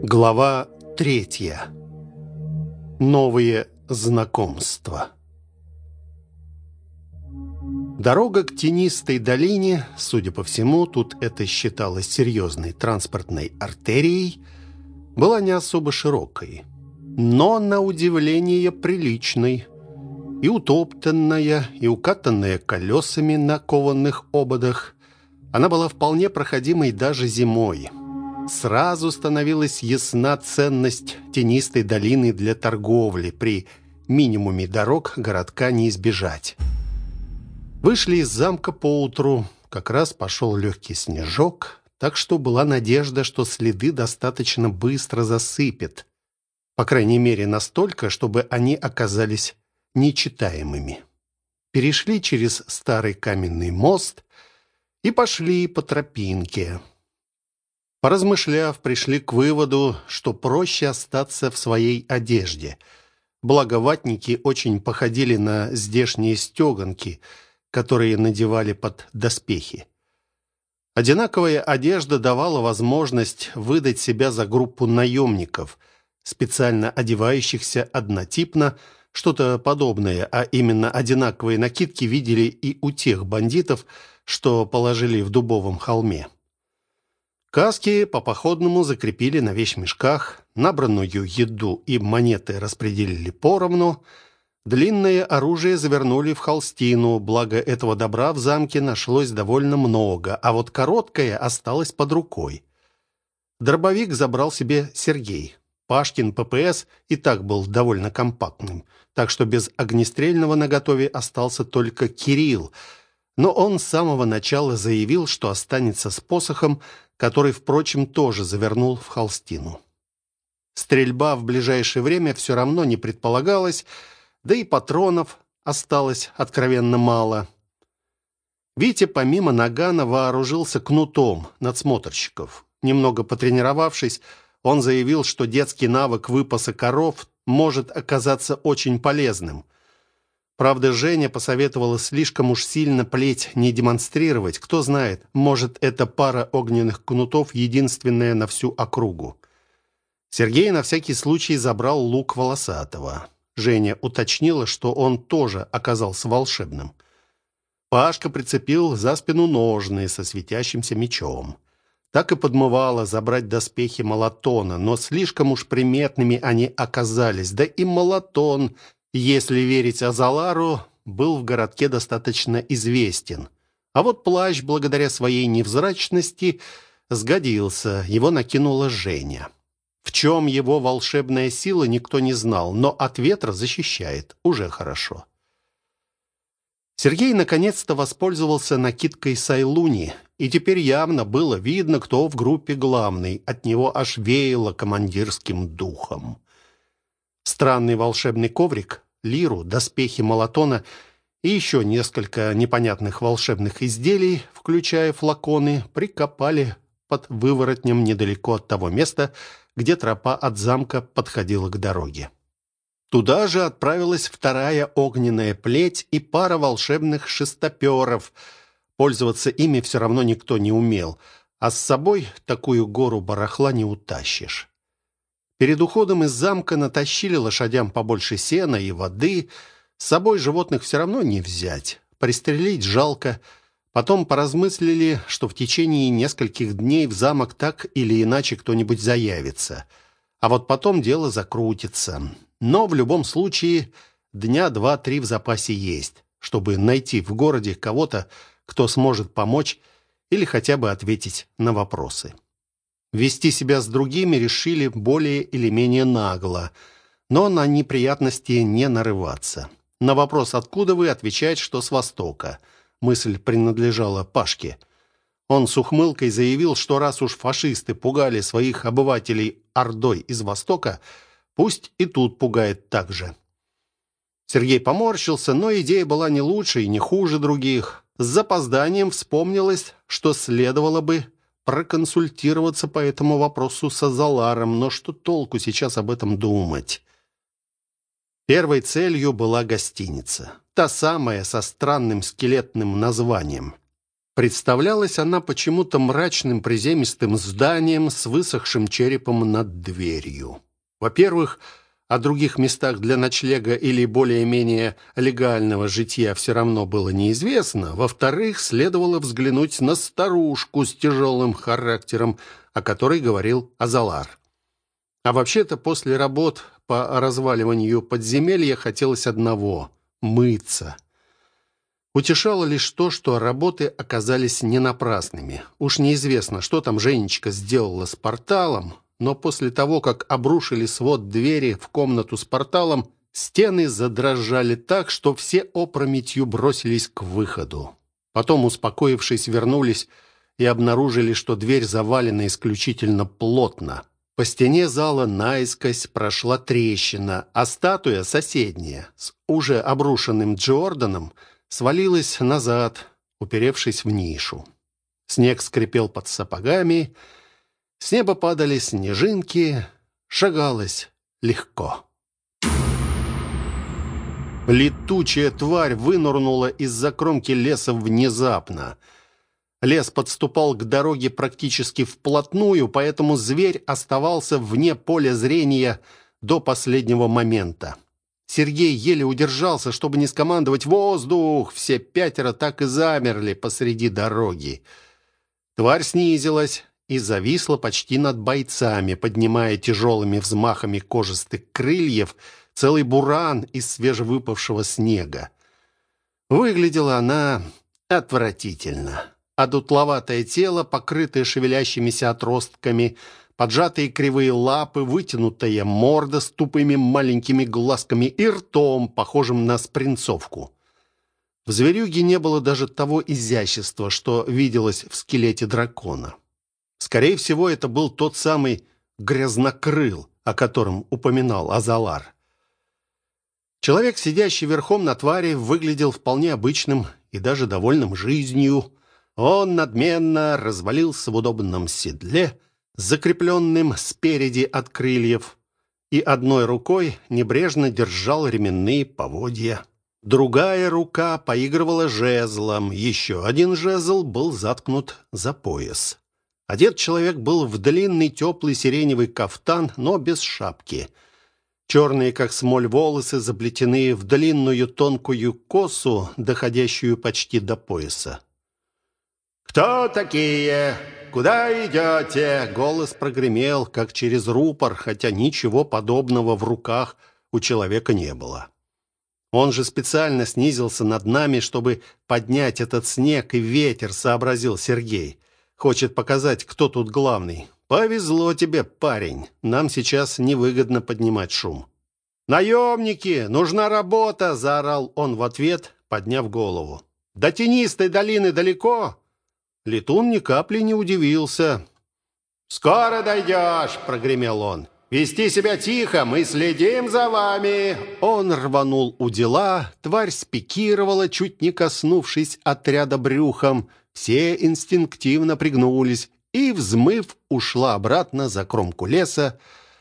Глава 3. Новые знакомства. Дорога к тенистой долине, судя по всему, тут это считалось серьезной транспортной артерией, была не особо широкой, но, на удивление, приличной. И утоптанная, и укатанная колесами на кованых ободах, она была вполне проходимой даже зимой. Сразу становилась ясна ценность тенистой долины для торговли. При минимуме дорог городка не избежать. Вышли из замка поутру. Как раз пошел легкий снежок, так что была надежда, что следы достаточно быстро засыпет. По крайней мере, настолько, чтобы они оказались нечитаемыми. Перешли через старый каменный мост и пошли по тропинке. Поразмышляв, пришли к выводу, что проще остаться в своей одежде. Благо ватники очень походили на здешние стеганки, которые надевали под доспехи. Одинаковая одежда давала возможность выдать себя за группу наемников, специально одевающихся однотипно, что-то подобное, а именно одинаковые накидки видели и у тех бандитов, что положили в Дубовом холме. Каски по походному закрепили на вещмешках, набранную еду и монеты распределили поровну, длинное оружие завернули в холстину, благо этого добра в замке нашлось довольно много, а вот короткое осталось под рукой. Дробовик забрал себе Сергей. Пашкин ППС и так был довольно компактным, так что без огнестрельного наготове остался только Кирилл, но он с самого начала заявил, что останется с посохом, который, впрочем, тоже завернул в холстину. Стрельба в ближайшее время все равно не предполагалась, да и патронов осталось откровенно мало. Витя помимо нагана вооружился кнутом надсмотрщиков. Немного потренировавшись, он заявил, что детский навык выпаса коров может оказаться очень полезным. Правда, Женя посоветовала слишком уж сильно плеть не демонстрировать. Кто знает, может, эта пара огненных кнутов единственная на всю округу. Сергей на всякий случай забрал лук Волосатого. Женя уточнила, что он тоже оказался волшебным. Пашка прицепил за спину ножны со светящимся мечом. Так и подмывало забрать доспехи Молотона, но слишком уж приметными они оказались. Да и Молотон, если верить Азалару, был в городке достаточно известен. А вот плащ, благодаря своей невзрачности, сгодился. Его накинула Женя. В чем его волшебная сила, никто не знал, но от ветра защищает. Уже хорошо. Сергей наконец-то воспользовался накидкой Сайлуни, и теперь явно было видно, кто в группе главный. От него аж веяло командирским духом. Странный волшебный коврик, лиру, доспехи Молотона и еще несколько непонятных волшебных изделий, включая флаконы, прикопали под выворотнем недалеко от того места, где тропа от замка подходила к дороге. Туда же отправилась вторая огненная плеть и пара волшебных шестоперов. Пользоваться ими все равно никто не умел, а с собой такую гору барахла не утащишь. Перед уходом из замка натащили лошадям побольше сена и воды. С собой животных все равно не взять. Пристрелить жалко. Потом поразмыслили, что в течение нескольких дней в замок так или иначе кто-нибудь заявится. А вот потом дело закрутится. Но в любом случае дня 2-3 в запасе есть, чтобы найти в городе кого-то, кто сможет помочь или хотя бы ответить на вопросы. Вести себя с другими решили более или менее нагло, но на неприятности не нарываться. На вопрос «откуда вы?» отвечать, что с востока. Мысль принадлежала Пашке. Он с ухмылкой заявил, что раз уж фашисты пугали своих обывателей ордой из Востока, пусть и тут пугает так же. Сергей поморщился, но идея была не лучше и не хуже других. С запозданием вспомнилось, что следовало бы проконсультироваться по этому вопросу с Азаларом, но что толку сейчас об этом думать? Первой целью была гостиница. Та самая со странным скелетным названием. Представлялась она почему-то мрачным приземистым зданием с высохшим черепом над дверью. Во-первых, о других местах для ночлега или более-менее легального житья все равно было неизвестно. Во-вторых, следовало взглянуть на старушку с тяжелым характером, о которой говорил Азалар. А вообще-то после работ по разваливанию подземелья хотелось одного — мыться. Утешало лишь то, что работы оказались не напрасными. Уж неизвестно, что там Женечка сделала с порталом, но после того, как обрушили свод двери в комнату с порталом, стены задрожали так, что все опрометью бросились к выходу. Потом, успокоившись, вернулись и обнаружили, что дверь завалена исключительно плотно. По стене зала наискось прошла трещина, а статуя соседняя, с уже обрушенным Джорданом, свалилась назад, уперевшись в нишу. Снег скрипел под сапогами, с неба падали снежинки, шагалось легко. Летучая тварь вынырнула из-за кромки леса внезапно. Лес подступал к дороге практически вплотную, поэтому зверь оставался вне поля зрения до последнего момента. Сергей еле удержался, чтобы не скомандовать «Воздух!». Все пятеро так и замерли посреди дороги. Тварь снизилась и зависла почти над бойцами, поднимая тяжелыми взмахами кожистых крыльев целый буран из свежевыпавшего снега. Выглядела она отвратительно. Одутловатое тело, покрытое шевелящимися отростками, поджатые кривые лапы, вытянутая морда с тупыми маленькими глазками и ртом, похожим на спринцовку. В зверюге не было даже того изящества, что виделось в скелете дракона. Скорее всего, это был тот самый грязнокрыл, о котором упоминал Азалар. Человек, сидящий верхом на твари, выглядел вполне обычным и даже довольным жизнью. Он надменно развалился в удобном седле, закрепленным спереди от крыльев, и одной рукой небрежно держал ременные поводья. Другая рука поигрывала жезлом, еще один жезл был заткнут за пояс. Одет человек был в длинный теплый сиреневый кафтан, но без шапки. Черные, как смоль, волосы заплетены в длинную тонкую косу, доходящую почти до пояса. «Кто такие? Куда идете?» Голос прогремел, как через рупор, хотя ничего подобного в руках у человека не было. Он же специально снизился над нами, чтобы поднять этот снег и ветер, сообразил Сергей. Хочет показать, кто тут главный. Повезло тебе, парень. Нам сейчас невыгодно поднимать шум. «Наемники! Нужна работа!» — заорал он в ответ, подняв голову. «До тенистой долины далеко?» Летун ни капли не удивился. «Скоро дойдешь!» — прогремел он. «Вести себя тихо, мы следим за вами!» Он рванул удила, тварь спикировала, чуть не коснувшись отряда брюхом. Все инстинктивно пригнулись и, взмыв, ушла обратно за кромку леса,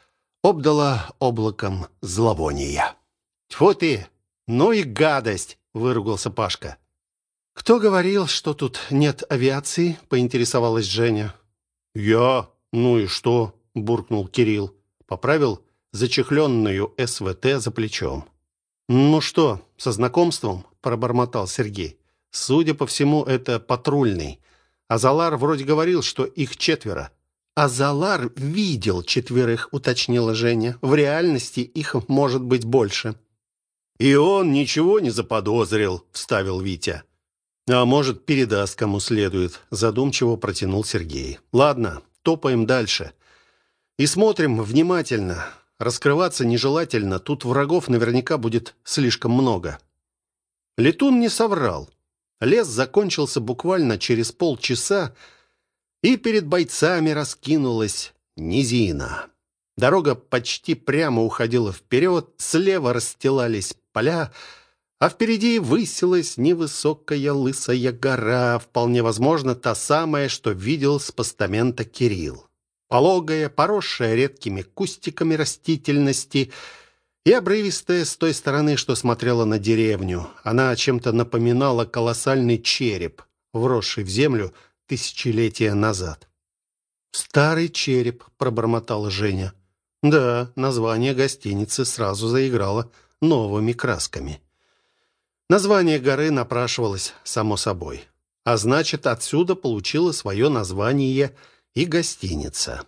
обдала облаком зловония. «Тьфу ты! Ну и гадость!» — выругался Пашка. «Кто говорил, что тут нет авиации?» — поинтересовалась Женя. «Я? Ну и что?» — буркнул Кирилл. Поправил зачехленную СВТ за плечом. «Ну что, со знакомством?» — пробормотал Сергей. «Судя по всему, это патрульный. Азалар вроде говорил, что их 4. «Азалар видел 4», — уточнила Женя. «В реальности их может быть больше». «И он ничего не заподозрил», — вставил Витя. «А может, передаст кому следует», — задумчиво протянул Сергей. «Ладно, топаем дальше. И смотрим внимательно. Раскрываться нежелательно, тут врагов наверняка будет слишком много». Летун не соврал. Лес закончился буквально через полчаса, и перед бойцами раскинулась низина. Дорога почти прямо уходила вперед, слева расстилались поля, а впереди высилась невысокая лысая гора, вполне возможно, та самая, что видел с постамента Кирилл. Пологая, поросшая редкими кустиками растительности и обрывистая с той стороны, что смотрела на деревню. Она чем-то напоминала колоссальный череп. вросший в землю тысячелетия назад. «Старый череп», — пробормотала Женя. Да, название гостиницы сразу заиграло новыми красками. Название горы напрашивалось само собой. А значит, отсюда получила свое название и гостиница.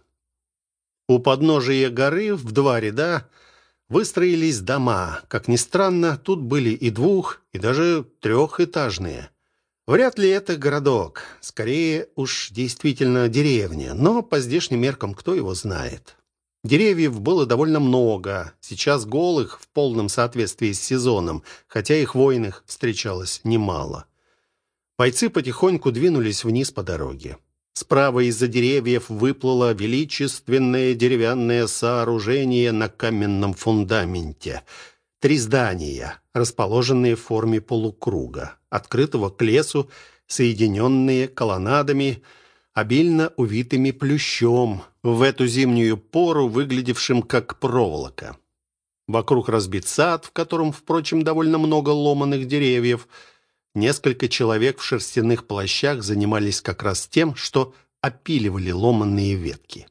У подножия горы в 2 ряда выстроились дома. Как ни странно, тут были и 2-, и даже 3-этажные. Вряд ли это городок. Скорее уж действительно деревня. Но по здешним меркам кто его знает. Деревьев было довольно много. Сейчас голых в полном соответствии с сезоном, хотя и хвойных встречалось немало. Бойцы потихоньку двинулись вниз по дороге. Справа из-за деревьев выплыло величественное деревянное сооружение на каменном фундаменте. 3 здания, расположенные в форме полукруга, открытого к лесу, соединенные колоннадами, обильно увитыми плющом, в эту зимнюю пору выглядевшим как проволока. Вокруг разбит сад, в котором, впрочем, довольно много ломаных деревьев. Несколько человек в шерстяных плащах занимались как раз тем, что опиливали ломаные ветки.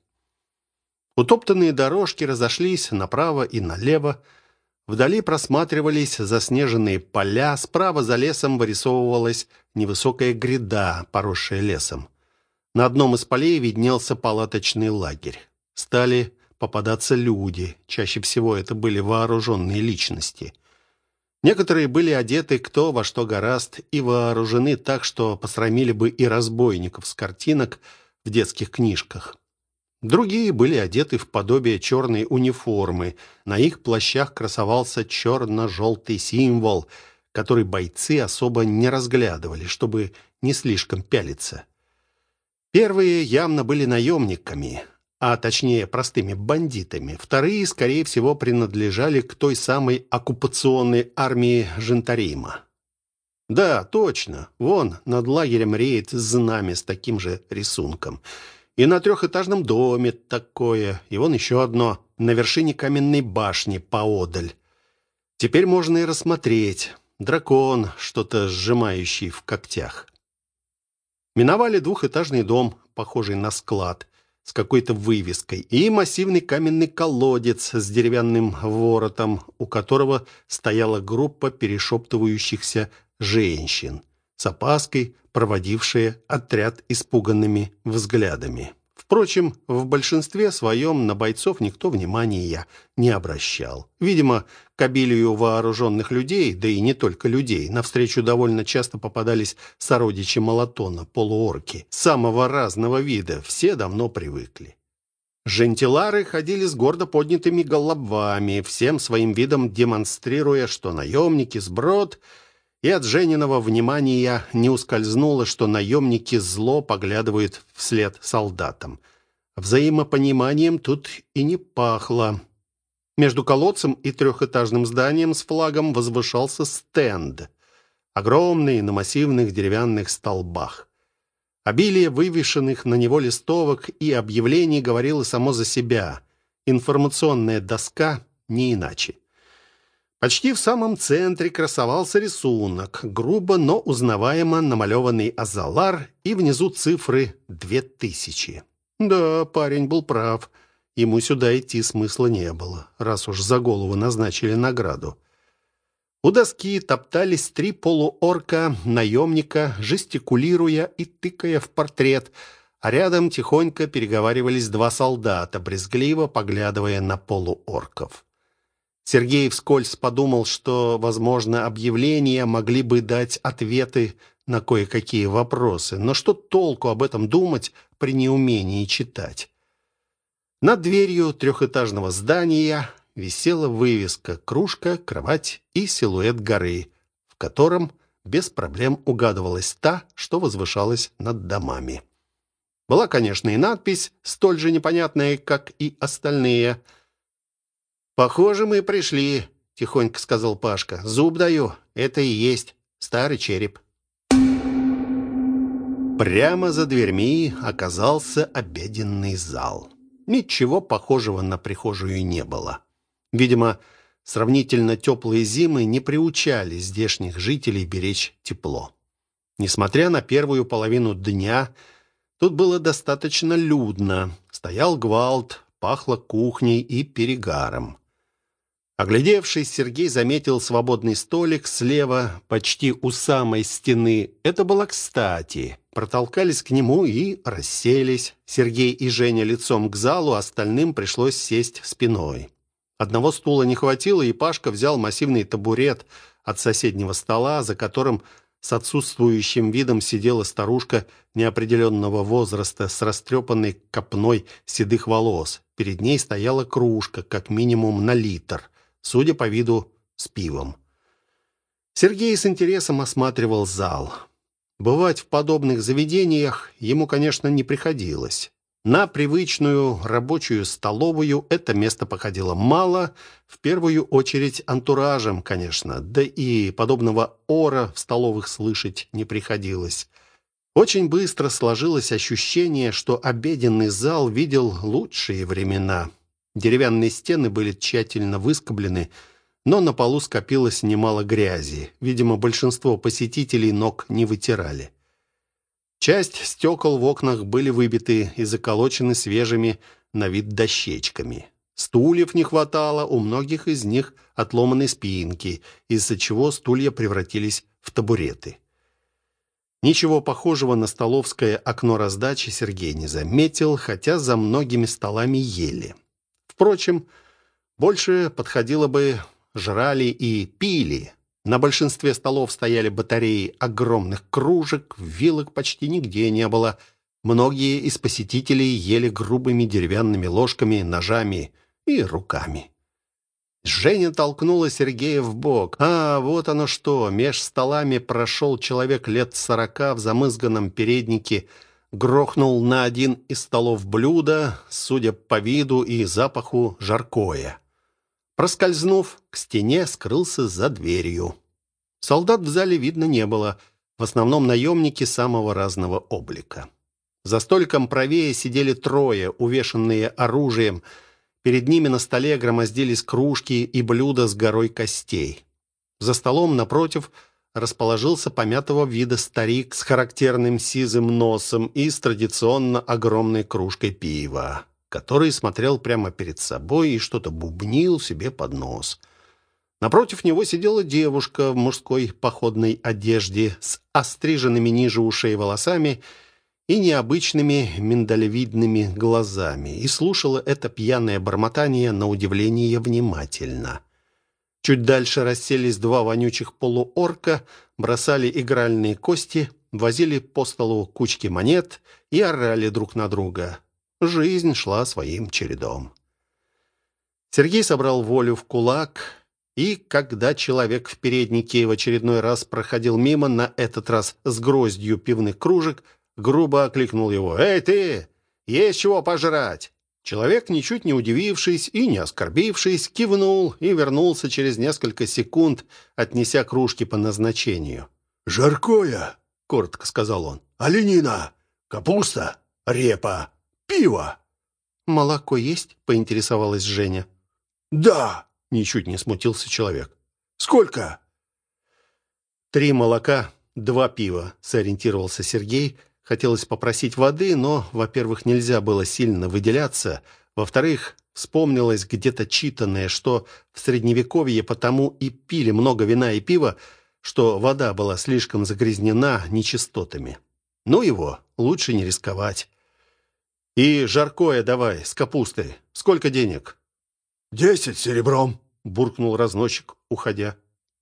Утоптанные дорожки разошлись направо и налево. Вдали просматривались заснеженные поля, справа за лесом вырисовывалась невысокая гряда, поросшая лесом. На одном из полей виднелся палаточный лагерь. Стали попадаться люди, чаще всего это были вооруженные личности. Некоторые были одеты кто во что горазд и вооружены так, что посрамили бы и разбойников с картинок в детских книжках. Другие были одеты в подобие черной униформы. На их плащах красовался черно-желтый символ, который бойцы особо не разглядывали, чтобы не слишком пялиться. Первые явно были наемниками, а точнее простыми бандитами. Вторые, скорее всего, принадлежали к той самой оккупационной армии Жентарима. Да, точно, вон над лагерем реет знамя с таким же рисунком. И на 3-этажном доме такое, и вон еще одно, на вершине каменной башни поодаль. Теперь можно и рассмотреть. Дракон, что-то сжимающий в когтях. Миновали 2-этажный дом, похожий на склад, с какой-то вывеской, и массивный каменный колодец с деревянным воротом, у которого стояла группа перешептывающихся женщин, с опаской проводившие отряд испуганными взглядами. Впрочем, в большинстве своем на бойцов никто внимания не обращал. Видимо, к обилию вооруженных людей, да и не только людей, навстречу довольно часто попадались сородичи Молотона, полуорки, самого разного вида, все давно привыкли. Жентилары ходили с гордо поднятыми головами, всем своим видом демонстрируя, что наемники сброд, и от Жениного внимания не ускользнуло, что наемники зло поглядывают вслед солдатам. Взаимопониманием тут и не пахло. Между колодцем и 3-этажным зданием с флагом возвышался стенд, огромный на массивных деревянных столбах. Обилие вывешенных на него листовок и объявлений говорило само за себя. Информационная доска не иначе. Почти в самом центре красовался рисунок, грубо, но узнаваемо намалеванный азалар, и внизу цифры 2000. Да, парень был прав. Ему сюда идти смысла не было, раз уж за голову назначили награду. У доски топтались 3 полуорка, наемника, жестикулируя и тыкая в портрет, а рядом тихонько переговаривались 2 солдата, брезгливо поглядывая на полуорков. Сергей вскользь подумал, что, возможно, объявления могли бы дать ответы на кое-какие вопросы, но что толку об этом думать при неумении читать? Над дверью 3-этажного здания висела вывеска, кружка, кровать и силуэт горы, в котором без проблем угадывалась та, что возвышалась над домами. Была, конечно, и надпись, столь же непонятная, как и остальные. «Похоже, мы пришли», — тихонько сказал Пашка. «Зуб даю, это и есть старый череп». Прямо за дверьми оказался обеденный зал. Ничего похожего на прихожую не было. Видимо, сравнительно теплые зимы не приучали здешних жителей беречь тепло. Несмотря на первую половину дня, тут было достаточно людно. Стоял гвалт, пахло кухней и перегаром. Оглядевшись, Сергей заметил свободный столик слева, почти у самой стены. Это было кстати. Протолкались к нему и расселись. Сергей и Женя лицом к залу, остальным пришлось сесть спиной. Одного стула не хватило, и Пашка взял массивный табурет от соседнего стола, за которым с отсутствующим видом сидела старушка неопределенного возраста с растрепанной копной седых волос. Перед ней стояла кружка, как минимум на литр, судя по виду, с пивом. Сергей с интересом осматривал зал. Бывать в подобных заведениях ему, конечно, не приходилось. На привычную рабочую столовую это место походило мало, в первую очередь антуражем, конечно, да и подобного ора в столовых слышать не приходилось. Очень быстро сложилось ощущение, что обеденный зал видел лучшие времена. Деревянные стены были тщательно выскоблены, но на полу скопилось немало грязи. Видимо, большинство посетителей ног не вытирали. Часть стекол в окнах были выбиты и заколочены свежими на вид дощечками. Стульев не хватало, у многих из них отломаны спинки, из-за чего стулья превратились в табуреты. Ничего похожего на столовское окно раздачи Сергей не заметил, хотя за многими столами ели. Впрочем, больше подходило бы жрали и пили. На большинстве столов стояли батареи огромных кружек, вилок почти нигде не было. Многие из посетителей ели грубыми деревянными ложками, ножами и руками. Женя толкнула Сергея в бок. Вот оно что, меж столами прошел человек лет 40 в замызганном переднике, грохнул на один из столов блюдо, судя по виду и запаху, жаркое. Проскользнув к стене, скрылся за дверью. Солдат в зале видно не было, в основном наемники самого разного облика. За столиком правее сидели трое, увешанные оружием. Перед ними на столе громоздились кружки и блюда с горой костей. За столом напротив расположился помятого вида старик с характерным сизым носом и с традиционно огромной кружкой пива, который смотрел прямо перед собой и что-то бубнил себе под нос. Напротив него сидела девушка в мужской походной одежде с остриженными ниже ушей волосами и необычными миндалевидными глазами и слушала это пьяное бормотание на удивление внимательно. Чуть дальше расселись два вонючих полуорка, бросали игральные кости, возили по столу кучки монет и орали друг на друга. Жизнь шла своим чередом. Сергей собрал волю в кулак, и когда человек в переднике в очередной раз проходил мимо, на этот раз с гроздью пивных кружек, грубо окликнул его: «Эй, ты! Есть чего пожрать?» Человек, ничуть не удивившись и не оскорбившись, кивнул и вернулся через несколько секунд, отнеся кружки по назначению. «Жаркое», — коротко сказал он. «оленина, капуста, репа, пиво». «Молоко есть?» — поинтересовалась Женя. «Да», — ничуть не смутился человек. «Сколько?» 3 молока, 2 пива, — сориентировался Сергей. Хотелось попросить воды, но, во-первых, нельзя было сильно выделяться. Во-вторых, вспомнилось где-то читанное, что в Средневековье потому и пили много вина и пива, что вода была слишком загрязнена нечистотами. Ну его, лучше не рисковать. «И жаркое давай, с капустой. Сколько денег?» 10 серебром», — буркнул разносчик, уходя.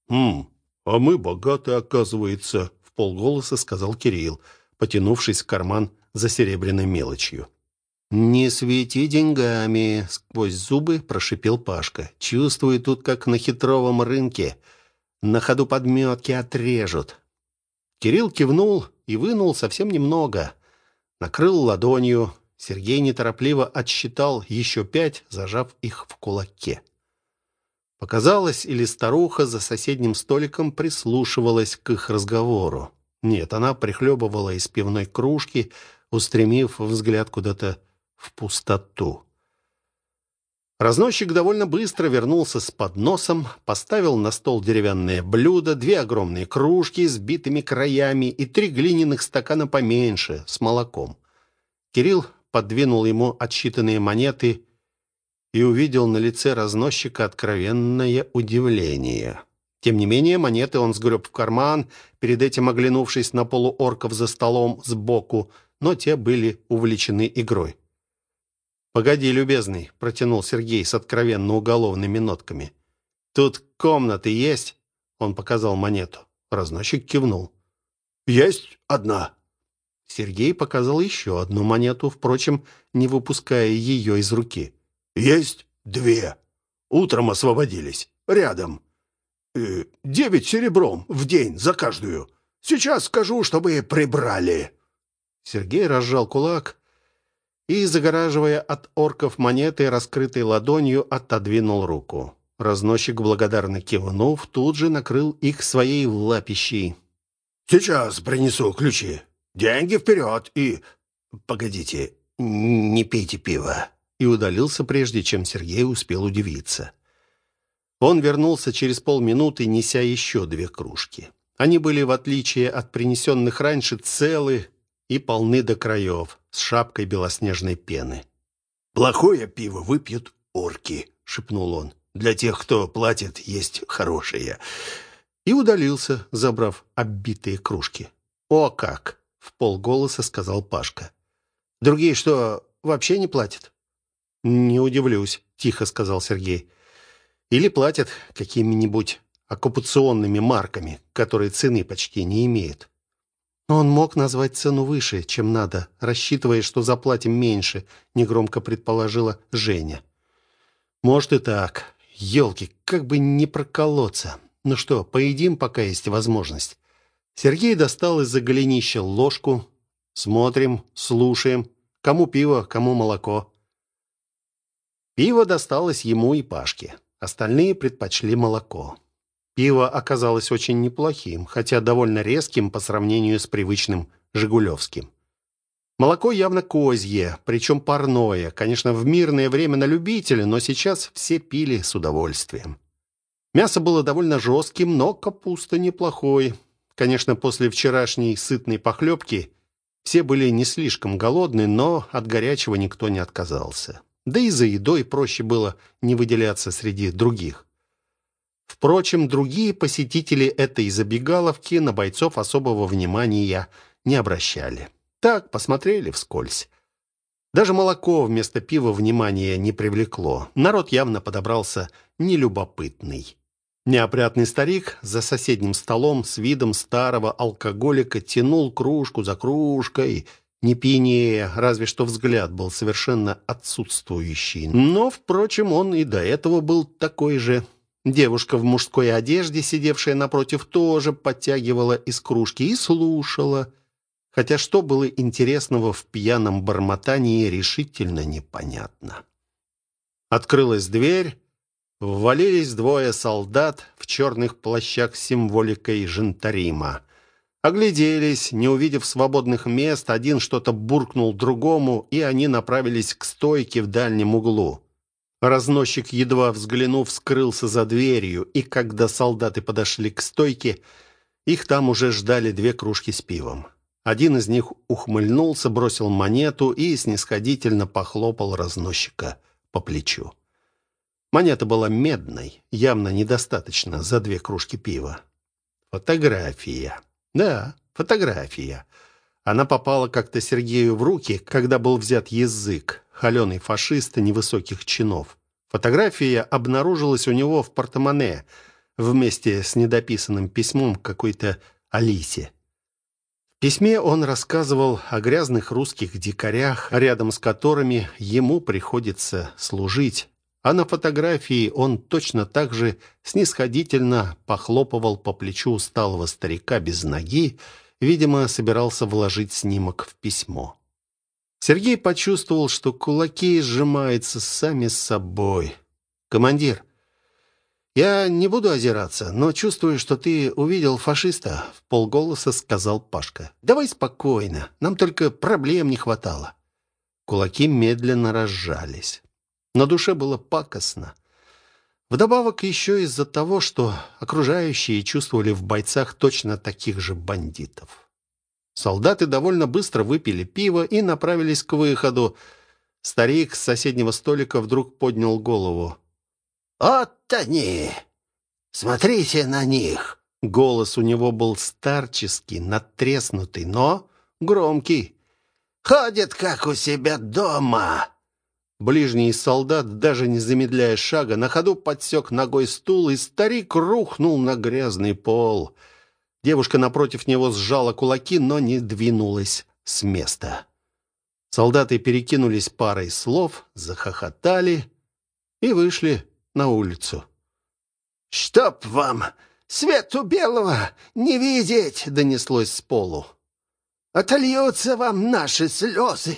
А мы богаты, оказывается», — вполголоса сказал Кирилл, потянувшись в карман за серебряной мелочью. «Не свети деньгами», — сквозь зубы прошипел Пашка. «Чувствую тут, как на хитровом рынке. На ходу подметки отрежут». Кирилл кивнул и вынул совсем немного. Накрыл ладонью. Сергей неторопливо отсчитал еще 5, зажав их в кулаке. Показалось, или старуха за соседним столиком прислушивалась к их разговору. Нет, она прихлебывала из пивной кружки, устремив взгляд куда-то в пустоту. Разносчик довольно быстро вернулся с подносом, поставил на стол деревянное блюдо, 2 огромные кружки с битыми краями и 3 глиняных стакана поменьше с молоком. Кирилл подвинул ему отсчитанные монеты и увидел на лице разносчика откровенное удивление. Тем не менее, монеты он сгреб в карман, перед этим оглянувшись на полуорков за столом сбоку, но те были увлечены игрой. «Погоди, любезный», — протянул Сергей с откровенно уголовными нотками. «Тут комнаты есть?» — он показал монету. Разносчик кивнул. «Есть одна». Сергей показал еще одну монету, впрочем, не выпуская ее из руки. «Есть 2. Утром освободились. Рядом. 9 серебром в день за каждую. Сейчас скажу, чтобы прибрали». Сергей разжал кулак и, загораживая от орков монеты, раскрытой ладонью, отодвинул руку. Разносчик, благодарно кивнув, тут же накрыл их своей лапищей. «Сейчас принесу ключи. Деньги вперед и... Погодите, не пейте пиво». И удалился, прежде чем Сергей успел удивиться. Он вернулся через полминуты, неся еще 2 кружки. Они были, в отличие от принесенных раньше, целы и полны до краев, с шапкой белоснежной пены. «Плохое пиво выпьют орки», — шепнул он. «Для тех, кто платит, есть хорошее». И удалился, забрав оббитые кружки. «О как!» — вполголоса сказал Пашка. «Другие что, вообще не платят?» «Не удивлюсь», — тихо сказал Сергей. «Или платят какими-нибудь оккупационными марками, которые цены почти не имеют». «Он мог назвать цену выше, чем надо, рассчитывая, что заплатим меньше», — негромко предположила Женя. «Может и так. Елки, как бы не проколоться. Ну что, поедим, пока есть возможность». Сергей достал из-за голенища ложку. Смотрим, слушаем. Кому пиво, кому молоко. Пиво досталось ему и Пашке. Остальные предпочли молоко. Пиво оказалось очень неплохим, хотя довольно резким по сравнению с привычным жигулевским. Молоко явно козье, причем парное. Конечно, в мирное время на любителя, но сейчас все пили с удовольствием. Мясо было довольно жестким, но капуста неплохой. Конечно, после вчерашней сытной похлебки все были не слишком голодны, но от горячего никто не отказался. Да и за едой проще было не выделяться среди других. Впрочем, другие посетители этой забегаловки на бойцов особого внимания не обращали. Так, посмотрели вскользь. Даже молоко вместо пива внимания не привлекло. Народ явно подобрался нелюбопытный. Неопрятный старик за соседним столом с видом старого алкоголика тянул кружку за кружкой, не пьянее, разве что взгляд был совершенно отсутствующий. Но, впрочем, он и до этого был такой же. Девушка в мужской одежде, сидевшая напротив, тоже подтягивала из кружки и слушала. Хотя что было интересного в пьяном бормотании, решительно непонятно. Открылась дверь, ввалились 2 солдат в черных плащах с символикой Жентарима. Огляделись, не увидев свободных мест, один что-то буркнул другому, и они направились к стойке в дальнем углу. Разносчик, едва взглянув, скрылся за дверью, и когда солдаты подошли к стойке, их там уже ждали 2 кружки с пивом. Один из них ухмыльнулся, бросил монету и снисходительно похлопал разносчика по плечу. Монета была медной, явно недостаточно за 2 кружки пива. Фотография. Да, фотография. Она попала как-то Сергею в руки, когда был взят язык, холеный фашист невысоких чинов. Фотография обнаружилась у него в портмоне вместе с недописанным письмом к какой-то Алисе. В письме он рассказывал о грязных русских дикарях, рядом с которыми ему приходится служить. А на фотографии он точно так же снисходительно похлопывал по плечу усталого старика без ноги, видимо, собирался вложить снимок в письмо. Сергей почувствовал, что кулаки сжимаются сами собой. «Командир, я не буду озираться, но чувствую, что ты увидел фашиста», — вполголоса сказал Пашка. «Давай спокойно, нам только проблем не хватало». Кулаки медленно разжались. На душе было пакостно. Вдобавок еще из-за того, что окружающие чувствовали в бойцах точно таких же бандитов. Солдаты довольно быстро выпили пиво и направились к выходу. Старик с соседнего столика вдруг поднял голову. «Вот они! Смотрите на них!» Голос у него был старческий, надтреснутый, но громкий. «Ходят, как у себя дома!» Ближний из солдат, даже не замедляя шага, на ходу подсек ногой стул, и старик рухнул на грязный пол. Девушка напротив него сжала кулаки, но не двинулась с места. Солдаты перекинулись парой слов, захохотали и вышли на улицу. «Чтоб вам свету белого не видеть!» — донеслось с полу. «Отольются вам наши слезы!»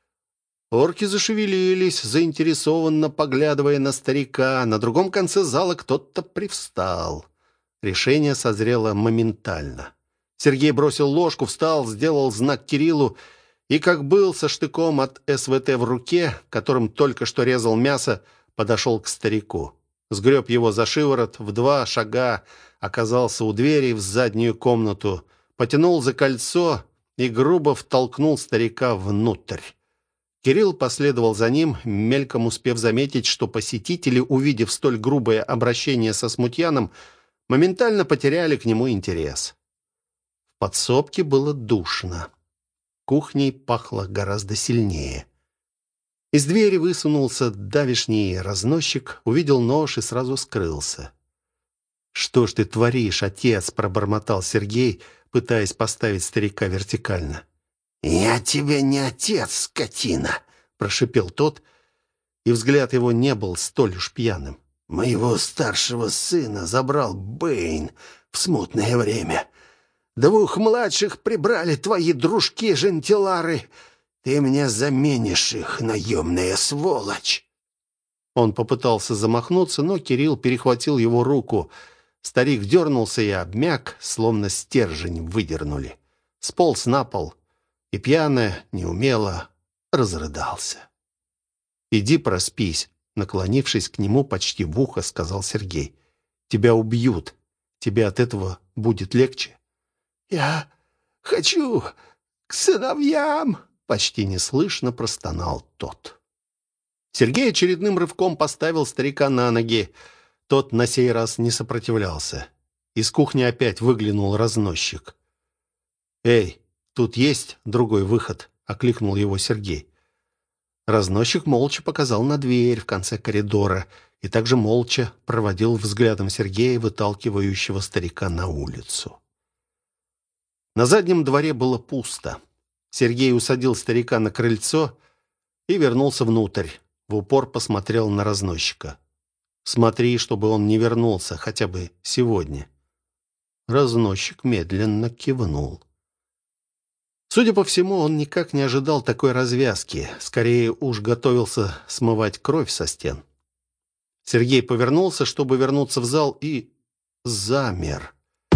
Орки зашевелились, заинтересованно поглядывая на старика. На другом конце зала кто-то привстал. Решение созрело моментально. Сергей бросил ложку, встал, сделал знак Кириллу и, как был со штыком от СВТ в руке, которым только что резал мясо, подошел к старику. Сгреб его за шиворот, в 2 шага оказался у двери в заднюю комнату, потянул за кольцо и грубо втолкнул старика внутрь. Кирилл последовал за ним, мельком успев заметить, что посетители, увидев столь грубое обращение со смутьяном, моментально потеряли к нему интерес. В подсобке было душно. Кухней пахло гораздо сильнее. Из двери высунулся давишний разносчик, увидел нож и сразу скрылся. «Что ж ты творишь, отец?» — пробормотал Сергей, пытаясь поставить старика вертикально. «Я тебе не отец, скотина!» — прошипел тот, и взгляд его не был столь уж пьяным. «Моего старшего сына забрал Бэйн в смутное время. 2 младших прибрали твои дружки-жентилары. Ты мне заменишь их, наемная сволочь!» Он попытался замахнуться, но Кирилл перехватил его руку. Старик дернулся и обмяк, словно стержень выдернули. Сполз на пол и пьяно, неумело разрыдался. «Иди проспись», — наклонившись к нему почти в ухо, сказал Сергей. «Тебя убьют. Тебе от этого будет легче». «Я хочу к сыновьям!» — почти неслышно простонал тот. Сергей очередным рывком поставил старика на ноги. Тот на сей раз не сопротивлялся. Из кухни опять выглянул разносчик. «Эй, тут есть другой выход», — окликнул его Сергей. Разносчик молча показал на дверь в конце коридора и также молча проводил взглядом Сергея, выталкивающего старика на улицу. На заднем дворе было пусто. Сергей усадил старика на крыльцо и вернулся внутрь. В упор посмотрел на разносчика. «Смотри, чтобы он не вернулся хотя бы сегодня». Разносчик медленно кивнул. Судя по всему, он никак не ожидал такой развязки. Скорее уж готовился смывать кровь со стен. Сергей повернулся, чтобы вернуться в зал, и замер.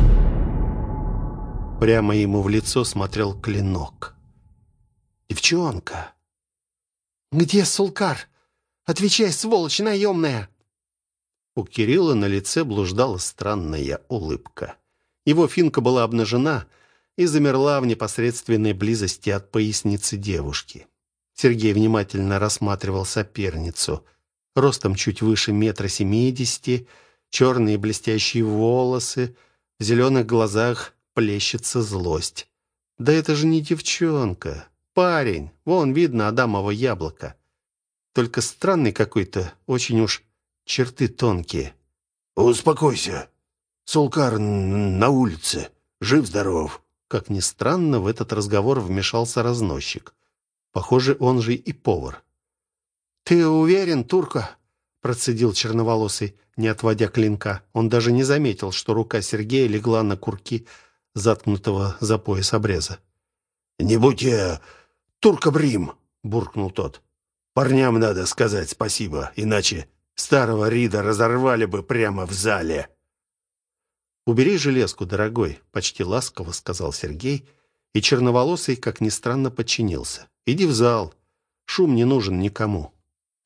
Прямо ему в лицо смотрел клинок. «Девчонка!» «Где Сулкар? Отвечай, сволочь наемная!» У Кирилла на лице блуждала странная улыбка. Его финка была обнажена и замерла в непосредственной близости от поясницы девушки. Сергей внимательно рассматривал соперницу. Ростом чуть выше 1,70 м, черные блестящие волосы, в зеленых глазах плещется злость. Да это же не девчонка, парень. Вон видно адамово яблоко. Только странный какой-то, очень уж черты тонкие. «Успокойся. Сулкар на улице. Жив-здоров». Как ни странно, в этот разговор вмешался разносчик. Похоже, он же и повар. «Ты уверен, турка?» процедил черноволосый, не отводя клинка. Он даже не заметил, что рука Сергея легла на курки заткнутого за пояс обреза. «Не будь я турка-брим!» — буркнул тот. «Парням надо сказать спасибо, иначе старого Рида разорвали бы прямо в зале». «Убери железку, дорогой», — почти ласково сказал Сергей, и черноволосый, как ни странно, подчинился. «Иди в зал. Шум не нужен никому».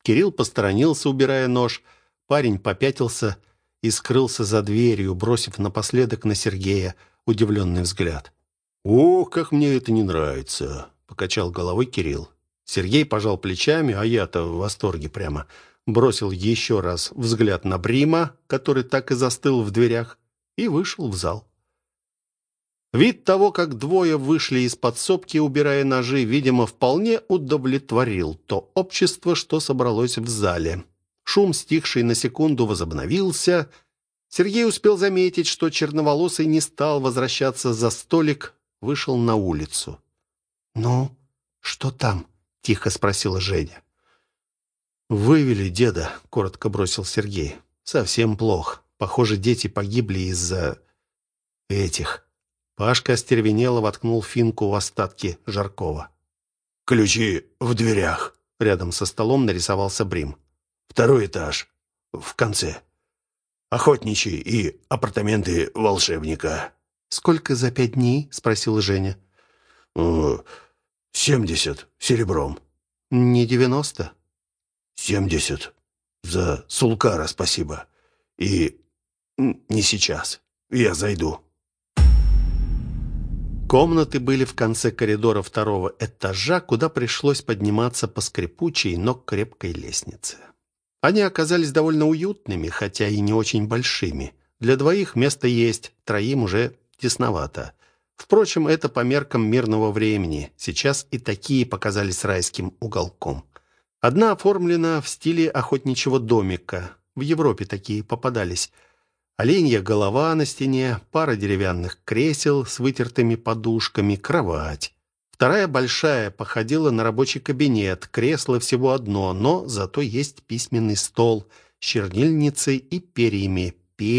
Кирилл посторонился, убирая нож. Парень попятился и скрылся за дверью, бросив напоследок на Сергея удивленный взгляд. «Ох, как мне это не нравится!» — покачал головой Кирилл. Сергей пожал плечами, а я-то в восторге прямо. Бросил еще раз взгляд на Брима, который так и застыл в дверях, и вышел в зал. Вид того, как двое вышли из подсобки, убирая ножи, видимо, вполне удовлетворил то общество, что собралось в зале. Шум, стихший на секунду, возобновился. Сергей успел заметить, что черноволосый не стал возвращаться за столик, вышел на улицу. «Ну, что там?» — тихо спросила Женя. «Вывели деда», — коротко бросил Сергей. «Совсем плохо. Похоже, дети погибли из-за этих». Пашка остервенело воткнул финку в остатки жаркого. «Ключи в дверях». Рядом со столом нарисовался Брим. «Второй этаж. В конце. Охотничий и апартаменты волшебника». «Сколько за 5 дней?» — спросила Женя. 70 серебром». «Не 90?» 70. За Сулкара спасибо. И не сейчас. Я зайду». Комнаты были в конце коридора второго этажа, куда пришлось подниматься по скрипучей, но крепкой лестнице. Они оказались довольно уютными, хотя и не очень большими. Для двоих место есть, троим уже тесновато. Впрочем, это по меркам мирного времени. Сейчас и такие показались райским уголком. Одна оформлена в стиле охотничьего домика. В Европе такие попадались. Оленья голова на стене, пара деревянных кресел с вытертыми подушками, кровать. Вторая большая, походила на рабочий кабинет, кресло всего одно, но зато есть письменный стол с чернильницей и перьями,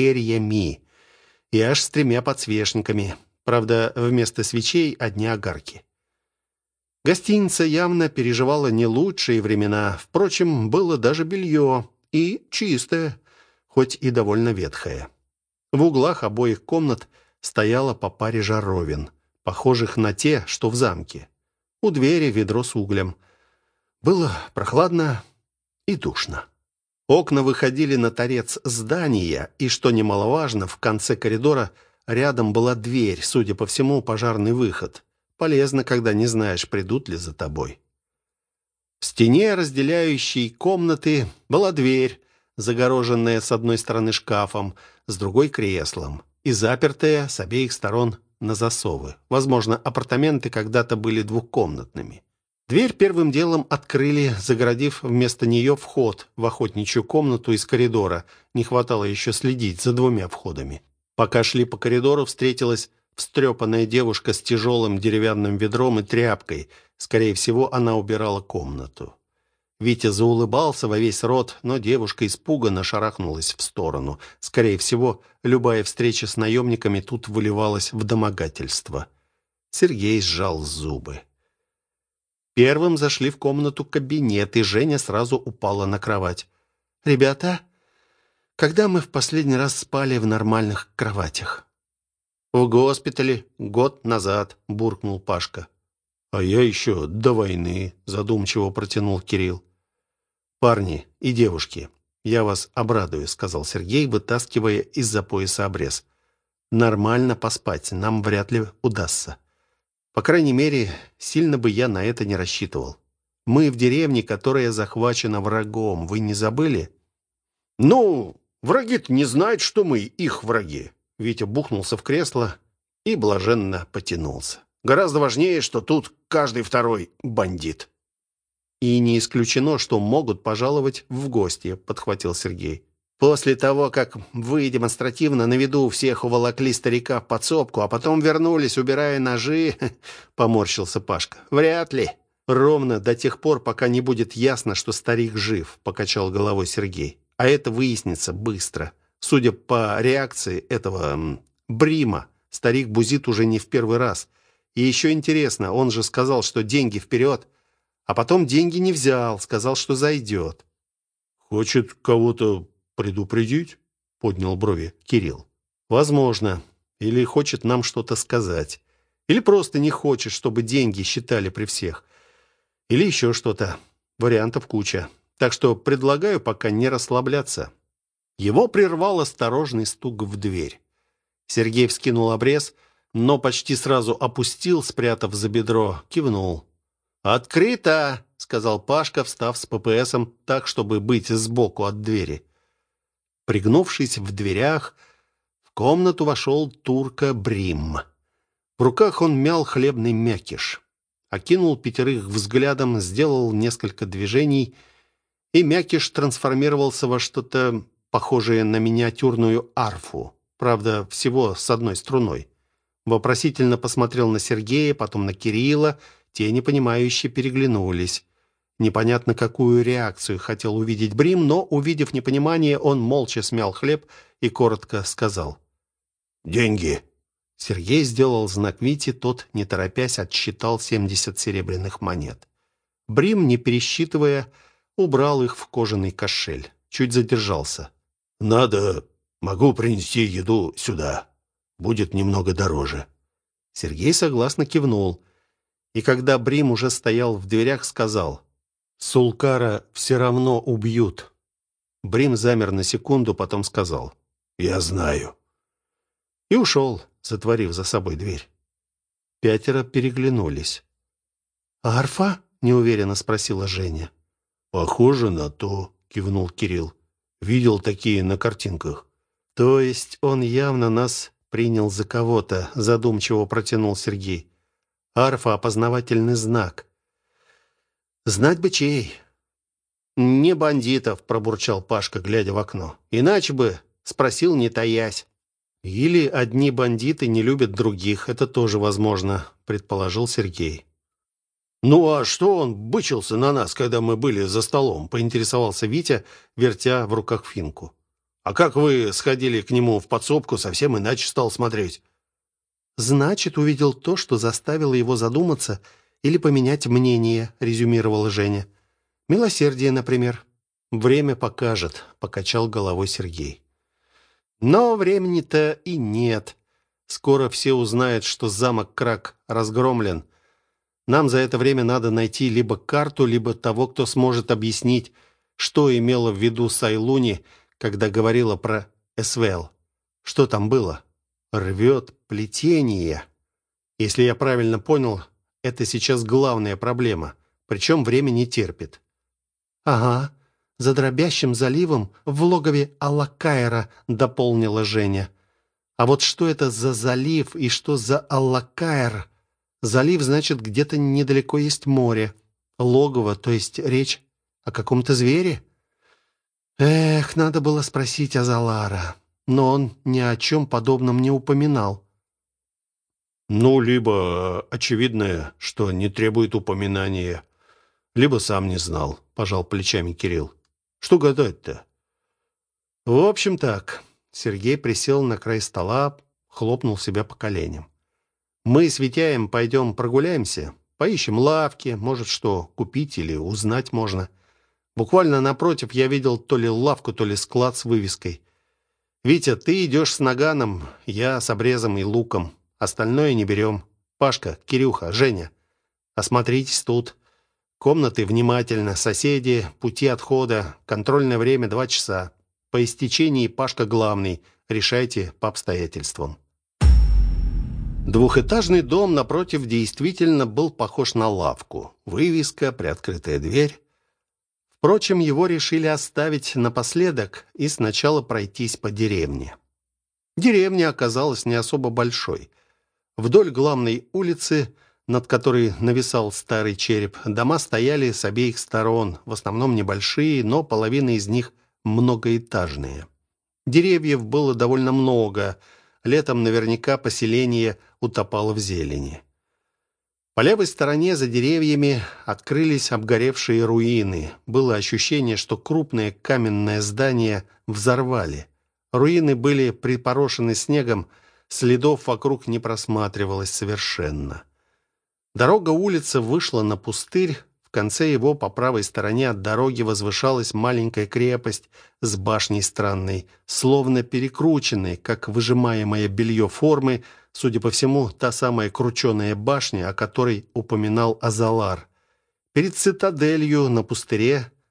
и аж с 3 подсвечниками. Правда, вместо свечей одни огарки. Гостиница явно переживала не лучшие времена. Впрочем, было даже белье, и чистое, хоть и довольно ветхое. В углах обоих комнат стояло по паре жаровин, похожих на те, что в замке. У двери ведро с углем. Было прохладно и душно. Окна выходили на торец здания, и, что немаловажно, в конце коридора рядом была дверь, судя по всему, пожарный выход. Полезно, когда не знаешь, придут ли за тобой. В стене, разделяющей комнаты, была дверь, загороженная с одной стороны шкафом, с другой — креслом, и запертая с обеих сторон на засовы. Возможно, апартаменты когда-то были двухкомнатными. Дверь первым делом открыли, загородив вместо нее вход в охотничью комнату из коридора. Не хватало еще следить за 2 входами. Пока шли по коридору, встретилась встрепанная девушка с тяжелым деревянным ведром и тряпкой. Скорее всего, она убирала комнату. Витя заулыбался во весь рот, но девушка испуганно шарахнулась в сторону. Скорее всего, любая встреча с наемниками тут выливалась в домогательство. Сергей сжал зубы. Первым зашли в комнату-кабинет, и Женя сразу упала на кровать. «Ребята, когда мы в последний раз спали в нормальных кроватях?» «В госпитале 1 год назад», — буркнул Пашка. «А я еще до войны», — задумчиво протянул Кирилл. «Парни и девушки, я вас обрадую», — сказал Сергей, вытаскивая из-за пояса обрез. «Нормально поспать нам вряд ли удастся. По крайней мере, сильно бы я на это не рассчитывал. Мы в деревне, которая захвачена врагом. Вы не забыли?» «Ну, враги-то не знают, что мы их враги». Витя бухнулся в кресло и блаженно потянулся. «Гораздо важнее, что тут каждый второй бандит». «И не исключено, что могут пожаловать в гости», — подхватил Сергей. «После того, как вы демонстративно на виду всех уволокли старика в подсобку, а потом вернулись, убирая ножи», — поморщился Пашка. «Вряд ли». «Ровно до тех пор, пока не будет ясно, что старик жив», — покачал головой Сергей. «А это выяснится быстро. Судя по реакции этого Брима, старик бузит уже не в первый раз. И еще интересно, он же сказал, что деньги вперед, а потом деньги не взял, сказал, что зайдет». «Хочет кого-то предупредить?» — поднял брови Кирилл. «Возможно. Или хочет нам что-то сказать. Или просто не хочет, чтобы деньги считали при всех. Или еще что-то. Вариантов куча. Так что предлагаю пока не расслабляться». Его прервал осторожный стук в дверь. Сергей вскинул обрез, но почти сразу опустил, спрятав за бедро, кивнул. «Открыто!» — сказал Пашка, встав с ППСом так, чтобы быть сбоку от двери. Пригнувшись в дверях, в комнату вошел турка Брим. В руках он мял хлебный мякиш. Окинул пятерых взглядом, сделал несколько движений, и мякиш трансформировался во что-то похожее на миниатюрную арфу. Правда, всего с одной струной. Вопросительно посмотрел на Сергея, потом на Кирилла. Те, непонимающе, переглянулись. Непонятно, какую реакцию хотел увидеть Брим, но, увидев непонимание, он молча смял хлеб и коротко сказал: «Деньги». Сергей сделал знак Вите, тот, не торопясь, отсчитал 70 серебряных монет. Брим, не пересчитывая, убрал их в кожаный кошель. Чуть задержался. Могу принести еду сюда. Будет немного дороже». Сергей согласно кивнул. И когда Брим уже стоял в дверях, сказал: «Сулкара все равно убьют». Брим замер на секунду, потом сказал: «Я знаю». И ушел, затворив за собой дверь. Пятеро переглянулись. «Арфа?» — неуверенно спросила Женя. «Похоже на то», — кивнул Кирилл. «Видел такие на картинках». «То есть он явно нас принял за кого-то», — задумчиво протянул Сергей. «Арфа — опознавательный знак. Знать бы чей». «Не бандитов», — пробурчал Пашка, глядя в окно. «Иначе бы спросил, не таясь». «Или одни бандиты не любят других. Это тоже возможно», — предположил Сергей. «Ну а что он бычился на нас, когда мы были за столом?» — поинтересовался Витя, вертя в руках финку. «А как вы сходили к нему в подсобку, совсем иначе стал смотреть». «Значит, увидел то, что заставило его задуматься или поменять мнение», — резюмировала Женя. «Милосердие, например». «Время покажет», — покачал головой Сергей. «Но времени-то и нет. Скоро все узнают, что замок Крак разгромлен. Нам за это время надо найти либо карту, либо того, кто сможет объяснить, что имела в виду Сайлуни, когда говорила про Эсвел. Что там было? Рвет плетение. Если я правильно понял, это сейчас главная проблема, причем время не терпит». «Ага, за дробящим заливом в логове Аллакаира», — дополнила Женя. «А вот что это за залив и что за Аллакаир? Залив, значит, где-то недалеко есть море. Логово, то есть речь о каком-то звере? Эх, надо было спросить Азалара, но он ни о чем подобном не упоминал». «Ну, либо очевидное, что не требует упоминания, либо сам не знал», — пожал плечами Кирилл. «Что гадать-то?» «В общем так». Сергей присел на край стола, хлопнул себя по коленям. «Мы с Витяем пойдем прогуляемся, поищем лавки, может, что купить или узнать можно. Буквально напротив я видел то ли лавку, то ли склад с вывеской. Витя, ты идешь с наганом, я с обрезом и луком. Остальное не берем. Пашка, Кирюха, Женя, осмотритесь тут. Комнаты внимательно, соседи, пути отхода, контрольное время 2 часа. По истечении Пашка главный, решайте по обстоятельствам». Двухэтажный дом напротив действительно был похож на лавку. Вывеска, приоткрытая дверь. Впрочем, его решили оставить напоследок и сначала пройтись по деревне. Деревня оказалась не особо большой. Вдоль главной улицы, над которой нависал старый череп, дома стояли с обеих сторон, в основном небольшие, но половина из них многоэтажные. Деревьев было довольно много. Летом наверняка поселение утопало в зелени. По левой стороне за деревьями открылись обгоревшие руины. Было ощущение, что крупное каменное здание взорвали. Руины были припорошены снегом, следов вокруг не просматривалось совершенно. Дорога-улица вышла на пустырь. В конце его, по правой стороне от дороги, возвышалась маленькая крепость с башней странной, словно перекрученной, как выжимаемое белье формы, судя по всему, та самая крученая башня, о которой упоминал Азалар. Перед цитаделью на пустыре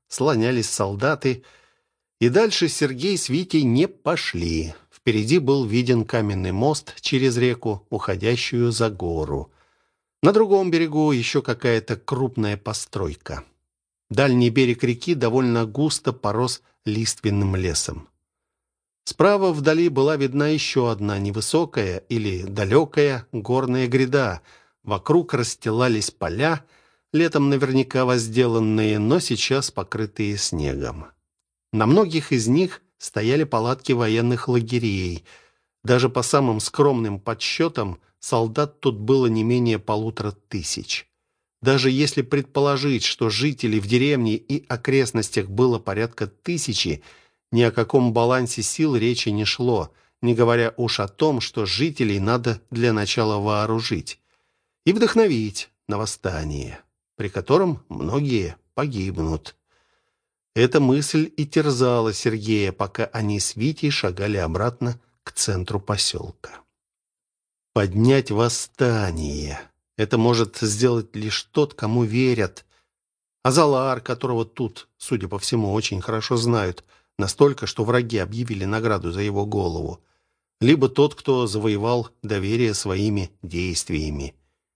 слонялись солдаты, и дальше Сергей с Витей не пошли. Впереди был виден каменный мост через реку, уходящую за гору. На другом берегу еще какая-то крупная постройка. Дальний берег реки довольно густо порос лиственным лесом. Справа вдали была видна еще одна невысокая или далекая горная гряда. Вокруг расстилались поля, летом наверняка возделанные, но сейчас покрытые снегом. На многих из них стояли палатки военных лагерей. Даже по самым скромным подсчетам солдат тут было не менее 1500. Даже если предположить, что жителей в деревне и окрестностях было порядка 1000, ни о каком балансе сил речи не шло, не говоря уж о том, что жителей надо для начала вооружить и вдохновить на восстание, при котором многие погибнут. Эта мысль и терзала Сергея, пока они с Витей шагали обратно к центру поселка. Поднять восстание — это может сделать лишь тот, кому верят. Азалар, которого тут, судя по всему, очень хорошо знают, настолько, что враги объявили награду за его голову. Либо тот, кто завоевал доверие своими действиями.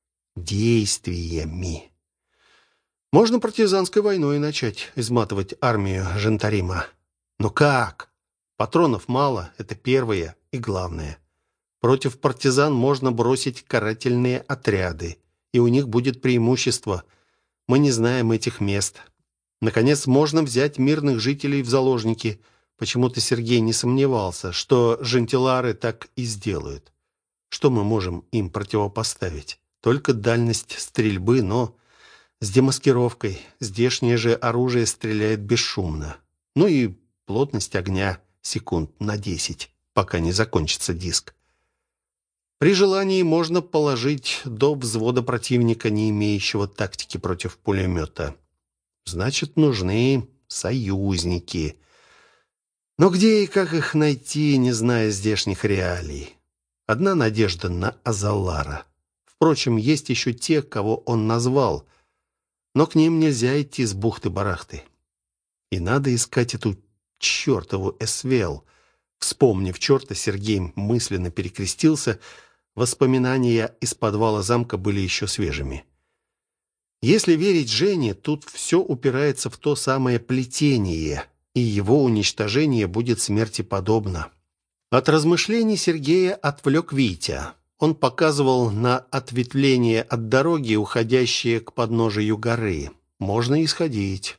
Действиями. Можно партизанской войной начать изматывать армию Жентарима. Но как? Патронов мало, это первое и главное. Против партизан можно бросить карательные отряды, и у них будет преимущество. Мы не знаем этих мест. Наконец, можно взять мирных жителей в заложники. Почему-то Сергей не сомневался, что жентилары так и сделают. Что мы можем им противопоставить? Только дальность стрельбы, но с демаскировкой. Здешнее же оружие стреляет бесшумно. Ну и плотность огня секунд на 10, пока не закончится диск. При желании можно положить до взвода противника, не имеющего тактики против пулемета. Значит, нужны союзники. Но где и как их найти, не зная здешних реалий? Одна надежда на Азалара. Впрочем, есть еще те, кого он назвал, но к ним нельзя идти с бухты-барахты. И надо искать эту чертову Эсвел. Вспомнив черта, Сергей мысленно перекрестился. Воспоминания из подвала замка были еще свежими. Если верить Жене, тут все упирается в то самое плетение, и его уничтожение будет смерти подобно. От размышлений Сергея отвлек Витя. Он показывал на ответвление от дороги, уходящее к подножию горы. Можно исходить.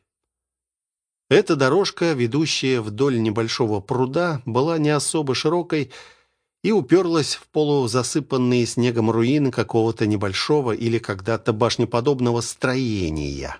Эта дорожка, ведущая вдоль небольшого пруда, была не особо широкой и уперлась в полузасыпанные снегом руины какого-то небольшого или когда-то башнеподобного строения.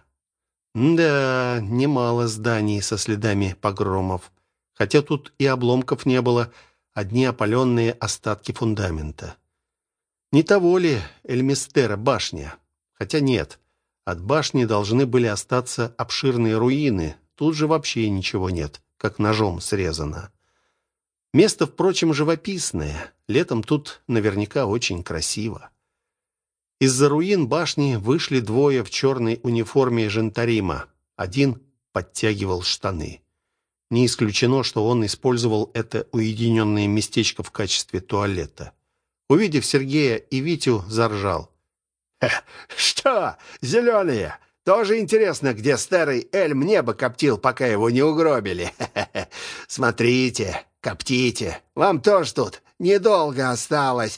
Да, немало зданий со следами погромов. Хотя тут и обломков не было, одни опаленные остатки фундамента. Не того ли Эльмистера башня? Хотя нет, от башни должны были остаться обширные руины, тут же вообще ничего нет, как ножом срезано. Место, впрочем, живописное. Летом тут наверняка очень красиво. Из-за руин башни вышли двое в черной униформе Жентарима. Один подтягивал штаны. Не исключено, что он использовал это уединенное местечко в качестве туалета. Увидев Сергея и Витю, заржал. «Что, зеленые? Тоже интересно, где старый Эльм небо коптил, пока его не угробили. Смотрите, коптите. Вам тоже тут недолго осталось.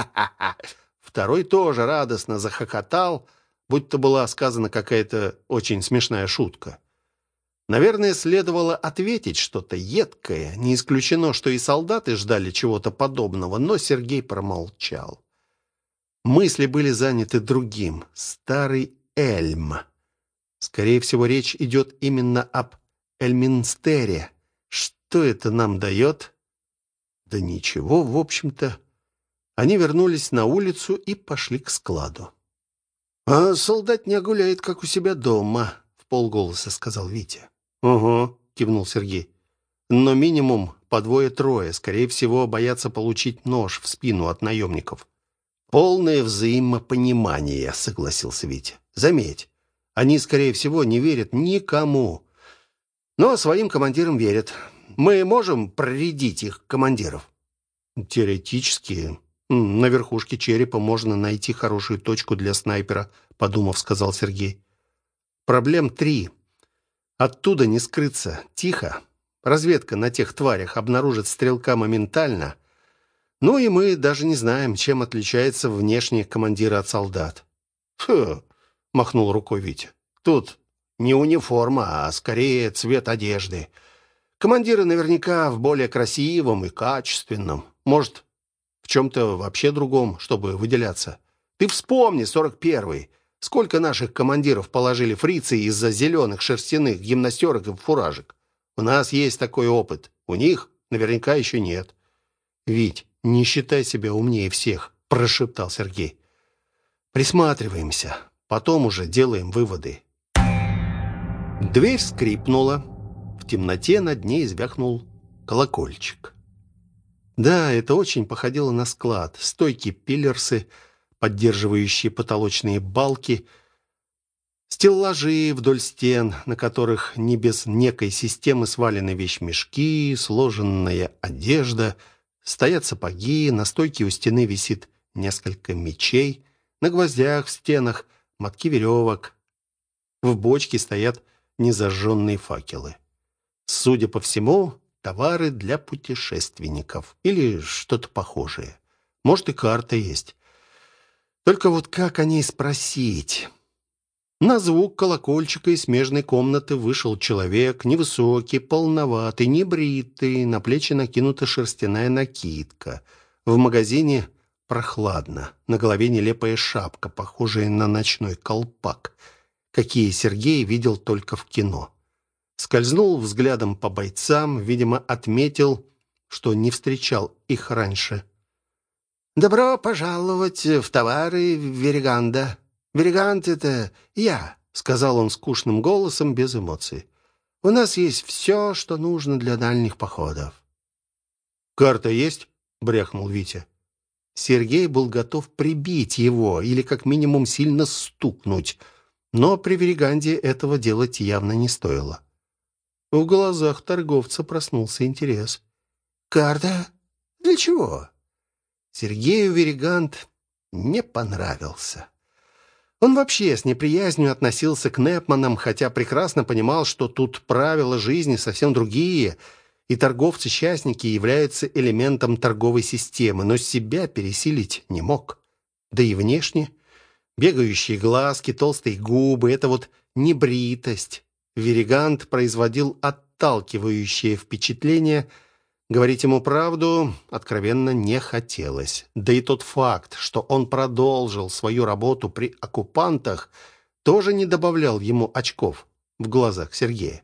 Второй тоже радостно захохотал, будто была сказана какая-то очень смешная шутка. Наверное, следовало ответить что-то едкое. Не исключено, что и солдаты ждали чего-то подобного, но Сергей промолчал. Мысли были заняты другим. Старый Эльм. Скорее всего, речь идет именно об Эльминстере. Что это нам дает? Да ничего, в общем-то. Они вернулись на улицу и пошли к складу. «А солдатня гуляет, как у себя дома», — вполголоса сказал Витя. «Угу», — кивнул Сергей. «Но минимум по 2-3, скорее всего, боятся получить нож в спину от наемников». «Полное взаимопонимание», — согласился Витя. «Заметь, они, скорее всего, не верят никому. Но своим командирам верят. Мы можем проредить их командиров?» «Теоретически, на верхушке черепа можно найти хорошую точку для снайпера», подумав, сказал Сергей. «Проблем 3. Оттуда не скрыться. Тихо. Разведка на тех тварях обнаружит стрелка моментально. Ну и мы даже не знаем, чем отличается внешне командиры от солдат». «Фу!» — махнул рукой Витя. «Тут не униформа, а скорее цвет одежды. Командиры наверняка в более красивом и качественном. Может, в чем-то вообще другом, чтобы выделяться. Ты вспомни 41-й. Сколько наших командиров положили фрицы из-за зеленых шерстяных гимнастерок и фуражек? У нас есть такой опыт. У них наверняка еще нет». «Вить, не считай себя умнее всех», – прошептал Сергей. «Присматриваемся. Потом уже делаем выводы». Дверь скрипнула. В темноте над ней звякнул колокольчик. Да, это очень походило на склад. Стойки пиллерсы, поддерживающие потолочные балки, стеллажи вдоль стен, на которых не без некой системы свалены вещмешки, сложенная одежда, стоят сапоги, на стойке у стены висит несколько мечей, на гвоздях в стенах мотки веревок. В бочке стоят незажженные факелы. Судя по всему, товары для путешественников или что-то похожее. Может, и карта есть. Только вот как о ней спросить? На звук колокольчика из смежной комнаты вышел человек, невысокий, полноватый, небритый, на плечи накинута шерстяная накидка. В магазине прохладно, на голове нелепая шапка, похожая на ночной колпак, какие Сергей видел только в кино. Скользнул взглядом по бойцам, видимо, отметил, что не встречал их раньше. «Добро пожаловать в товары Вериганда. Веригант — это я», — сказал он скучным голосом, без эмоций. «У нас есть все, что нужно для дальних походов». «Карта есть?» — брякнул Витя. Сергей был готов прибить его или как минимум сильно стукнуть, но при Вериганде этого делать явно не стоило. В глазах торговца проснулся интерес. «Карта? Для чего?» Сергею Веригант не понравился. Он вообще с неприязнью относился к Непманам, хотя прекрасно понимал, что тут правила жизни совсем другие, и торговцы-частники являются элементом торговой системы, но себя пересилить не мог. Да и внешне. Бегающие глазки, толстые губы — это вот небритость. Веригант производил отталкивающее впечатление. Говорить ему правду откровенно не хотелось. Да и тот факт, что он продолжил свою работу при оккупантах, тоже не добавлял ему очков в глазах Сергея.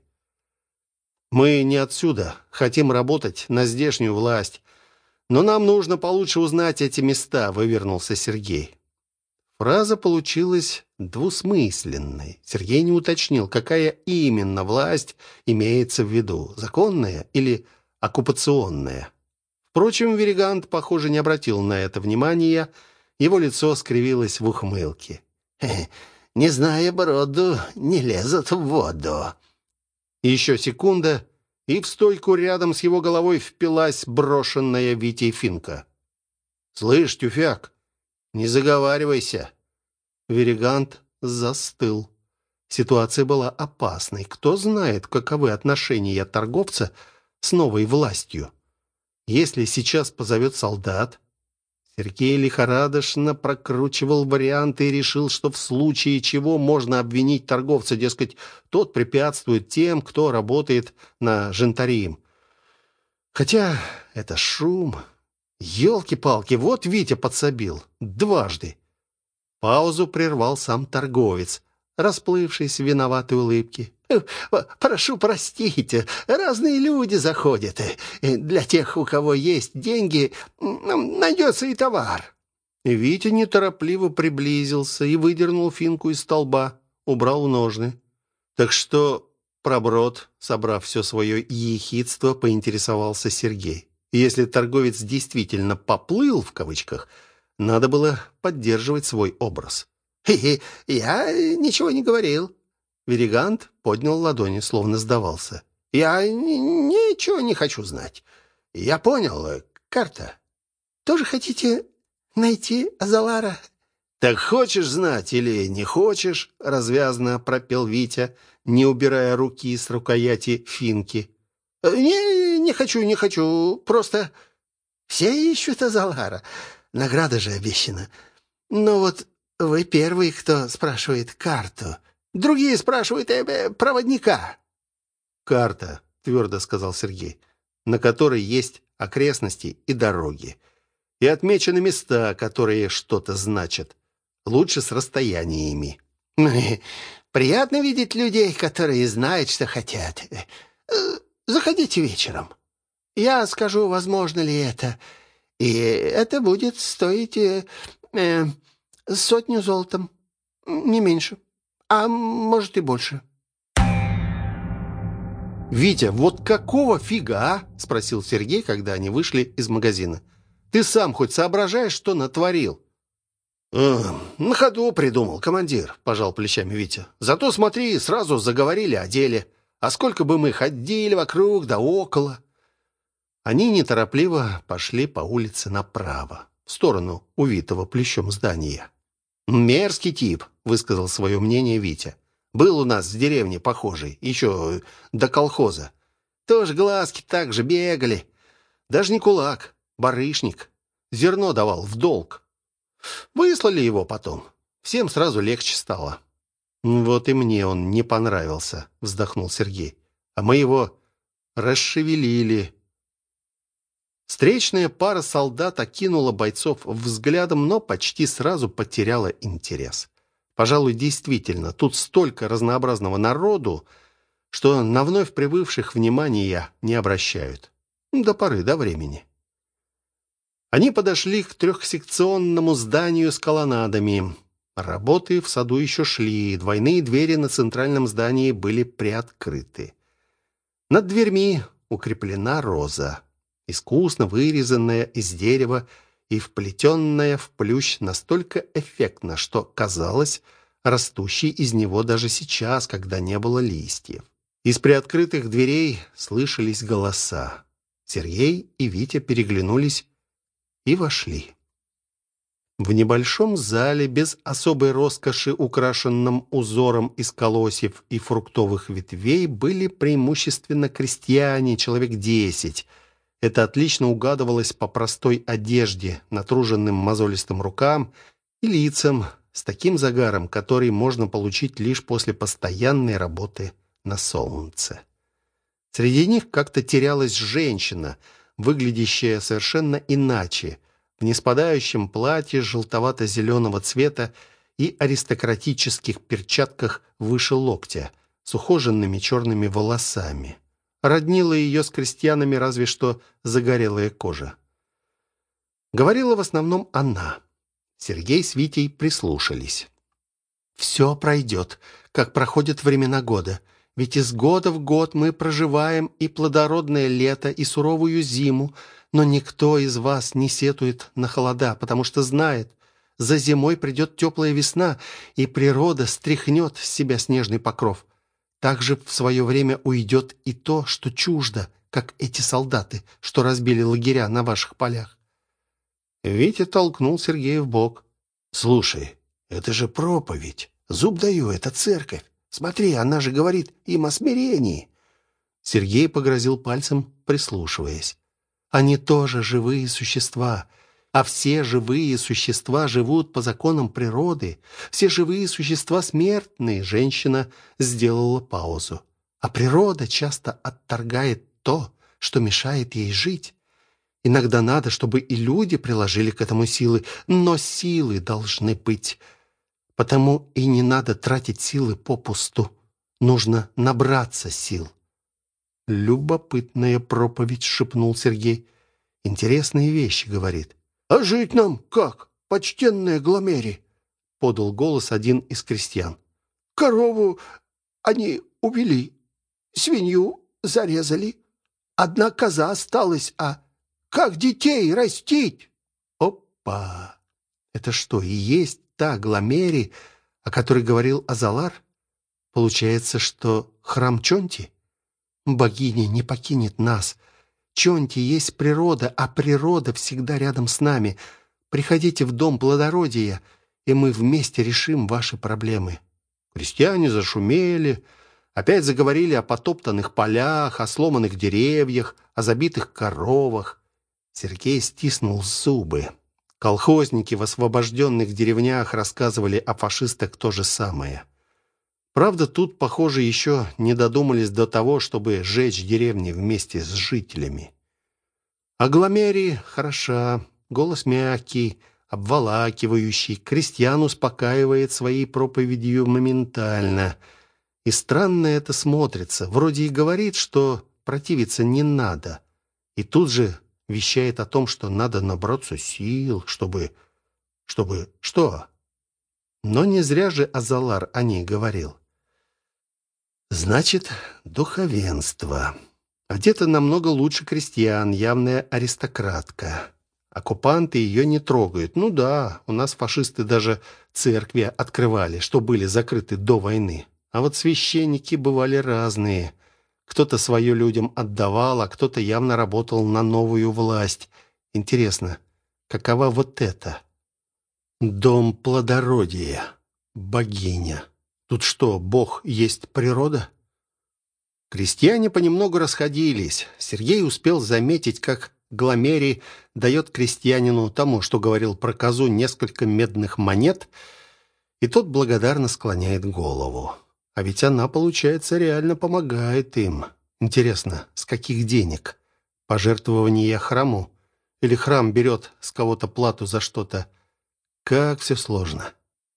«Мы не отсюда, хотим работать на здешнюю власть, но нам нужно получше узнать эти места», — вывернулся Сергей. Фраза получилась двусмысленной. Сергей не уточнил, какая именно власть имеется в виду, законная или оккупационная. Впрочем, Веригант, похоже, не обратил на это внимания. Его лицо скривилось в ухмылке. «Не зная броду, не лезут в воду». Еще секунда, и в стойку рядом с его головой впилась брошенная Витей финка. «Слышь, тюфяк, не заговаривайся». Веригант застыл. Ситуация была опасной. Кто знает, каковы отношения торговца с новой властью. Если сейчас позовет солдат... Сергей лихорадочно прокручивал варианты и решил, что в случае чего можно обвинить торговца, дескать, тот препятствует тем, кто работает на Жентарим. Хотя это шум. Ёлки-палки, вот Витя подсобил. Дважды. Паузу прервал сам торговец, расплывшись в виноватой улыбке. «Прошу простите, разные люди заходят. Для тех, у кого есть деньги, найдется и товар». Витя неторопливо приблизился и выдернул финку из столба, убрал в ножны. «Так что, проброд», собрав все свое ехидство, поинтересовался Сергей. Если торговец действительно «поплыл», в кавычках, надо было поддерживать свой образ. «Я ничего не говорил». Веригант поднял ладони, словно сдавался. Я ничего не хочу знать. Я понял. Карта. Тоже хотите найти Азалара? «Так хочешь знать или не хочешь?» — развязно пропел Витя, не убирая руки с рукояти финки. Не хочу, не хочу. Просто все ищут Азалара. Награда же обещана. Но вот вы первый, кто спрашивает карту. Другие спрашивают проводника». «Карта», — твердо сказал Сергей, «на которой есть окрестности и дороги. И отмечены места, которые что-то значат. Лучше с расстояниями». «Приятно видеть людей, которые знают, что хотят. Заходите вечером. Я скажу, возможно ли это. И это будет стоить 100 золотом. Не меньше. А может и больше». «Витя, вот какого фига, а?» — спросил Сергей, когда они вышли из магазина. «Ты сам хоть соображаешь, что натворил?» «На ходу придумал, командир», — пожал плечами Витя. «Зато смотри, сразу заговорили о деле. А сколько бы мы ходили вокруг да около». Они неторопливо пошли по улице направо, в сторону увитого плющом здания. «Мерзкий тип», — высказал свое мнение Витя. «Был у нас в деревне похожий, еще до колхоза. Тоже глазки так же бегали. Даже не кулак, барышник. Зерно давал в долг. Выслали его потом. Всем сразу легче стало». «Вот и мне он не понравился», — вздохнул Сергей. «А мы его расшевелили». Встречная пара солдат окинула бойцов взглядом, но почти сразу потеряла интерес. Пожалуй, действительно, тут столько разнообразного народу, что на вновь прибывших внимания не обращают. До поры до времени. Они подошли к трехсекционному зданию с колоннадами. Работы в саду еще шли, двойные двери на центральном здании были приоткрыты. Над дверьми укреплена роза, искусно вырезанная из дерева и вплетенная в плющ настолько эффектно, что казалось растущей из него даже сейчас, когда не было листьев. Из приоткрытых дверей слышались голоса. Сергей и Витя переглянулись и вошли. В небольшом зале, без особой роскоши, украшенном узором из колосьев и фруктовых ветвей, были преимущественно крестьяне, человек 10. Это отлично угадывалось по простой одежде, натруженным мозолистым рукам и лицам, с таким загаром, который можно получить лишь после постоянной работы на солнце. Среди них как-то терялась женщина, выглядящая совершенно иначе, в неспадающем платье желтовато-зеленого цвета и аристократических перчатках выше локтя, с ухоженными черными волосами. Роднила ее с крестьянами разве что загорелая кожа. Говорила в основном она. Сергей с Витей прислушались. «Все пройдет, как проходят времена года. Ведь из года в год мы проживаем и плодородное лето, и суровую зиму, но никто из вас не сетует на холода, потому что знает, за зимой придет теплая весна, и природа стряхнет с себя снежный покров. Также в свое время уйдет и то, что чуждо, как эти солдаты, что разбили лагеря на ваших полях». Витя толкнул Сергея в бок. «Слушай, это же проповедь. Зуб даю, это церковь. Смотри, она же говорит им о смирении». Сергей погрозил пальцем, прислушиваясь. «Они тоже живые существа, а все живые существа живут по законам природы. Все живые существа смертны». Женщина сделала паузу. «А природа часто отторгает то, что мешает ей жить. Иногда надо, чтобы и люди приложили к этому силы, но силы должны быть. Потому и не надо тратить силы попусту. Нужно набраться сил». «Любопытная проповедь», — шепнул Сергей. «Интересные вещи, — говорит». «А жить нам как, почтенная Гломери?» — подал голос один из крестьян. «Корову они увели, свинью зарезали. Одна коза осталась, а как детей растить?» «Опа! Это что, и есть та Гломери, о которой говорил Азалар? Получается, что храм Чонти? Богиня не покинет нас. Чонти есть природа, а природа всегда рядом с нами. Приходите в дом плодородия, и мы вместе решим ваши проблемы». Крестьяне зашумели, опять заговорили о потоптанных полях, о сломанных деревьях, о забитых коровах. Сергей стиснул зубы. Колхозники в освобожденных деревнях рассказывали о фашистах то же самое. Правда, тут, похоже, еще не додумались до того, чтобы сжечь деревни вместе с жителями. А Гламерия хороша, голос мягкий, обволакивающий, крестьян успокаивает своей проповедью моментально. И странно это смотрится. Вроде и говорит, что противиться не надо. И тут же вещает о том, что надо набраться сил, чтобы что? Но не зря же Азалар о ней говорил. Значит, духовенство. Одета намного лучше крестьян, явная аристократка. Оккупанты ее не трогают. Ну да, у нас фашисты даже церкви открывали, что были закрыты до войны. А вот священники бывали разные. Кто-то свое людям отдавал, а кто-то явно работал на новую власть. Интересно, какова вот это? Дом плодородия. Богиня. Тут что, Бог есть природа? Крестьяне понемногу расходились. Сергей успел заметить, как Гламерий дает крестьянину, тому, что говорил про козу, несколько медных монет, и тот благодарно склоняет голову. А ведь она, получается, реально помогает им. Интересно, с каких денег? Пожертвования храму? Или храм берет с кого-то плату за что-то? Как все сложно.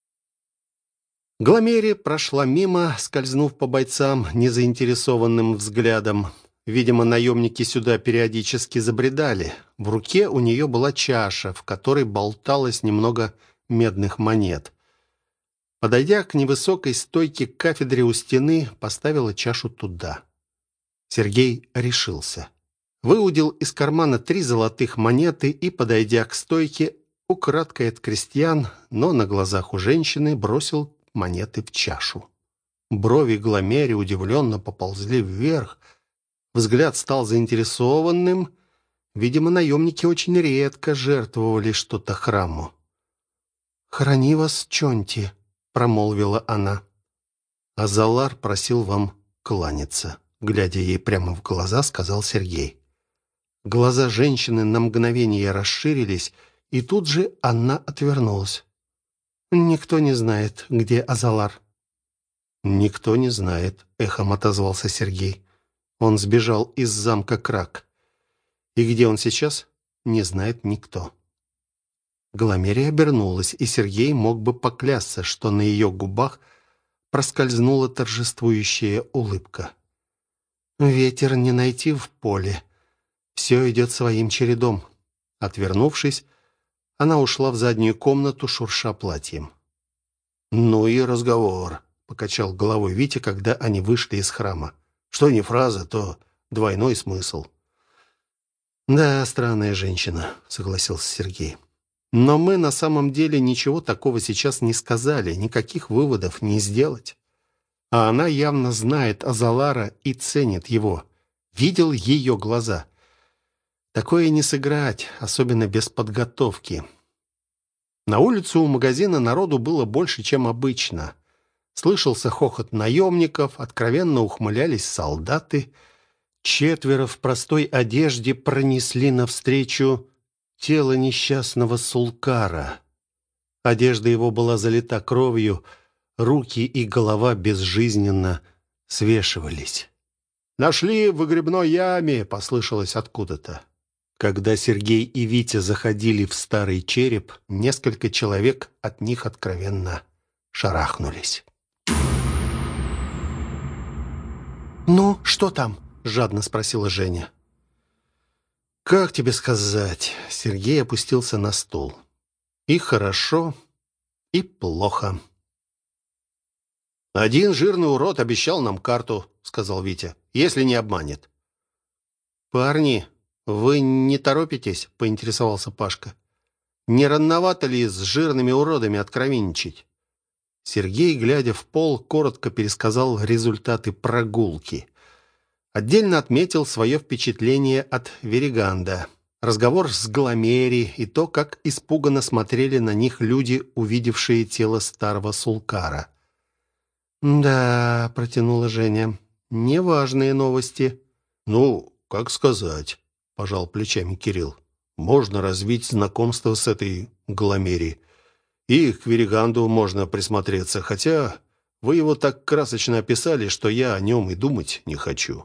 Гламерия прошла мимо, скользнув по бойцам незаинтересованным взглядом. Видимо, наемники сюда периодически забредали. В руке у нее была чаша, в которой болталось немного медных монет. Подойдя к невысокой стойке к кафедре у стены, поставила чашу туда. Сергей решился. Выудил из кармана 3 золотых монеты и, подойдя к стойке, украдкой от крестьян, но на глазах у женщины бросил монеты в чашу. Брови Гламери удивленно поползли вверх. Взгляд стал заинтересованным. Видимо, наемники очень редко жертвовали что-то храму. «Храни вас, Чонти», — промолвила она. «Азалар просил вам кланяться», — глядя ей прямо в глаза, сказал Сергей. Глаза женщины на мгновение расширились, и тут же она отвернулась. «Никто не знает, где Азалар». «Никто не знает», — эхом отозвался Сергей. «Он сбежал из замка Крак. И где он сейчас, не знает никто». Гламерия обернулась, и Сергей мог бы поклясться, что на ее губах проскользнула торжествующая улыбка. «Ветер не найти в поле. Все идет своим чередом». Отвернувшись, она ушла в заднюю комнату, шурша платьем. «Ну и разговор», — покачал головой Витя, когда они вышли из храма. «Что не фраза, то двойной смысл». «Да, странная женщина», — согласился Сергей. «Но мы на самом деле ничего такого сейчас не сказали, никаких выводов не сделать. А она явно знает Азалара и ценит его. Видел ее глаза. Такое не сыграть, особенно без подготовки». На улицу у магазина народу было больше, чем обычно. Слышался хохот наемников, откровенно ухмылялись солдаты. 4 в простой одежде пронесли навстречу тело несчастного Сулкара. Одежда его была залита кровью, руки и голова безжизненно свешивались. «Нашли в выгребной яме», — послышалось откуда-то. Когда Сергей и Витя заходили в старый череп, несколько человек от них откровенно шарахнулись. «Ну, что там?» — жадно спросила Женя. «Как тебе сказать?» — Сергей опустился на стул. «И хорошо, и плохо». «Один жирный урод обещал нам карту», — сказал Витя, — «если не обманет». «Парни, вы не торопитесь?» — поинтересовался Пашка. «Не рановато ли с жирными уродами откровенничать?» Сергей, глядя в пол, коротко пересказал результаты прогулки. Отдельно отметил свое впечатление от Вериганда. Разговор с Гламери и то, как испуганно смотрели на них люди, увидевшие тело старого Сулкара. «Да», — протянула Женя, — «неважные новости». «Ну, как сказать», — пожал плечами Кирилл. «Можно развить знакомство с этой Гламери. И к Вериганду можно присмотреться, хотя вы его так красочно описали, что я о нем и думать не хочу».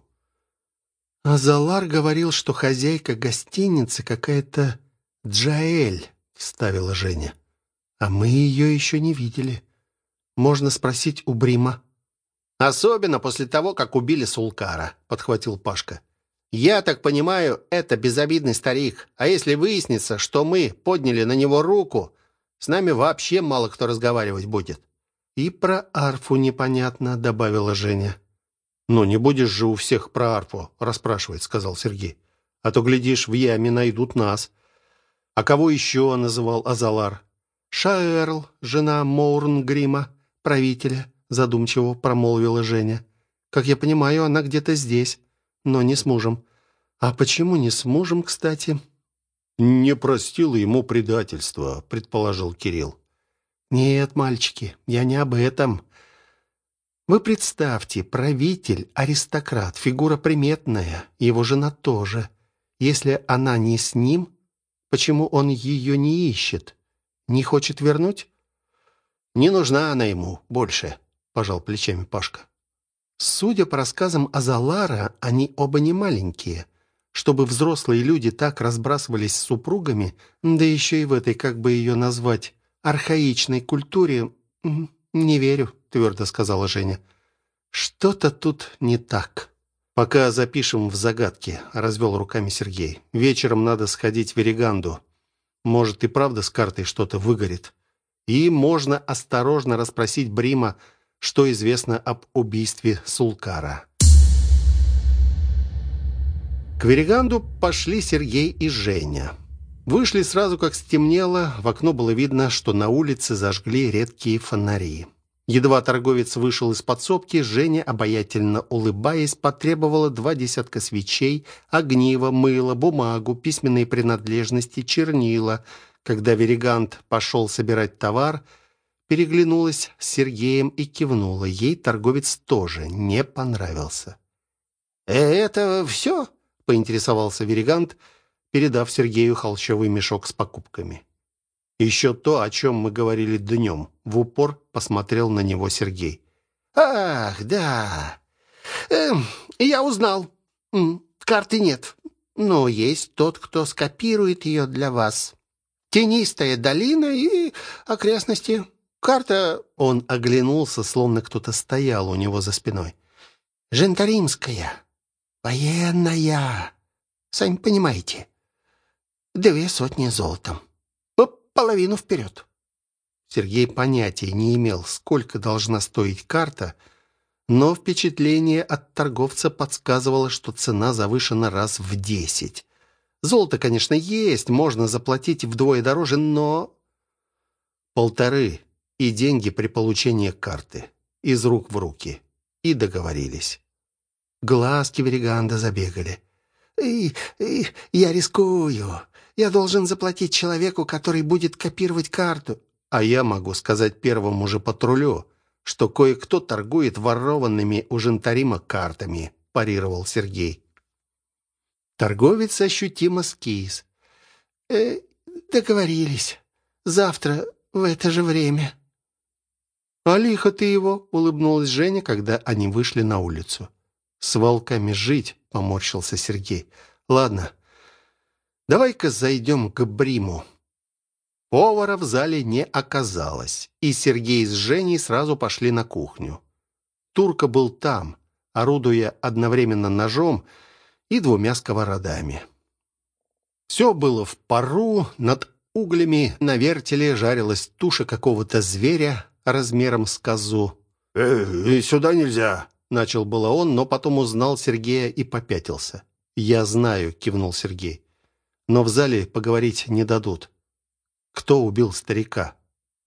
«Азалар говорил, что хозяйка гостиницы какая-то Джаэль», — вставила Женя. «А мы ее еще не видели. Можно спросить у Брима». «Особенно после того, как убили Сулкара», — подхватил Пашка. «Я так понимаю, это безобидный старик. А если выяснится, что мы подняли на него руку, с нами вообще мало кто разговаривать будет». «И про арфу непонятно», — добавила Женя. «Ну, не будешь же у всех про арфу расспрашивать», — сказал Сергей. «А то, глядишь, в яме найдут нас». «А кого еще называл Азалар?» «Шаэрл, жена Моурнгрима, правителя», — задумчиво промолвила Женя. «Как я понимаю, она где-то здесь, но не с мужем». «А почему не с мужем, кстати?» «Не простила ему предательство», — предположил Кирилл. «Нет, мальчики, я не об этом. Вы представьте, правитель, аристократ, фигура приметная, его жена тоже. Если она не с ним, почему он ее не ищет? Не хочет вернуть?» «Не нужна она ему больше», — пожал плечами Пашка. «Судя по рассказам Азалара, они оба не маленькие. Чтобы взрослые люди так разбрасывались с супругами, да еще и в этой, как бы ее назвать, архаичной культуре, не верю», — твердо сказала Женя. «Что-то тут не так». «Пока запишем в загадки», — развел руками Сергей. «Вечером надо сходить в Вериганду. Может, и правда с картой что-то выгорит. И можно осторожно расспросить Брима, что известно об убийстве Сулкара». К Вериганду пошли Сергей и Женя. Вышли сразу, как стемнело. В окно было видно, что на улице зажгли редкие фонари. Едва торговец вышел из подсобки, Женя, обаятельно улыбаясь, потребовала 2 десятка свечей, огниво, мыло, бумагу, письменные принадлежности, чернила. Когда Веригант пошел собирать товар, переглянулась с Сергеем и кивнула. Ей торговец тоже не понравился. Это все?» — поинтересовался Веригант, передав Сергею холщовый мешок с покупками. «Еще то, о чем мы говорили днем», — в упор посмотрел на него Сергей. «Ах, да. Я узнал. Карты нет, но есть тот, кто скопирует ее для вас. Тенистая долина и окрестности. Карта...» Он оглянулся, словно кто-то стоял у него за спиной. «Жентаримская. Военная. Сами понимаете. 200 золотом. Половину вперед». Сергей понятия не имел, сколько должна стоить карта, но впечатление от торговца подсказывало, что цена завышена раз в 10. Золото, конечно, есть, можно заплатить вдвое дороже, но... 1,5 и деньги при получении карты. Из рук в руки. И договорились. Глазки Вериганда забегали. «Я рискую. Я должен заплатить человеку, который будет копировать карту». «А я могу сказать первому же патрулю, что кое-кто торгует ворованными у Жентарима картами», – парировал Сергей. Торговец ощутимо скис. «Договорились. Завтра в это же время». «А лихо ты его», – улыбнулась Женя, когда они вышли на улицу. «С волками жить», – поморщился Сергей. «Ладно, давай-ка зайдем к Бриму». Повара в зале не оказалось, и Сергей с Женей сразу пошли на кухню. Турка был там, орудуя одновременно ножом и 2 сковородами. Все было в пару, над углями на вертеле жарилась туша какого-то зверя размером с козу. «Сюда нельзя», — начал было он, но потом узнал Сергея и попятился. «Я знаю», — кивнул Сергей, — «но в зале поговорить не дадут». «Кто убил старика?»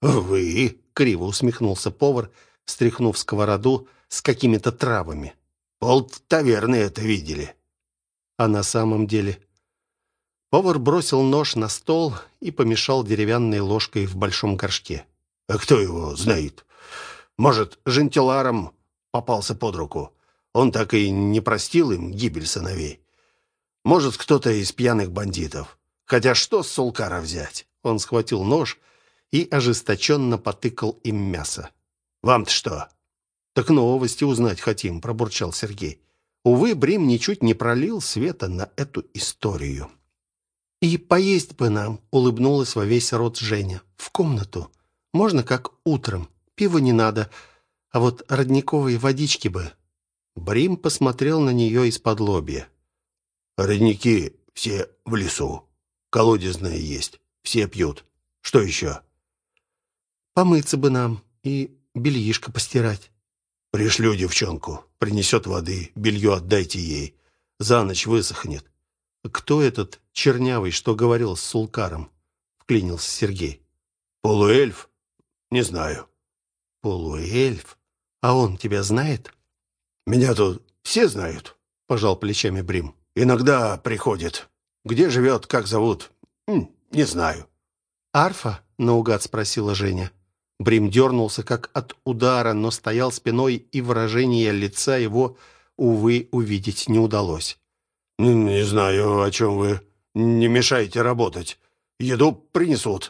«Вы?» — криво усмехнулся повар, стряхнув сковороду с какими-то травами. Полтаверны это видели. А на самом деле... Повар бросил нож на стол и помешал деревянной ложкой в большом горшке. А кто его знает? Может, жентиларом попался под руку. Он так и не простил им гибель сыновей. Может, кто-то из пьяных бандитов. Хотя что с Сулкара взять? Он схватил нож и ожесточенно потыкал им мясо. «Вам-то что?» «Так новости узнать хотим», — пробурчал Сергей. Увы, Брим ничуть не пролил света на эту историю. «И поесть бы нам», — улыбнулась во весь рот Женя. «В комнату. Можно как утром. Пива не надо. А вот родниковой водички бы». Брим посмотрел на нее из-подлобья. «Родники все в лесу. Колодезные есть. Все пьют. Что еще?» «Помыться бы нам и бельишко постирать». «Пришлю девчонку. Принесет воды. Белье отдайте ей. За ночь высохнет». «Кто этот чернявый, что говорил с Сулкаром?» — вклинился Сергей. «Полуэльф? Не знаю». «Полуэльф? А он тебя знает?» «Меня тут все знают», — пожал плечами Брим. «Иногда приходит. Где живет, как зовут? Не знаю». «Арфа?» — наугад спросила Женя. Брим дернулся, как от удара, но стоял спиной, и выражение лица его, увы, увидеть не удалось. «Не знаю, о чем вы. Не мешайте работать. Еду принесут».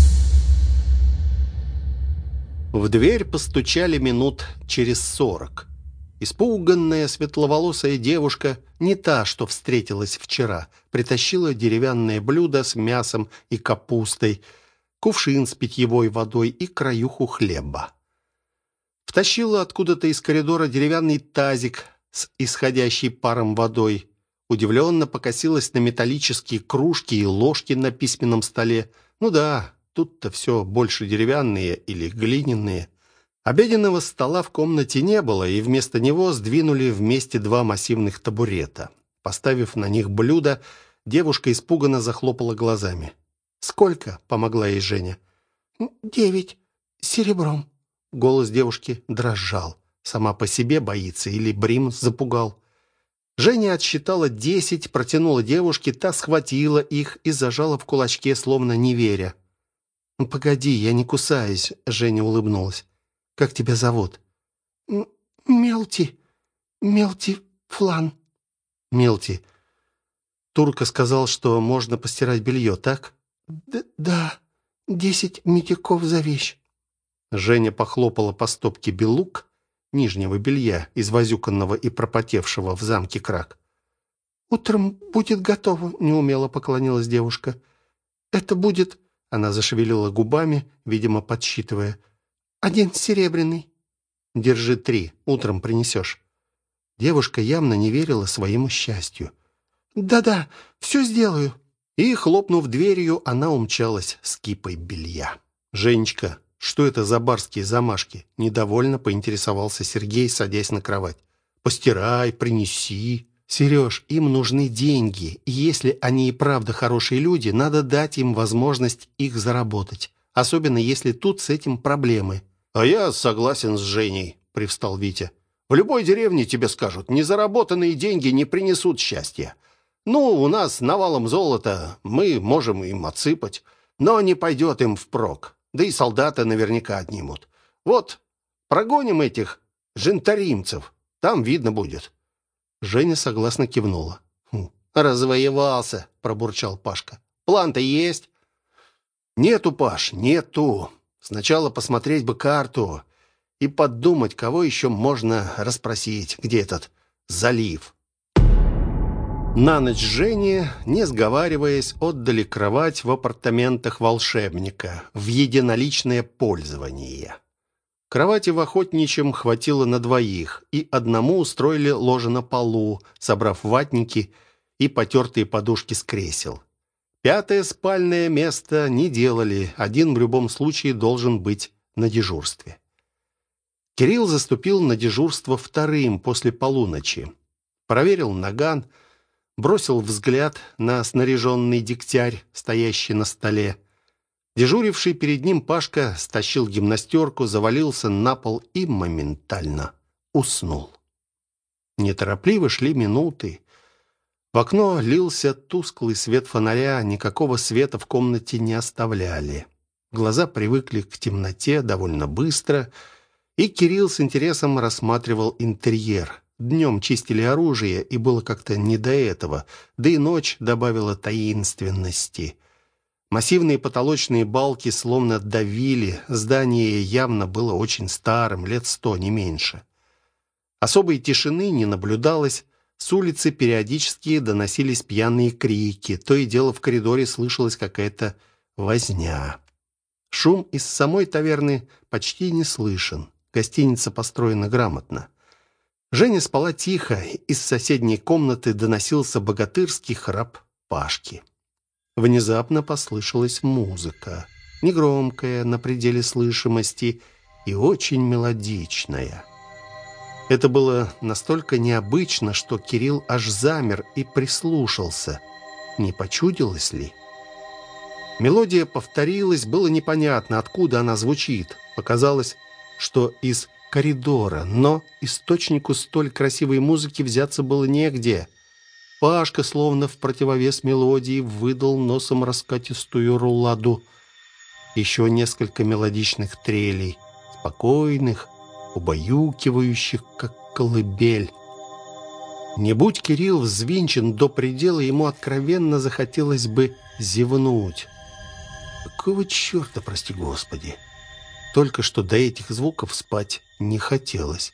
В дверь постучали минут через 40. Испуганная светловолосая девушка, не та, что встретилась вчера, притащила деревянное блюдо с мясом и капустой, кувшин с питьевой водой и краюху хлеба. Втащила откуда-то из коридора деревянный тазик с исходящей паром водой. Удивленно покосилась на металлические кружки и ложки на письменном столе. Ну да, тут-то все больше деревянные или глиняные. Обеденного стола в комнате не было, и вместо него сдвинули вместе два массивных табурета. Поставив на них блюдо, девушка испуганно захлопала глазами. «Сколько?» — помогла ей Женя. 9 серебром». Голос девушки дрожал. Сама по себе боится или Брим запугал. Женя отсчитала 10, протянула девушке, та схватила их и зажала в кулачке, словно не веря. «Погоди, я не кусаюсь», — Женя улыбнулась. «Как тебя зовут?» «Мелти. Мелти Флан». «Мелти. Турка сказал, что можно постирать белье, так?» «Да, 10 медиков за вещь». Женя похлопала по стопке белук, нижнего белья, извозюканного и пропотевшего в замке Крак. «Утром будет готово», — неумело поклонилась девушка. «Это будет...» — она зашевелила губами, видимо, подсчитывая. 1 серебряный». «Держи 3, утром принесешь». Девушка явно не верила своему счастью. «Да-да, все сделаю». И, хлопнув дверью, она умчалась с кипой белья. «Женечка, что это за барские замашки?» Недовольно поинтересовался Сергей, садясь на кровать. «Постирай, принеси». «Сереж, им нужны деньги, и если они и правда хорошие люди, надо дать им возможность их заработать, особенно если тут с этим проблемы». «А я согласен с Женей», — привстал Витя. «В любой деревне тебе скажут, незаработанные деньги не принесут счастья. Ну, у нас навалом золота, мы можем им отсыпать, но не пойдет им впрок, да и солдаты наверняка отнимут. Вот, прогоним этих жентаримцев, там видно будет». Женя согласно кивнула. «Развоевался», — пробурчал Пашка. «План-то есть?» «Нету, Паш, нету. Сначала посмотреть бы карту и подумать, кого еще можно расспросить, где этот залив». На ночь Жене, не сговариваясь, отдали кровать в апартаментах волшебника в единоличное пользование. Кровати в охотничьем хватило на двоих, и одному устроили ложе на полу, собрав ватники и потертые подушки с кресел. 5-е спальное место не делали, один в любом случае должен быть на дежурстве. Кирилл заступил на дежурство 2-м после полуночи. Проверил наган, бросил взгляд на снаряженный дегтярь, стоящий на столе. Дежуривший перед ним Пашка стащил гимнастерку, завалился на пол и моментально уснул. Неторопливо шли минуты. В окно лился тусклый свет фонаря, никакого света в комнате не оставляли. Глаза привыкли к темноте довольно быстро, и Кирилл с интересом рассматривал интерьер. Днем чистили оружие, и было как-то не до этого, да и ночь добавила таинственности. Массивные потолочные балки словно давили, здание явно было очень старым, лет 100, не меньше. Особой тишины не наблюдалось, с улицы периодически доносились пьяные крики, то и дело в коридоре слышалась какая-то возня. Шум из самой таверны почти не слышен, гостиница построена грамотно. Женя спала тихо, из соседней комнаты доносился богатырский храп Пашки. Внезапно послышалась музыка, негромкая, на пределе слышимости и очень мелодичная. Это было настолько необычно, что Кирилл аж замер и прислушался. Не почудилось ли? Мелодия повторилась, было непонятно, откуда она звучит. Показалось, что из коридора, но источнику столь красивой музыки взяться было негде. Пашка, словно в противовес мелодии, выдал носом раскатистую руладу. Еще несколько мелодичных трелей, спокойных, убаюкивающих, как колыбель. Не будь Кирилл взвинчен до предела, ему откровенно захотелось бы зевнуть. Какого черта, прости господи? Только что до этих звуков спать не хотелось.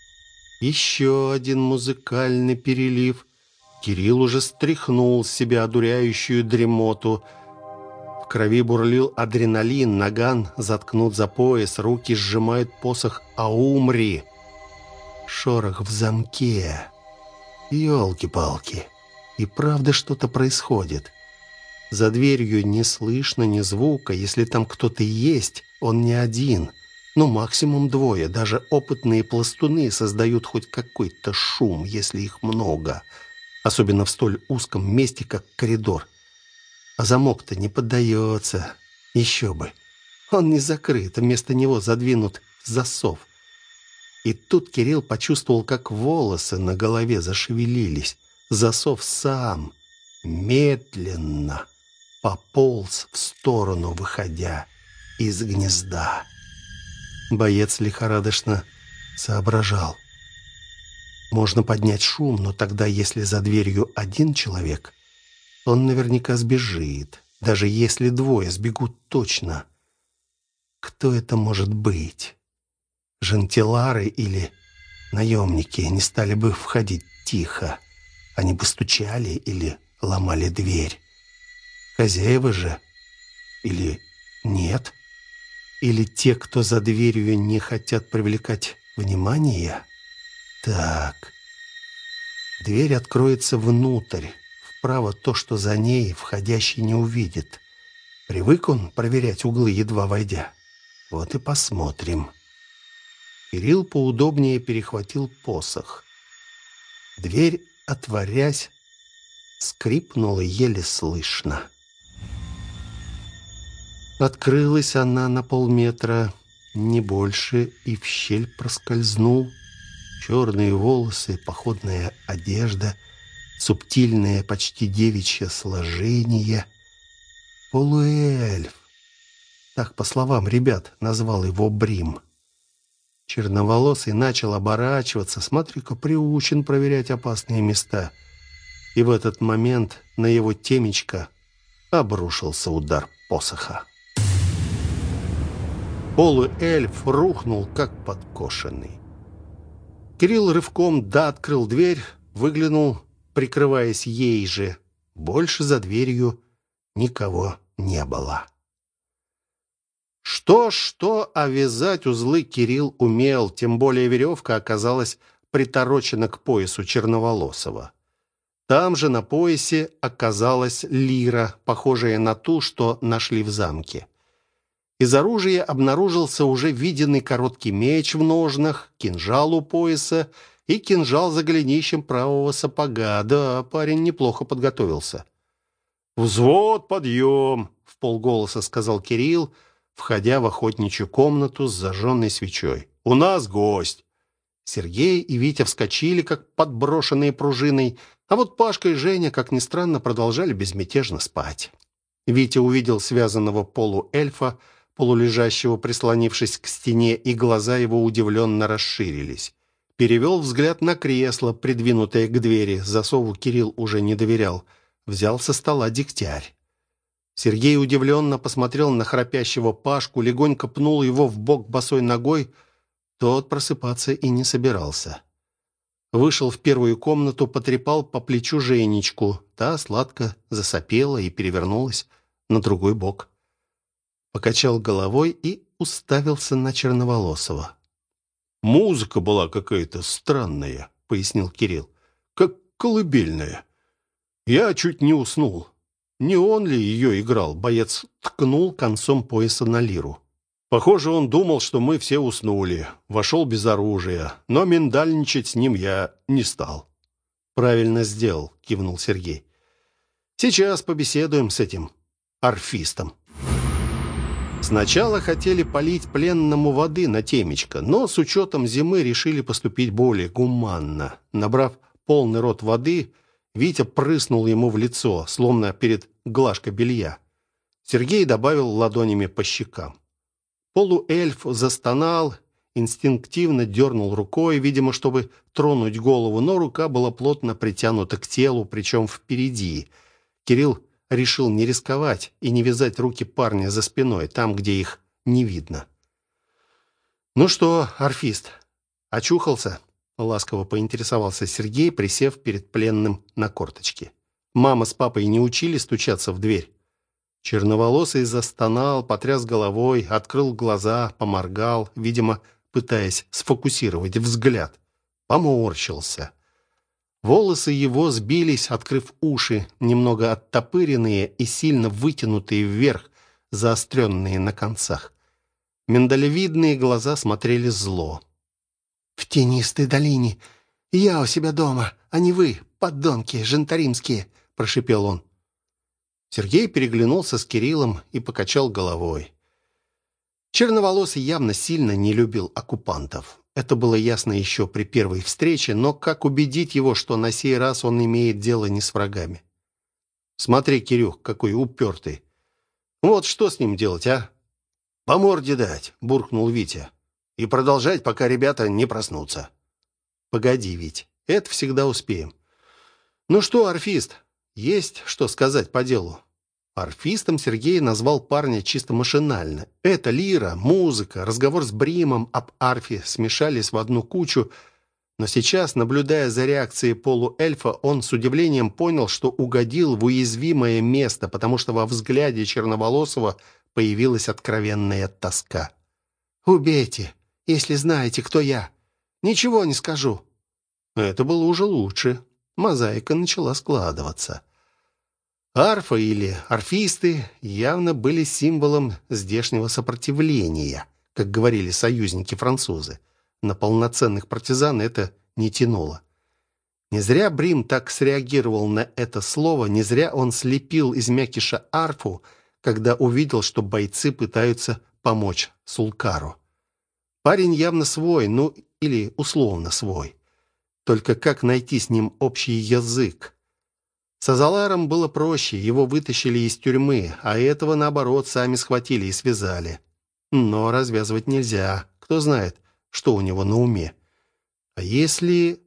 Еще один музыкальный перелив. Кирилл уже стряхнул с себя одуряющую дремоту. В крови бурлил адреналин, наган заткнут за пояс, руки сжимают посох Аумри. Шорох в замке. Ёлки-палки. И правда что-то происходит. За дверью не слышно ни звука. Если там кто-то есть, он не один. Ну, максимум двое. Даже опытные пластуны создают хоть какой-то шум, если их много. Особенно в столь узком месте, как коридор. А замок-то не поддается. Еще бы. Он не закрыт, а вместо него задвинут засов. И тут Кирилл почувствовал, как волосы на голове зашевелились. Засов сам, медленно, пополз в сторону, выходя из гнезда. Боец лихорадочно соображал. Можно поднять шум, но тогда, если за дверью один человек, он наверняка сбежит. Даже если двое, сбегут точно. Кто это может быть? Жентилары или наемники не стали бы входить тихо. Они бы стучали или ломали дверь. Хозяева же? Или нет? Или те, кто за дверью, не хотят привлекать внимание? Так. Дверь откроется внутрь. Вправо то, что за ней входящий не увидит. Привык он проверять углы, едва войдя. Вот и посмотрим. Кирилл поудобнее перехватил посох. Дверь, отворясь, скрипнула еле слышно. Открылась она на полметра, не больше, и в щель проскользнул. Черные волосы, походная одежда, субтильное, почти девичье сложение. Полуэльф. Так, по словам ребят, назвал его Брим. Черноволосый начал оборачиваться. Смотри-ка, приучен проверять опасные места. И в этот момент на его темечко обрушился удар посоха. Полуэльф рухнул, как подкошенный. Кирилл рывком открыл дверь, выглянул, прикрываясь ей же. Больше за дверью никого не было. Что, а вязать узлы Кирилл умел, тем более веревка оказалась приторочена к поясу черноволосого. Там же на поясе оказалась лира, похожая на ту, что нашли в замке. Из оружия обнаружился уже виденный короткий меч в ножнах, кинжал у пояса и кинжал за голенищем правого сапога. Да, парень неплохо подготовился. «Взвод, подъем!» — вполголоса сказал Кирилл, входя в охотничью комнату с зажженной свечой. «У нас гость!» Сергей и Витя вскочили, как подброшенные пружиной, а вот Пашка и Женя, как ни странно, продолжали безмятежно спать. Витя увидел связанного полуэльфа, полулежащего, прислонившись к стене, и глаза его удивленно расширились. Перевел взгляд на кресло, придвинутое к двери. Засову Кирилл уже не доверял. Взял со стола дегтярь. Сергей удивленно посмотрел на храпящего Пашку, легонько пнул его в бок босой ногой. Тот просыпаться и не собирался. Вышел в первую комнату, потрепал по плечу Женечку. Та сладко засопела и перевернулась на другой бок. Покачал головой и уставился на Черноволосого. «Музыка была какая-то странная», — пояснил Кирилл. «Как колыбельная. Я чуть не уснул. Не он ли ее играл?» Боец ткнул концом пояса на лиру. «Похоже, он думал, что мы все уснули. Вошел без оружия, но миндальничать с ним я не стал». «Правильно сделал», — кивнул Сергей. «Сейчас побеседуем с этим орфистом». Сначала хотели полить пленному воды на темечко, но с учетом зимы решили поступить более гуманно. Набрав полный рот воды, Витя прыснул ему в лицо, словно перед глажкой белья. Сергей добавил ладонями по щекам. Полуэльф застонал, инстинктивно дернул рукой, видимо, чтобы тронуть голову, но рука была плотно притянута к телу, причем впереди. Кирилл решил не рисковать и не вязать руки парня за спиной, там, где их не видно. «Ну что, орфист, очухался?» — ласково поинтересовался Сергей, присев перед пленным на корточки. «Мама с папой не учили стучаться в дверь?» Черноволосый застонал, потряс головой, открыл глаза, поморгал, видимо, пытаясь сфокусировать взгляд. Поморщился. Волосы его сбились, открыв уши, немного оттопыренные и сильно вытянутые вверх, заостренные на концах. Миндалевидные глаза смотрели зло. «В тенистой долине. Я у себя дома, а не вы, подонки жентаримские», — прошипел он. Сергей переглянулся с Кириллом и покачал головой. Черноволосый явно сильно не любил оккупантов. Это было ясно еще при первой встрече, но как убедить его, что на сей раз он имеет дело не с врагами? «Смотри, Кирюх, какой упертый. Вот что с ним делать, а?» «По морде дать», — буркнул Витя. «И продолжать, пока ребята не проснутся». «Погоди, Вить, это всегда успеем». «Ну что, орфист, есть что сказать по делу?» Орфистом Сергей назвал парня чисто машинально. Это лира, музыка, разговор с Бримом об арфе смешались в одну кучу, но сейчас, наблюдая за реакцией полуэльфа, он с удивлением понял, что угодил в уязвимое место, потому что во взгляде Черноволосого появилась откровенная тоска. «Убейте, если знаете, кто я. Ничего не скажу». Это было уже лучше. Мозаика начала складываться. Арфа или орфисты явно были символом здешнего сопротивления, как говорили союзники-французы. На полноценных партизан это не тянуло. Не зря Брим так среагировал на это слово, не зря он слепил из мякиша арфу, когда увидел, что бойцы пытаются помочь Сулкару. Парень явно свой, ну или условно свой. Только как найти с ним общий язык? С Азаларом было проще, его вытащили из тюрьмы, а этого, наоборот, сами схватили и связали. Но развязывать нельзя, кто знает, что у него на уме. А если...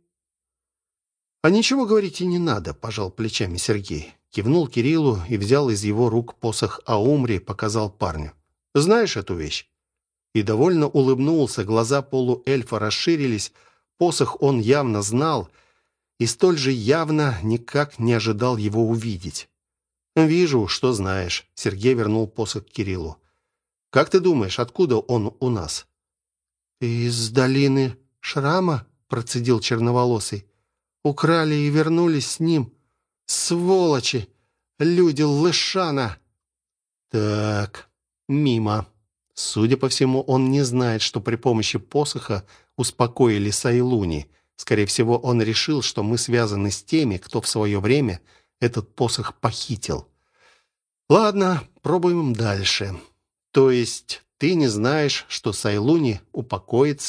«А ничего говорить и не надо», — пожал плечами Сергей. Кивнул Кириллу и взял из его рук посох Аумри, показал парню. «Знаешь эту вещь?» И довольно улыбнулся, глаза полуэльфа расширились, посох он явно знал, и столь же явно никак не ожидал его увидеть. «Вижу, что знаешь», — Сергей вернул посох Кириллу. «Как ты думаешь, откуда он у нас?» «Из долины Шрама?» — процедил Черноволосый. «Украли и вернулись с ним. Сволочи! Люди Лышана!» «Так, мимо. Судя по всему, он не знает, что при помощи посоха успокоили Сайлуни. Скорее всего, он решил, что мы связаны с теми, кто в свое время этот посох похитил. Ладно, пробуем дальше. То есть ты не знаешь, что Сайлуни упокоится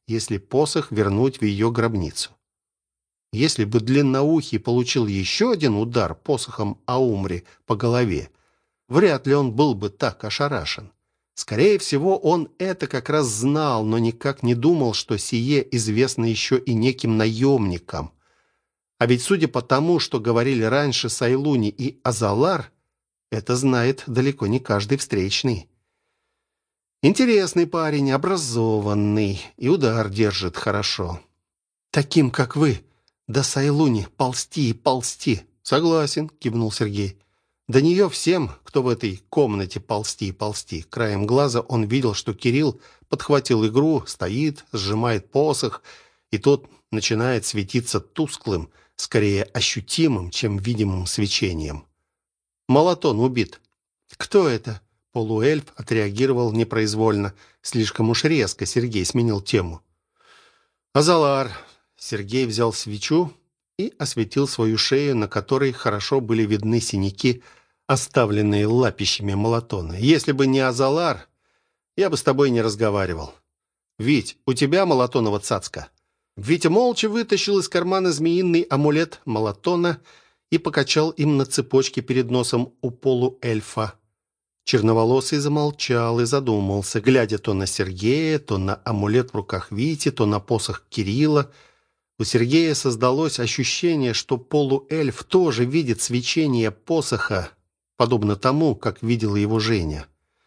если посох вернуть в ее гробницу. Если бы Длинноухий получил еще один удар посохом Аумри по голове, вряд ли он был бы так ошарашен. Скорее всего, он это как раз знал, но никак не думал, что сие известно еще и неким наемникам. А ведь, судя по тому, что говорили раньше Сайлуни и Азалар, это знает далеко не каждый встречный. Интересный парень, образованный, и удар держит хорошо. Таким, как вы, до Сайлуни ползти и ползти. Согласен, кивнул Сергей. До нее всем, кто в этой комнате, ползти и ползти. Краем глаза он видел, что Кирилл подхватил игру, стоит, сжимает посох, и тот начинает светиться тусклым, скорее ощутимым, чем видимым свечением. Молотон убит. Кто это? Полуэльф отреагировал непроизвольно. Слишком уж резко Сергей сменил тему. Азалар. Сергей взял свечу и осветил свою шею, на которой хорошо были видны синяки, оставленные лапищами молотона. Если бы не Азалар, я бы с тобой не разговаривал. Вить, у тебя молотонова цацка? Витя молча вытащил из кармана змеиный амулет молотона и покачал им на цепочке перед носом у полуэльфа. Черноволосый замолчал и задумался, глядя то на Сергея, то на амулет в руках Вити, то на посох Кирилла. У Сергея создалось ощущение, что полуэльф тоже видит свечение посоха, подобно тому, как видела его Женя.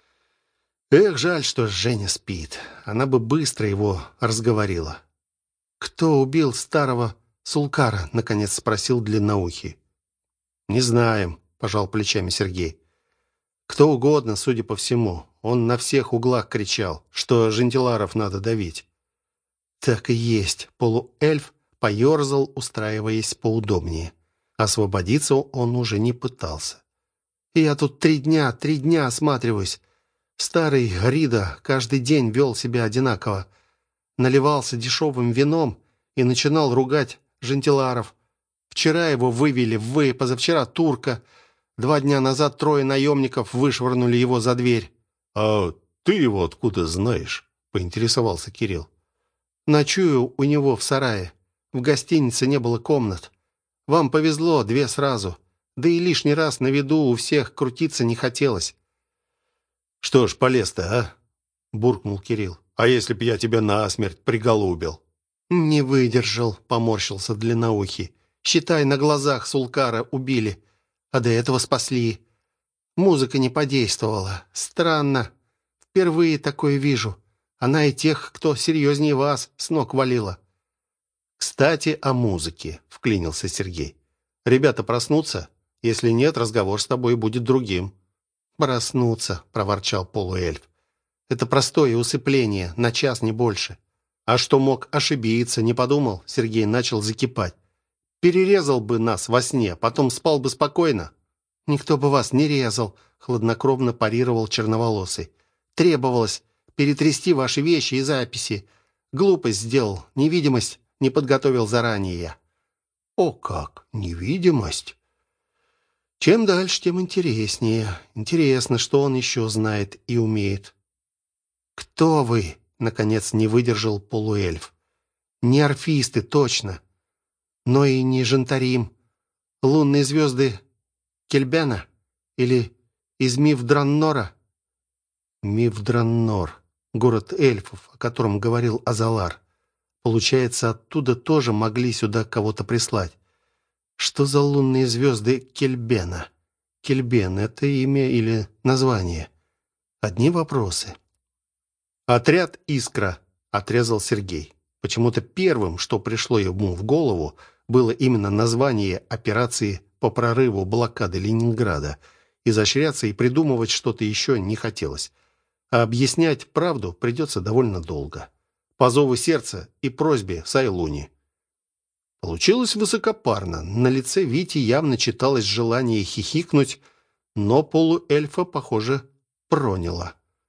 Эх, жаль, что Женя спит. Она бы быстро его разговорила. «Кто убил старого Сулкара?» — наконец спросил Длинноухий. «Не знаем», — пожал плечами Сергей. «Кто угодно, судя по всему. Он на всех углах кричал, что жентиларов надо давить». «Так и есть». Полуэльф поерзал, устраиваясь поудобнее. Освободиться он уже не пытался. «Я тут 3 дня осматриваюсь. Старый Грида каждый день вел себя одинаково. Наливался дешевым вином и начинал ругать жентиларов. Вчера его вывели, позавчера турка. 2 дня назад 3 наемников вышвырнули его за дверь». «А ты его откуда знаешь?» — поинтересовался Кирилл. «Ночую у него в сарае. В гостинице не было комнат. Вам повезло, 2 сразу. Да и лишний раз на виду у всех крутиться не хотелось». «Что ж, полез-то, а?» — буркнул Кирилл. «А если б я тебя насмерть приголубил?» «Не выдержал», — поморщился Длинноухий. «Считай, на глазах Сулкара убили, а до этого спасли. Музыка не подействовала. Странно. Впервые такое вижу. Она и тех, кто серьезнее вас, с ног валила». «Кстати, о музыке», — вклинился Сергей. «Ребята проснутся? Если нет, разговор с тобой будет другим». «Проснуться», — проворчал полуэльф. «Это простое усыпление, на час, не больше». «А что мог ошибиться, не подумал?» Сергей начал закипать. «Перерезал бы нас во сне, потом спал бы спокойно». «Никто бы вас не резал», — хладнокровно парировал черноволосый. «Требовалось перетрясти ваши вещи и записи. Глупость сделал, невидимость не подготовил заранее я». «О как! Невидимость!» Чем дальше, тем интереснее. Интересно, что он еще знает и умеет. «Кто вы?» — наконец не выдержал полуэльф. «Не орфисты, точно. Но и не жентарим. Лунные звезды Кельбена? Или из Мивдраннора?» Мивдраннор. Город эльфов, о котором говорил Азалар. Получается, оттуда тоже могли сюда кого-то прислать. Что за лунные звезды Кельбена? Кельбен — это имя или название? Одни вопросы. «Отряд «Искра», — отрезал Сергей. Почему-то первым, что пришло ему в голову, было именно название операции по прорыву блокады Ленинграда. Изощряться и придумывать что-то еще не хотелось. А объяснять правду придется довольно долго. По зову сердца и просьбе Сайлуни. Получилось высокопарно. На лице Вити явно читалось желание хихикнуть, но полуэльфа, похоже, проняло.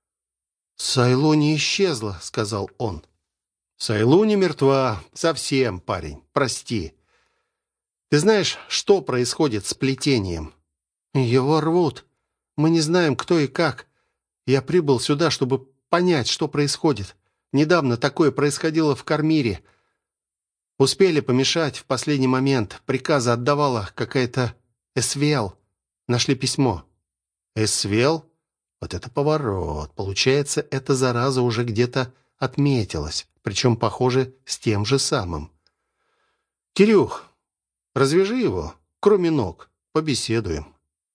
«Сайлуни исчезла», — сказал он. «Сайлуни мертва. Совсем, парень. Прости. Ты знаешь, что происходит с плетением?» «Его рвут. Мы не знаем, кто и как. Я прибыл сюда, чтобы понять, что происходит. Недавно такое происходило в Кармире. Успели помешать в последний момент. Приказы отдавала какая-то Эсвел. Нашли письмо». «Эсвел? Вот это поворот. Получается, эта зараза уже где-то отметилась, причем, похоже, с тем же самым. Кирюх, развяжи его, кроме ног, побеседуем».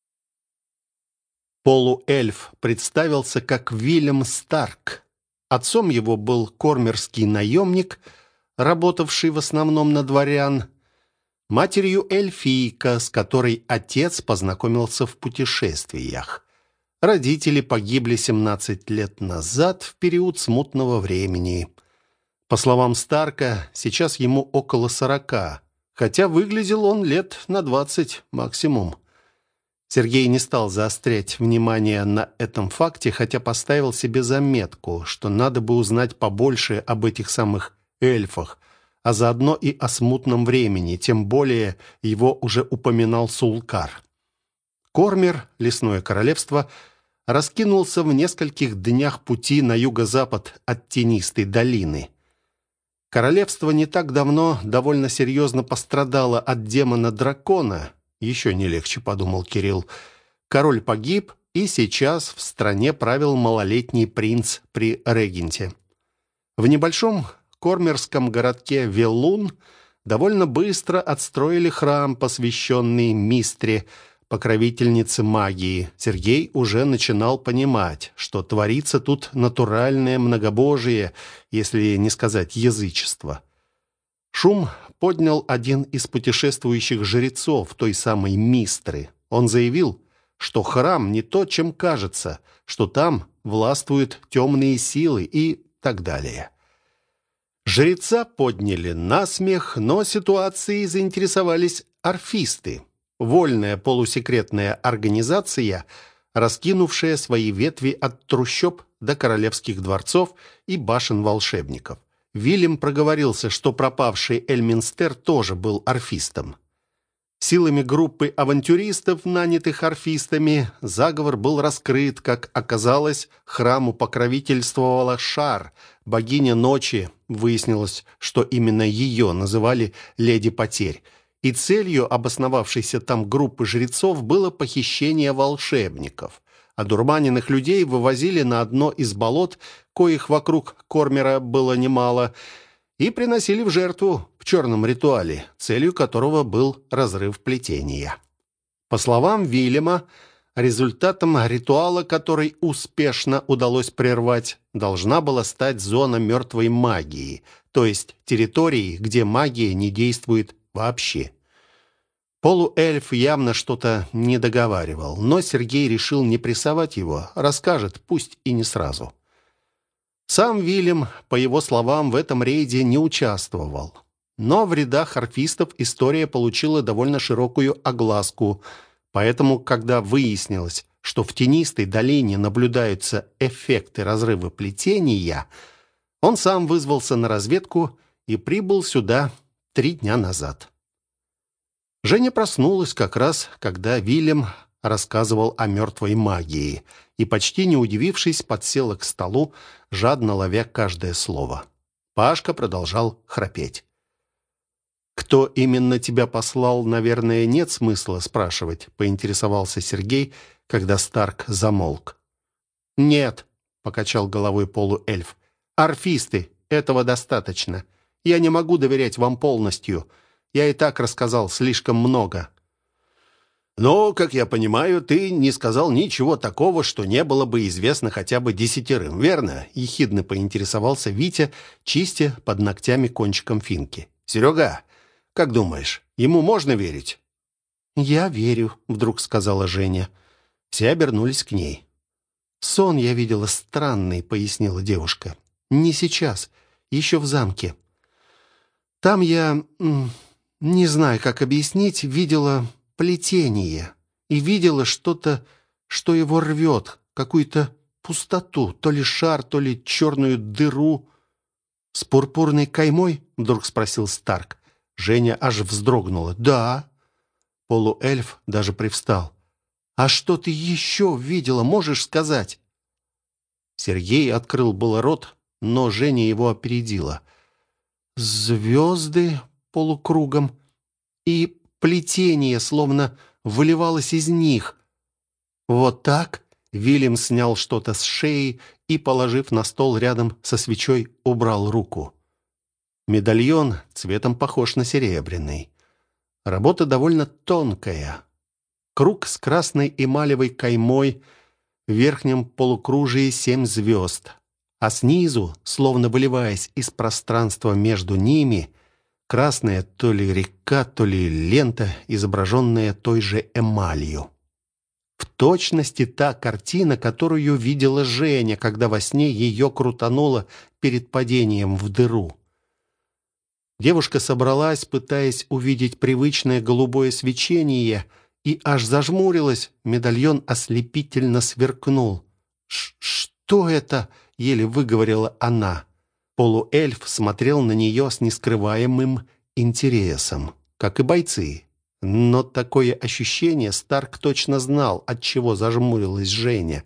Полуэльф представился как Вильям Старк. Отцом его был кормерский наемник, работавший в основном на дворян, матерью эльфийка, с которой отец познакомился в путешествиях. Родители погибли 17 лет назад в период смутного времени. По словам Старка, сейчас ему около 40, хотя выглядел он лет на 20 максимум. Сергей не стал заострять внимание на этом факте, хотя поставил себе заметку, что надо бы узнать побольше об этих самых эльфах, а заодно и о смутном времени, тем более его уже упоминал Сулкар. Кормер, лесное королевство, раскинулся в нескольких днях пути на юго-запад от Тенистой долины. Королевство не так давно довольно серьезно пострадало от демона-дракона. Еще не легче, подумал Кирилл. Король погиб, и сейчас в стране правил малолетний принц при регенте. В небольшом кормерском городке Велун довольно быстро отстроили храм, посвященный Мистре, покровительнице магии. Сергей уже начинал понимать, что творится тут натуральное многобожие, если не сказать язычество. Шум поднял один из путешествующих жрецов той самой Мистры. Он заявил, что храм не то, чем кажется, что там властвуют темные силы и так далее. Жреца подняли на смех, но ситуацией заинтересовались орфисты. Вольная полусекретная организация, раскинувшая свои ветви от трущоб до королевских дворцов и башен волшебников. Вильям проговорился, что пропавший Эльминстер тоже был орфистом. Силами группы авантюристов, нанятых орфистами, заговор был раскрыт. Как оказалось, храму покровительствовала Шар, богиня ночи. Выяснилось, что именно ее называли «Леди Потерь». И целью обосновавшейся там группы жрецов было похищение волшебников. Одурманенных людей вывозили на одно из болот, коих вокруг Кормера было немало, и приносили в жертву в черном ритуале, целью которого был разрыв плетения. По словам Вильяма, результатом ритуала, который успешно удалось прервать, должна была стать зона мертвой магии, то есть территории, где магия не действует вообще. Полуэльф явно что-то не договаривал, но Сергей решил не прессовать его, расскажет, пусть и не сразу. Сам Вильям, по его словам, в этом рейде не участвовал. Но в рядах орфистов история получила довольно широкую огласку, поэтому, когда выяснилось, что в Тенистой долине наблюдаются эффекты разрыва плетения, он сам вызвался на разведку и прибыл сюда 3 дня назад. Женя проснулась как раз, когда Вильям рассказывал о мертвой магии, и, почти не удивившись, подсела к столу, жадно ловя каждое слово. Пашка продолжал храпеть. «Кто именно тебя послал, наверное, нет смысла спрашивать», — поинтересовался Сергей, когда Старк замолк. «Нет», — покачал головой полуэльф. «Орфисты, этого достаточно. Я не могу доверять вам полностью. Я и так рассказал слишком много». «Но, как я понимаю, ты не сказал ничего такого, что не было бы известно хотя бы 10, верно?» — ехидно поинтересовался Витя, чистя под ногтями кончиком финки. «Серега, как думаешь, ему можно верить?» «Я верю», — вдруг сказала Женя. Все обернулись к ней. «Сон я видела странный», — пояснила девушка. «Не сейчас, еще в замке. Там я, не знаю, как объяснить, видела плетение и видела что-то, что его рвет, какую-то пустоту, то ли шар, то ли черную дыру». «С пурпурной каймой?» — вдруг спросил Старк. Женя аж вздрогнула. «Да». Полуэльф даже привстал. «А что ты еще видела, можешь сказать?» Сергей открыл было рот, но Женя его опередила. Звезды полукругом и плетение словно выливалось из них. Вот так Вильям снял что-то с шеи и, положив на стол рядом со свечой, убрал руку. Медальон цветом похож на серебряный. Работа довольно тонкая. Круг с красной эмалевой каймой, в верхнем полукружии 7 звезд, а снизу, словно выливаясь из пространства между ними, красная то ли река, то ли лента, изображенная той же эмалью. В точности та картина, которую видела Женя, когда во сне ее крутануло перед падением в дыру. Девушка собралась, пытаясь увидеть привычное голубое свечение, и аж зажмурилась. Медальон ослепительно сверкнул. «Что это?» — еле выговорила она. Полуэльф смотрел на нее с нескрываемым интересом, как и бойцы. Но такое ощущение Старк точно знал, от чего зажмурилась Женя.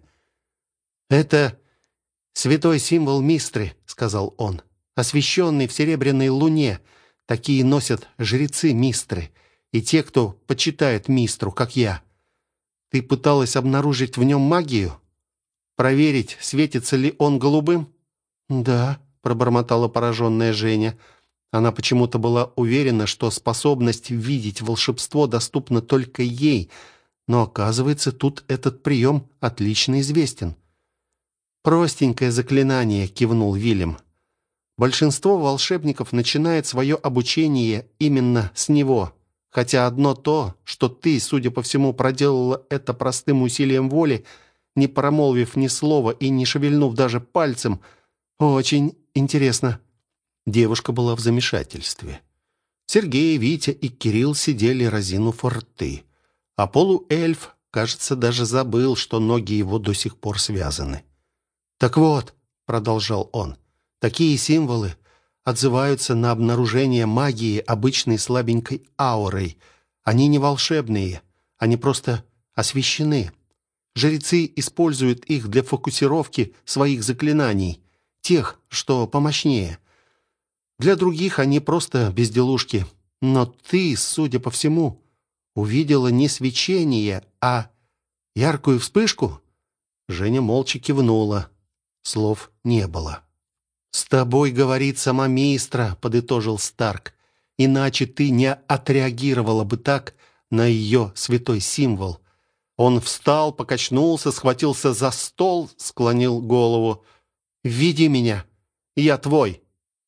«Это святой символ Мистры», — сказал он, «освященный в серебряной луне. Такие носят жрецы Мистры и те, кто почитает Мистру, как я. Ты пыталась обнаружить в нем магию? Проверить, светится ли он голубым?» «Да», — пробормотала пораженная Женя. Она почему-то была уверена, что способность видеть волшебство доступна только ей, но, оказывается, тут этот прием отлично известен. «Простенькое заклинание», — кивнул Вильям. «Большинство волшебников начинает свое обучение именно с него, хотя одно то, что ты, судя по всему, проделала это простым усилием воли, не промолвив ни слова и не шевельнув даже пальцем, очень интересно». Девушка была в замешательстве. Сергей, Витя и Кирилл сидели, разинув рты. А полуэльф, кажется, даже забыл, что ноги его до сих пор связаны. «Так вот», — продолжал он, — «такие символы отзываются на обнаружение магии обычной слабенькой аурой. Они не волшебные, они просто освещены. Жрецы используют их для фокусировки своих заклинаний, тех, что помощнее. Для других они просто безделушки. Но ты, судя по всему, увидела не свечение, а яркую вспышку?» Женя молча кивнула. Слов не было. «С тобой говорит сама Мистра», — подытожил Старк. «Иначе ты не отреагировала бы так на ее святой символ». Он встал, покачнулся, схватился за стол, склонил голову. «Веди меня, я твой».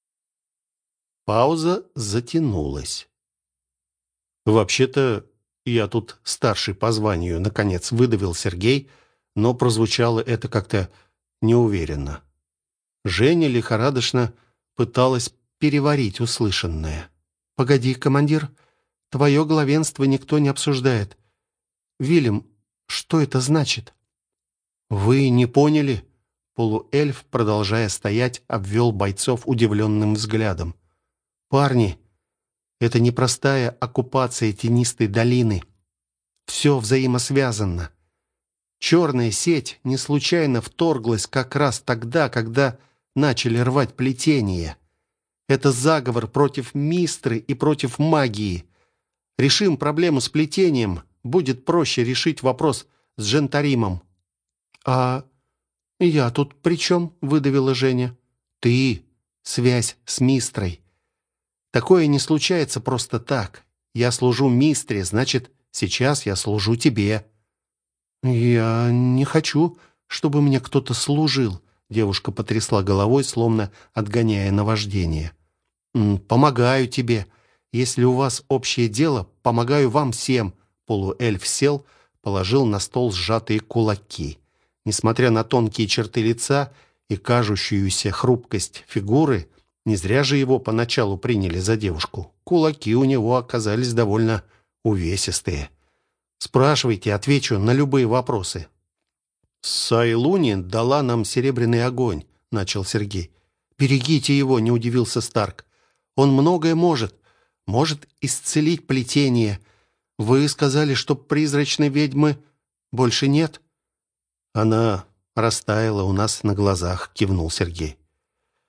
Пауза затянулась. «Вообще-то я тут старший по званию», — наконец выдавил Сергей, но прозвучало это как-то неуверенно. Женя лихорадочно пыталась переварить услышанное. «Погоди, командир, твое главенство никто не обсуждает. Вильям, что это значит?» «Вы не поняли?» Полуэльф, продолжая стоять, обвел бойцов удивленным взглядом. «Парни, это непростая оккупация тенистой долины. Все взаимосвязано. Черная сеть не случайно вторглась как раз тогда, когда начали рвать плетение. Это заговор против Мистры и против магии. Решим проблему с плетением, будет проще решить вопрос с Джентаримом». «А я тут при чем?» — выдавила Женя. «Ты — связь с Мистрой. Такое не случается просто так. Я служу Мистре, значит, сейчас я служу тебе». «Я не хочу, чтобы мне кто-то служил», — девушка потрясла головой, словно отгоняя наваждение. «Помогаю тебе. Если у вас общее дело, помогаю вам всем». Полуэльф сел, положил на стол сжатые кулаки. Несмотря на тонкие черты лица и кажущуюся хрупкость фигуры, не зря же его поначалу приняли за девушку. Кулаки у него оказались довольно увесистые. «Спрашивайте, отвечу на любые вопросы». «Сайлуни дала нам серебряный огонь», — начал Сергей. «Берегите его», — не удивился Старк. «Он многое может. Может исцелить плетение. Вы сказали, что призрачной ведьмы больше нет?» «Она растаяла у нас на глазах», — кивнул Сергей.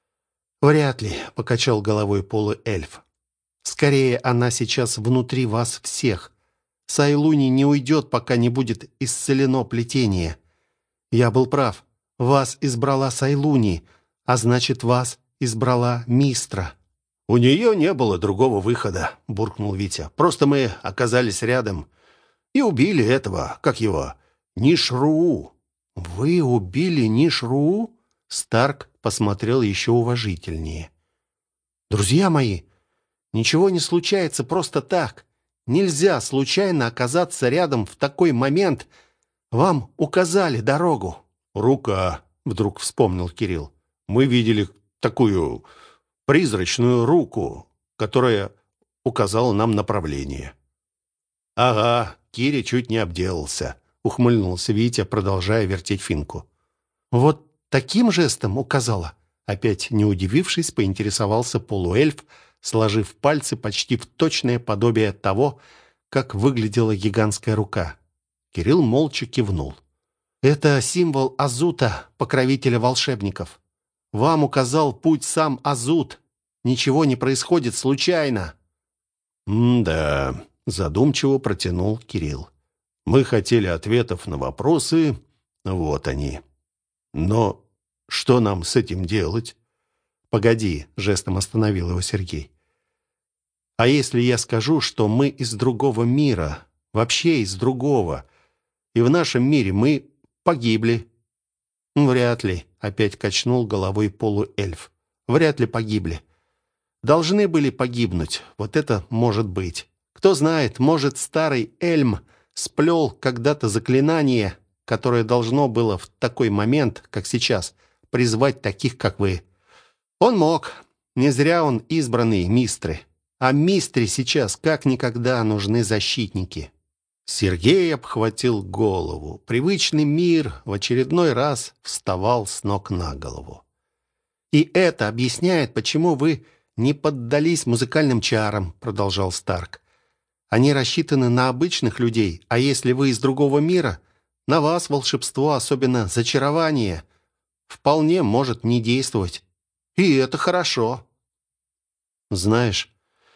«Вряд ли», — покачал головой полуэльф. «Скорее, она сейчас внутри вас всех. Сайлуни не уйдет, пока не будет исцелено плетение. Я был прав. Вас избрала Сайлуни, а значит, вас избрала Мистра». «У нее не было другого выхода», — буркнул Витя. «Просто мы оказались рядом и убили этого, как его, Нишруу». «Вы убили Нишруу?» Старк посмотрел еще уважительнее. «Друзья мои, ничего не случается просто так. Нельзя случайно оказаться рядом в такой момент. Вам указали дорогу». «Рука», — вдруг вспомнил Кирилл. «Мы видели такую призрачную руку, которая указала нам направление». «Ага, Кири чуть не обделался», — ухмыльнулся Витя, продолжая вертеть финку. «Вот таким жестом указала?» Опять не удивившись, поинтересовался полуэльф, сложив пальцы почти в точное подобие того, как выглядела гигантская рука. Кирилл молча кивнул. «Это символ Азута, покровителя волшебников. Вам указал путь сам Азут. Ничего не происходит случайно». «Да», — задумчиво протянул Кирилл. «Мы хотели ответов на вопросы, вот они. Но что нам с этим делать?» «Погоди», — жестом остановил его Сергей. «А если я скажу, что мы из другого мира, вообще из другого, и в нашем мире мы погибли?» «Вряд ли», — опять качнул головой полуэльф. «Вряд ли погибли. Должны были погибнуть, вот это может быть. Кто знает, может, старый Эльм сплел когда-то заклинание, которое должно было в такой момент, как сейчас, призвать таких, как вы. Он мог. Не зря он избранный Мистры. А Мистре сейчас как никогда нужны защитники». Сергей обхватил голову. Привычный мир в очередной раз вставал с ног на голову. «И это объясняет, почему вы не поддались музыкальным чарам», — продолжал Старк. «Они рассчитаны на обычных людей, а если вы из другого мира, на вас волшебство, особенно зачарование, вполне может не действовать. И это хорошо». «Знаешь,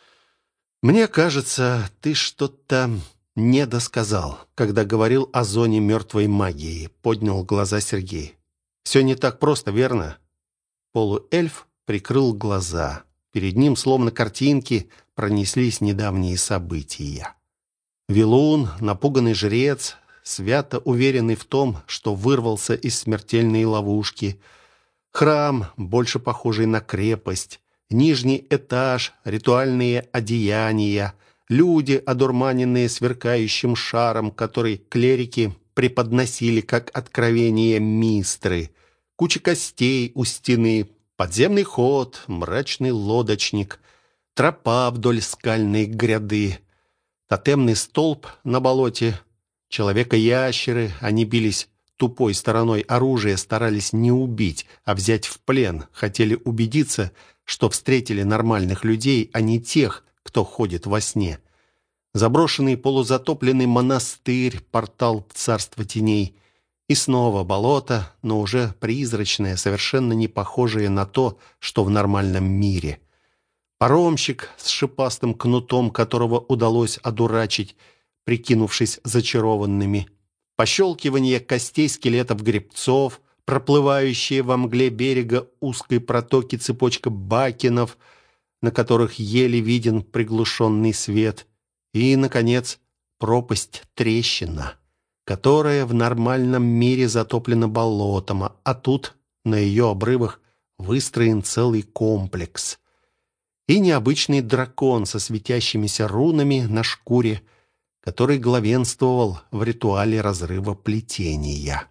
мне кажется, ты что-то не досказал, когда говорил о зоне мертвой магии», — поднял глаза Сергей. «Все не так просто, верно?» Полуэльф прикрыл глаза. Перед ним, словно картинки, пронеслись недавние события. Вилун, напуганный жрец, свято уверенный в том, что вырвался из смертельной ловушки. Храм, больше похожий на крепость. Нижний этаж, ритуальные одеяния. Люди, одурманенные сверкающим шаром, который клерики преподносили как откровение Мистры. Куча костей у стены, подземный ход, мрачный лодочник, тропа вдоль скальной гряды, тотемный столб на болоте, человека-ящеры. Они бились тупой стороной оружия, старались не убить, а взять в плен. Хотели убедиться, что встретили нормальных людей, а не тех, кто ходит во сне. Заброшенный полузатопленный монастырь, портал в царство теней. И снова болото, но уже призрачное, совершенно не похожее на то, что в нормальном мире. Паромщик с шипастым кнутом, которого удалось одурачить, прикинувшись зачарованными. Пощелкивание костей скелетов гребцов, проплывающие во мгле берега узкой протоки цепочка бакенов, на которых еле виден приглушенный свет. И, наконец, пропасть-трещина, которая в нормальном мире затоплена болотом, а тут на ее обрывах выстроен целый комплекс. И необычный дракон со светящимися рунами на шкуре, который главенствовал в ритуале разрыва плетения.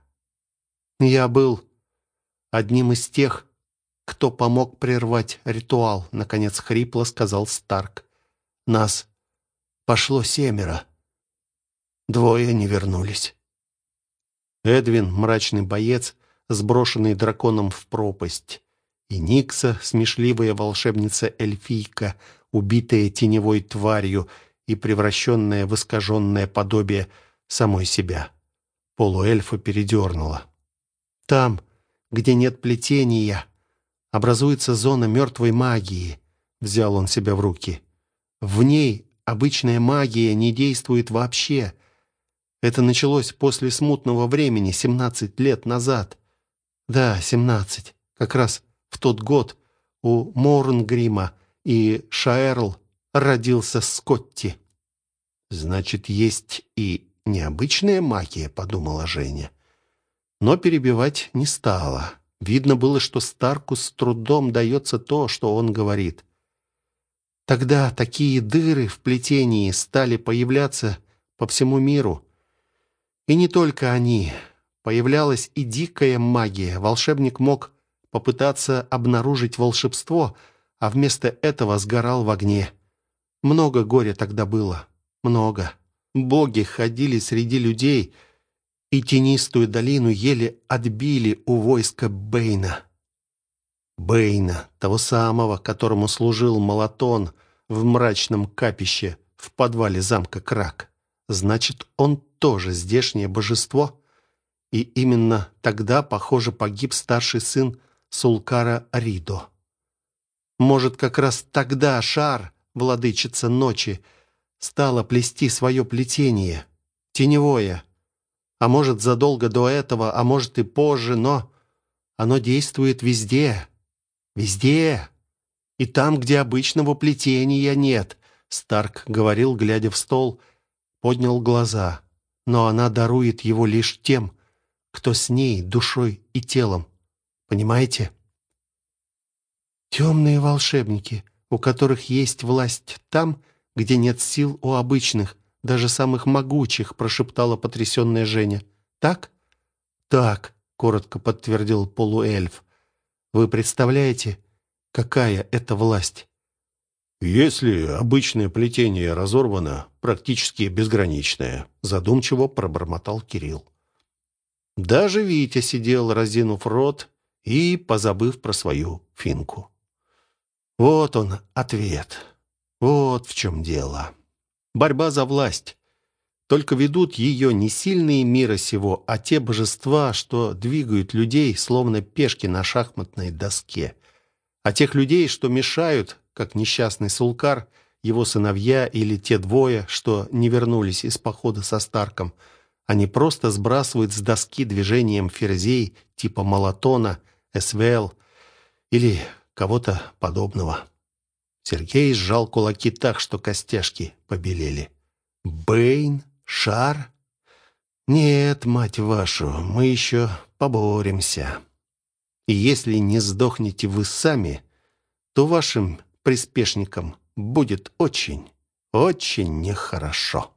«Я был одним из тех, кто помог прервать ритуал», — наконец хрипло сказал Старк. «Нас пошло 7. 2 не вернулись». Эдвин, мрачный боец, сброшенный драконом в пропасть, и Никса, смешливая волшебница-эльфийка, убитая теневой тварью и превращенная в искаженное подобие самой себя. Полуэльфа передернула. «Там, где нет плетения, Образуется зона мертвой магии. Взял он себя в руки. В ней обычная магия не действует вообще. Это началось после смутного времени, 17 лет назад. Да, 17. Как раз в тот год у Морнгрима и Шаэрл родился Скотти. «Значит, есть и необычная магия», — подумала Женя. Но перебивать не стала. Видно было, что Старку с трудом дается то, что он говорит. Тогда такие дыры в плетении стали появляться по всему миру. И не только они. Появлялась и дикая магия. Волшебник мог попытаться обнаружить волшебство, а вместо этого сгорал в огне. Много горя тогда было. Много. Боги ходили среди людей, и тенистую долину еле отбили у войска Бэйна. Бэйна, того самого, которому служил Молотон в мрачном капище в подвале замка Крак. Значит, он тоже здешнее божество? И именно тогда, похоже, погиб старший сын Сулкара Ридо. Может, как раз тогда Шар, владычица ночи, стала плести свое плетение, теневое. А может, задолго до этого, а может и позже, но оно действует везде. Везде. И там, где обычного плетения нет. Старк говорил, глядя в стол, поднял глаза. Но она дарует его лишь тем, кто с ней душой и телом. Понимаете? Темные волшебники, у которых есть власть там, где нет сил у обычных, даже самых могучих, прошептала потрясенная Женя. Так? Так, коротко подтвердил полуэльф. Вы представляете, какая это власть? Если обычное плетение разорвано, практически безграничное, задумчиво пробормотал Кирилл. Даже Витя сидел, разинув рот и позабыв про свою финку. Вот он, ответ. Вот в чем дело. Борьба за власть. Только ведут ее не сильные мира сего, а те божества, что двигают людей, словно пешки на шахматной доске. А тех людей, что мешают, как несчастный Сулкар, его сыновья или те двое, что не вернулись из похода со Старком, они просто сбрасывают с доски движением ферзей типа Молотона, СВЛ или кого-то подобного. Сергей сжал кулаки так, что костяшки побелели. Бэйн? Шар? Нет, мать вашу, мы еще поборемся. И если не сдохнете вы сами, то вашим приспешникам будет очень, очень нехорошо.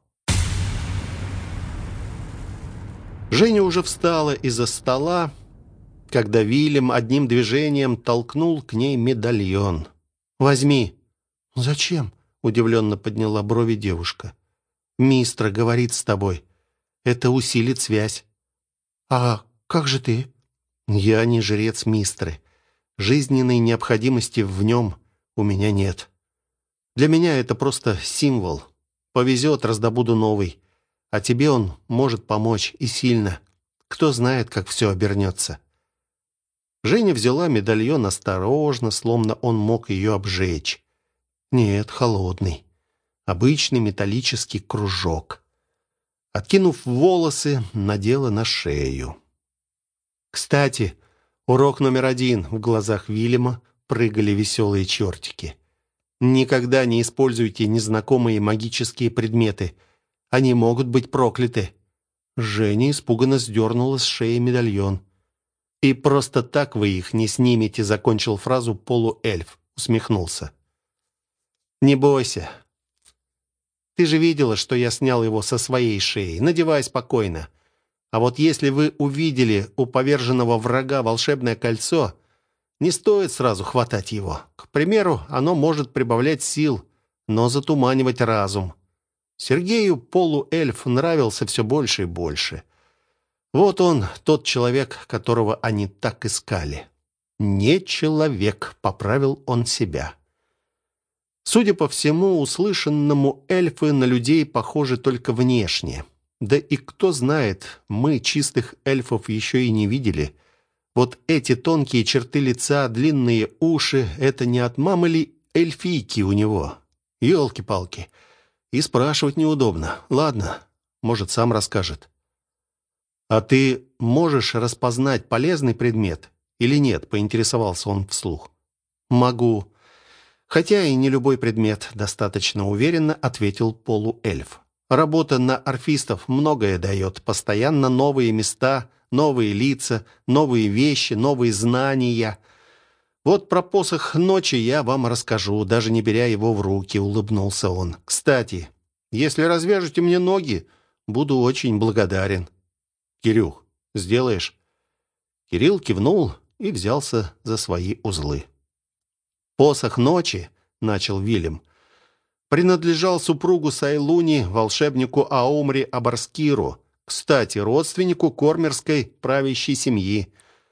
Женя уже встала из-за стола, когда Вильям одним движением толкнул к ней медальон. «Возьми». «Зачем?» — удивленно подняла брови девушка. «Мистра говорит с тобой. Это усилит связь». «А как же ты?» «Я не жрец Мистры. Жизненной необходимости в нем у меня нет. Для меня это просто символ. Повезет, раздобуду новый. А тебе он может помочь, и сильно. Кто знает, как все обернется». Женя взяла медальон осторожно, словно он мог ее обжечь. Нет, холодный. Обычный металлический кружок. Откинув волосы, надела на шею. Кстати, урок номер 1. В глазах Вильяма прыгали веселые чертики. Никогда не используйте незнакомые магические предметы. Они могут быть прокляты. Женя испуганно сдернула с шеи медальон. «И просто так вы их не снимете», — закончил фразу полуэльф, усмехнулся. «Не бойся. Ты же видела, что я снял его со своей шеи. Надевай спокойно. А вот если вы увидели у поверженного врага волшебное кольцо, не стоит сразу хватать его. К примеру, оно может прибавлять сил, но затуманивать разум». Сергею полуэльф нравился все больше и больше. Вот он, тот человек, которого они так искали. «Не человек», — поправил он себя. Судя по всему услышанному, эльфы на людей похожи только внешне. Да и кто знает, мы чистых эльфов еще и не видели. Вот эти тонкие черты лица, длинные уши — это не от мамы ли эльфийки у него? Ёлки-палки. И спрашивать неудобно. Ладно, может, сам расскажет. «А ты можешь распознать полезный предмет или нет?» — поинтересовался он вслух. «Могу. Хотя и не любой предмет», — достаточно уверенно ответил полуэльф. «Работа на орфистов многое дает. Постоянно новые места, новые лица, новые вещи, новые знания. Вот про посох ночи я вам расскажу, даже не беря его в руки», — улыбнулся он. «Кстати, если развяжете мне ноги, буду очень благодарен». «Кирюх, сделаешь?» Кирилл кивнул и взялся за свои узлы. «Посох ночи», — начал Вильям, — «принадлежал супругу Сайлуни, волшебнику Аумри Абарскиру, кстати, родственнику кормерской правящей семьи.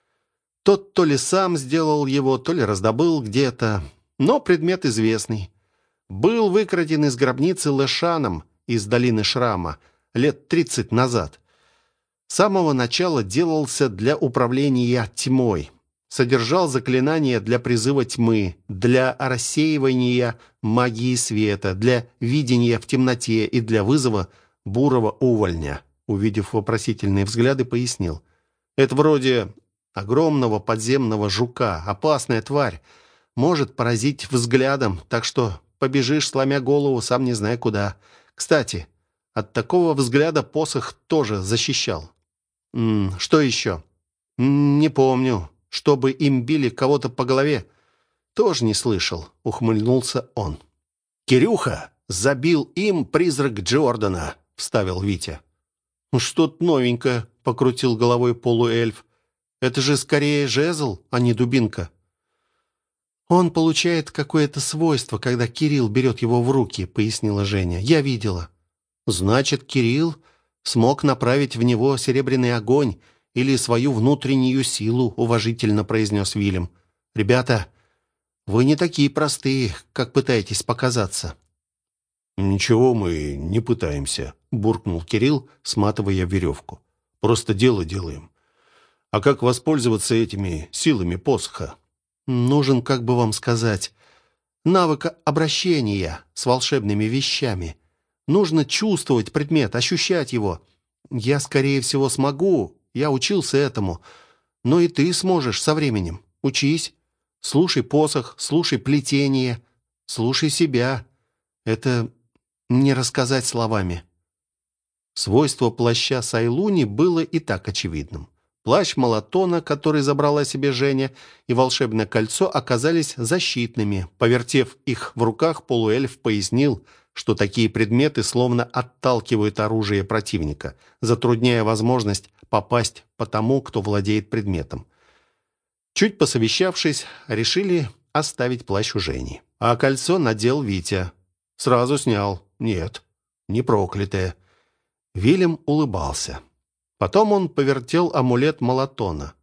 Тот то ли сам сделал его, то ли раздобыл где-то, но предмет известный. Был выкраден из гробницы Лешаном из долины Шрама лет 30 назад. С самого начала делался для управления тьмой. Содержал заклинания для призыва тьмы, для рассеивания магии света, для видения в темноте и для вызова бурого увольня». Увидев вопросительные взгляды, пояснил. «Это вроде огромного подземного жука, опасная тварь. Может поразить взглядом, так что побежишь, сломя голову, сам не зная куда. Кстати, от такого взгляда посох тоже защищал». «Что еще?» «Не помню. Чтобы им били кого-то по голове?» «Тоже не слышал», — ухмыльнулся он. «Кирюха забил им призрак Джордана», — вставил Витя. «Что-то новенькое», — покрутил головой полуэльф. «Это же скорее жезл, а не дубинка». «Он получает какое-то свойство, когда Кирилл берет его в руки», — пояснила Женя. «Я видела». «Значит, Кирилл смог направить в него серебряный огонь или свою внутреннюю силу», — уважительно произнес Вильям. «Ребята, вы не такие простые, как пытаетесь показаться». «Ничего мы не пытаемся», — буркнул Кирилл, сматывая веревку. «Просто дело делаем. А как воспользоваться этими силами посоха?» «Нужен, как бы вам сказать, навык обращения с волшебными вещами. Нужно чувствовать предмет, ощущать его. Я, скорее всего, смогу, я учился этому. Но и ты сможешь со временем. Учись. Слушай посох, слушай плетение, слушай себя. Это не рассказать словами». Свойство плаща Сайлуни было и так очевидным. Плащ Молотона, который забрала себе Женя, и волшебное кольцо оказались защитными. Повертев их в руках, полуэльф пояснил, что такие предметы словно отталкивают оружие противника, затрудняя возможность попасть по тому, кто владеет предметом. Чуть посовещавшись, решили оставить плащ у Жени. А кольцо надел Витя. Сразу снял. Нет, не проклятое. Вильям улыбался. Потом он повертел амулет Молотона.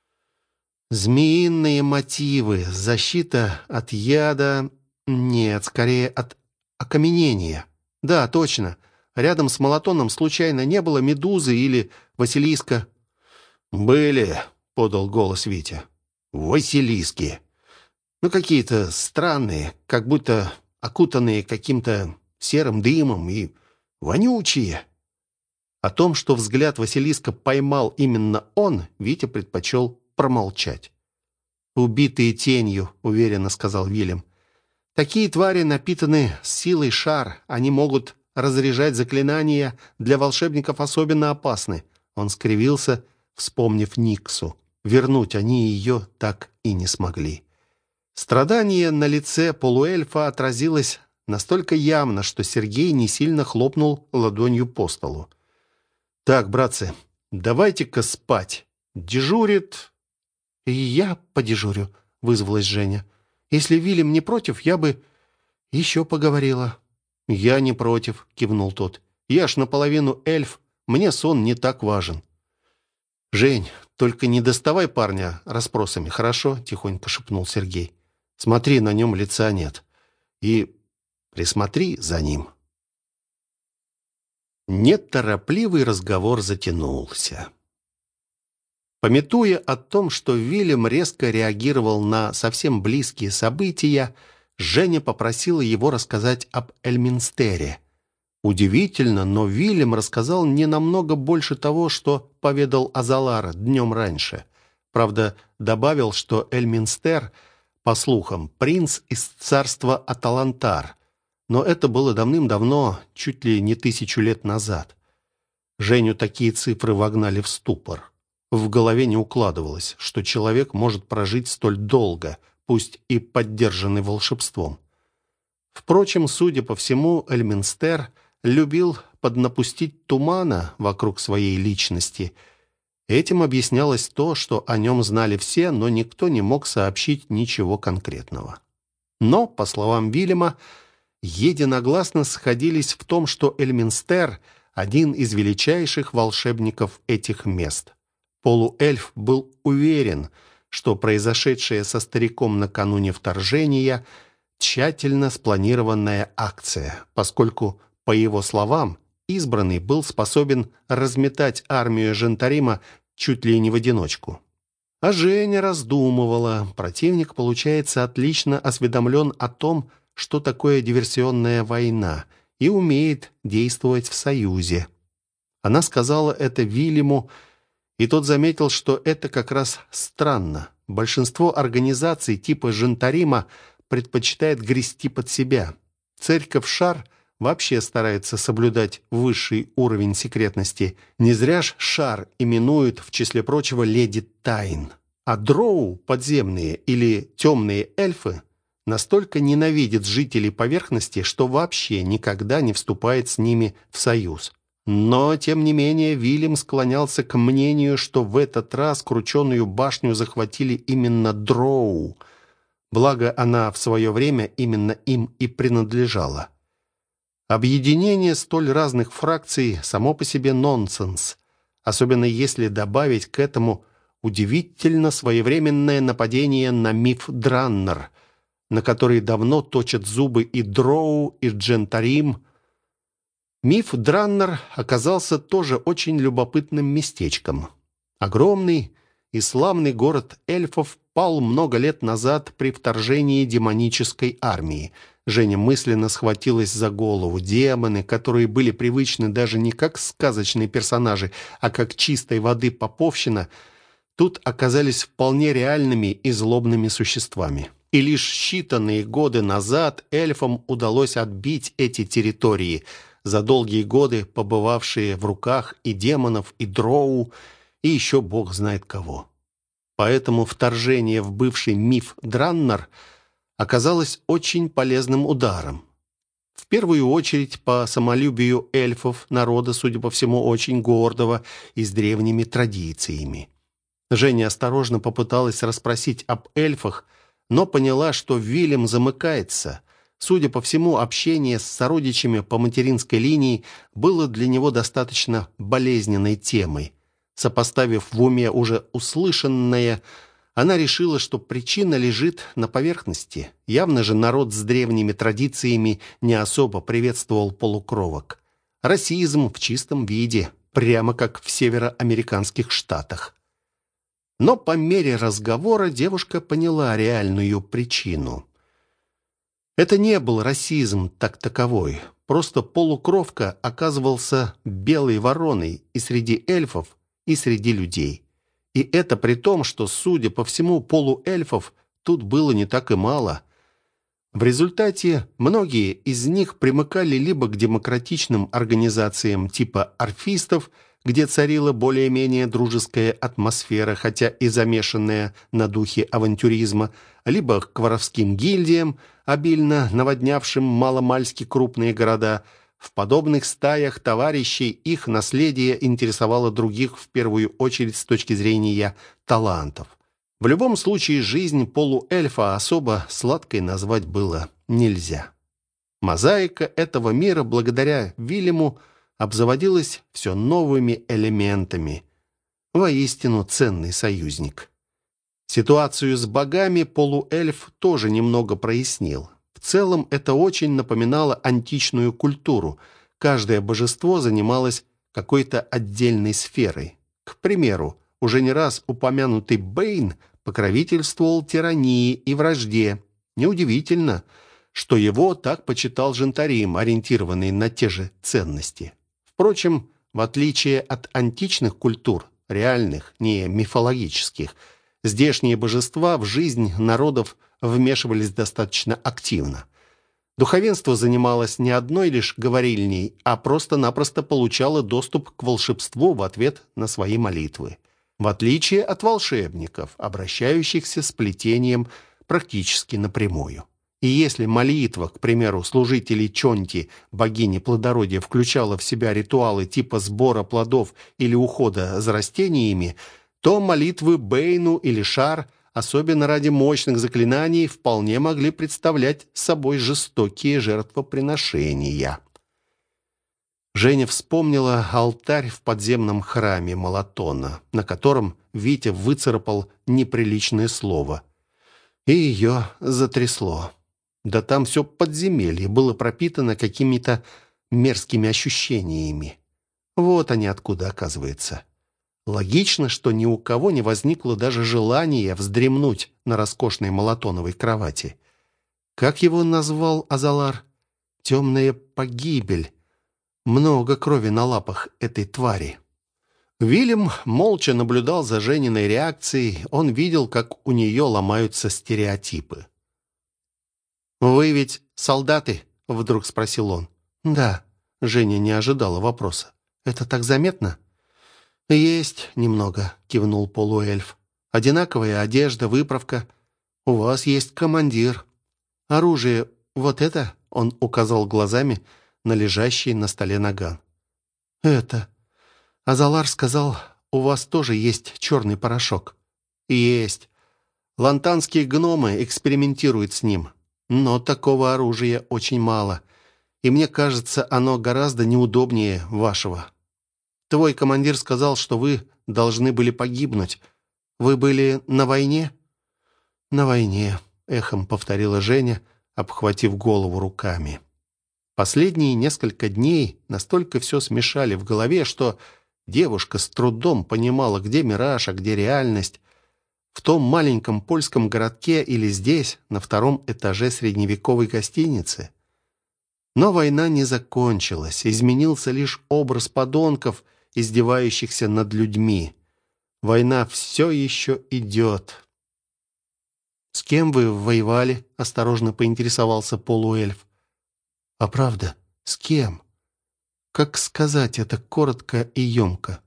«Змеиные мотивы, защита от яда... Нет, скорее от окаменения. Да, точно. Рядом с Молотоном случайно не было медузы или Василиска?» «Были», — подал голос Витя. «Василиски. Ну, какие-то странные, как будто окутанные каким-то серым дымом и вонючие». О том, что взгляд Василиска поймал именно он, Витя предпочел промолчать. «Убитые тенью», — уверенно сказал Вильям. «Такие твари напитаны силой шар. Они могут разряжать заклинания, для волшебников особенно опасны». Он скривился, вспомнив Никсу. Вернуть они ее так и не смогли. Страдание на лице полуэльфа отразилось настолько явно, что Сергей не сильно хлопнул ладонью по столу. «Так, братцы, давайте-ка спать. Дежурит...» «И я подежурю», — вызвалась Женя. «Если Вильям не против, я бы еще поговорила». «Я не против», — кивнул тот. «Я ж наполовину эльф, мне сон не так важен». «Жень, только не доставай парня расспросами, хорошо?» — тихонько шепнул Сергей. «Смотри, на нем лица нет. И присмотри за ним». Неторопливый разговор затянулся. Памятуя о том, что Вильям резко реагировал на совсем близкие события, Женя попросила его рассказать об Эльминстере. Удивительно, но Вильям рассказал не намного больше того, что поведал Азалар днем раньше. Правда, добавил, что Эльминстер, по слухам, принц из царства Аталантар. Но это было давным-давно, чуть ли не 1000 лет назад. Женю такие цифры вогнали в ступор. В голове не укладывалось, что человек может прожить столь долго, пусть и поддержанный волшебством. Впрочем, судя по всему, Эльминстер любил поднапустить тумана вокруг своей личности. Этим объяснялось то, что о нем знали все, но никто не мог сообщить ничего конкретного. Но, по словам Вильяма, единогласно сходились в том, что Эльминстер – один из величайших волшебников этих мест. Полуэльф был уверен, что произошедшее со стариком накануне вторжения – тщательно спланированная акция, поскольку, по его словам, избранный был способен разметать армию Жентарима чуть ли не в одиночку. А Женя раздумывала. Противник, получается, отлично осведомлен о том, что такое диверсионная война, и умеет действовать в союзе. Она сказала это Вильяму, и тот заметил, что это как раз странно. Большинство организаций типа Жентарима предпочитает грести под себя. Церковь Шар вообще старается соблюдать высший уровень секретности. Не зря ж Шар именуют, в числе прочего, леди тайн. А дроу, подземные или темные эльфы, настолько ненавидят жителей поверхности, что вообще никогда не вступает с ними в союз. Но, тем не менее, Вильям склонялся к мнению, что в этот раз крученую башню захватили именно дроу. Благо, она в свое время именно им и принадлежала. Объединение столь разных фракций само по себе нонсенс, особенно если добавить к этому удивительно своевременное нападение на миф Драннер, на который давно точат зубы и дроу, и Джентарим. Миф Драннер оказался тоже очень любопытным местечком. Огромный и славный город эльфов пал много лет назад при вторжении демонической армии. Женя мысленно схватилась за голову. Демоны, которые были привычны даже не как сказочные персонажи, а как чистой воды поповщина, тут оказались вполне реальными и злобными существами. И лишь считанные годы назад эльфам удалось отбить эти территории, за долгие годы побывавшие в руках и демонов, и дроу, и еще бог знает кого. Поэтому вторжение в бывший миф Драннер оказалось очень полезным ударом. В первую очередь по самолюбию эльфов, народа, судя по всему, очень гордого и с древними традициями. Женя осторожно попыталась расспросить об эльфах, но поняла, что Вильям замыкается. Судя по всему, общение с сородичами по материнской линии было для него достаточно болезненной темой. Сопоставив в уме уже услышанное, она решила, что причина лежит на поверхности. Явно же народ с древними традициями не особо приветствовал полукровок. Расизм в чистом виде, прямо как в североамериканских штатах. Но по мере разговора девушка поняла реальную причину. Это не был расизм так таковой. Просто полукровка оказывался белой вороной и среди эльфов, и среди людей. И это при том, что, судя по всему, полуэльфов тут было не так и мало. В результате многие из них примыкали либо к демократичным организациям типа орфистов, где царила более-менее дружеская атмосфера, хотя и замешанная на духе авантюризма, либо к воровским гильдиям, обильно наводнявшим маломальски крупные города. В подобных стаях товарищей их наследие интересовало других в первую очередь с точки зрения талантов. В любом случае, жизнь полуэльфа особо сладкой назвать было нельзя. Мозаика этого мира, благодаря Вильяму, обзаводилась все новыми элементами. Воистину ценный союзник. Ситуацию с богами полуэльф тоже немного прояснил. В целом это очень напоминало античную культуру. Каждое божество занималось какой-то отдельной сферой. К примеру, уже не раз упомянутый Бэйн покровительствовал тирании и вражде. Неудивительно, что его так почитал Жентарим, ориентированный на те же ценности. Впрочем, в отличие от античных культур, реальных, не мифологических, здешние божества в жизнь народов вмешивались достаточно активно. Духовенство занималось не одной лишь говорильней, а просто-напросто получало доступ к волшебству в ответ на свои молитвы. В отличие от волшебников, обращающихся с плетением практически напрямую. И если молитва, к примеру, служителей Чонти, богини плодородия, включала в себя ритуалы типа сбора плодов или ухода за растениями, то молитвы Бэйну или Шар, особенно ради мощных заклинаний, вполне могли представлять собой жестокие жертвоприношения. Женя вспомнила алтарь в подземном храме Молотона, на котором Витя выцарапал неприличное слово. И ее затрясло. Да там все подземелье было пропитано какими-то мерзкими ощущениями. Вот они откуда, оказывается. Логично, что ни у кого не возникло даже желания вздремнуть на роскошной молотоновой кровати. Как его назвал Азалар? «Темная погибель». Много крови на лапах этой твари. Вильям молча наблюдал за Жениной реакцией. Он видел, как у нее ломаются стереотипы. «Вы ведь солдаты?» — вдруг спросил он. «Да». Женя не ожидала вопроса. «Это так заметно?» «Есть немного», — кивнул полуэльф. «Одинаковая одежда, выправка. У вас есть командир. Оружие вот это?» — он указал глазами на лежащий на столе наган. «Это. Азалар сказал, у вас тоже есть черный порошок». «Есть. Лантанские гномы экспериментируют с ним. Но такого оружия очень мало. И мне кажется, оно гораздо неудобнее вашего. Твой командир сказал, что вы должны были погибнуть. Вы были на войне?» «На войне», — эхом повторила Женя, обхватив голову руками. Последние несколько дней настолько все смешали в голове, что девушка с трудом понимала, где мираж, а где реальность. В том маленьком польском городке или здесь, на втором этаже средневековой гостиницы. Но война не закончилась, изменился лишь образ подонков, издевающихся над людьми. Война все еще идет. «С кем вы воевали?» — осторожно поинтересовался полуэльф. «А правда, с кем? Как сказать это коротко и емко?»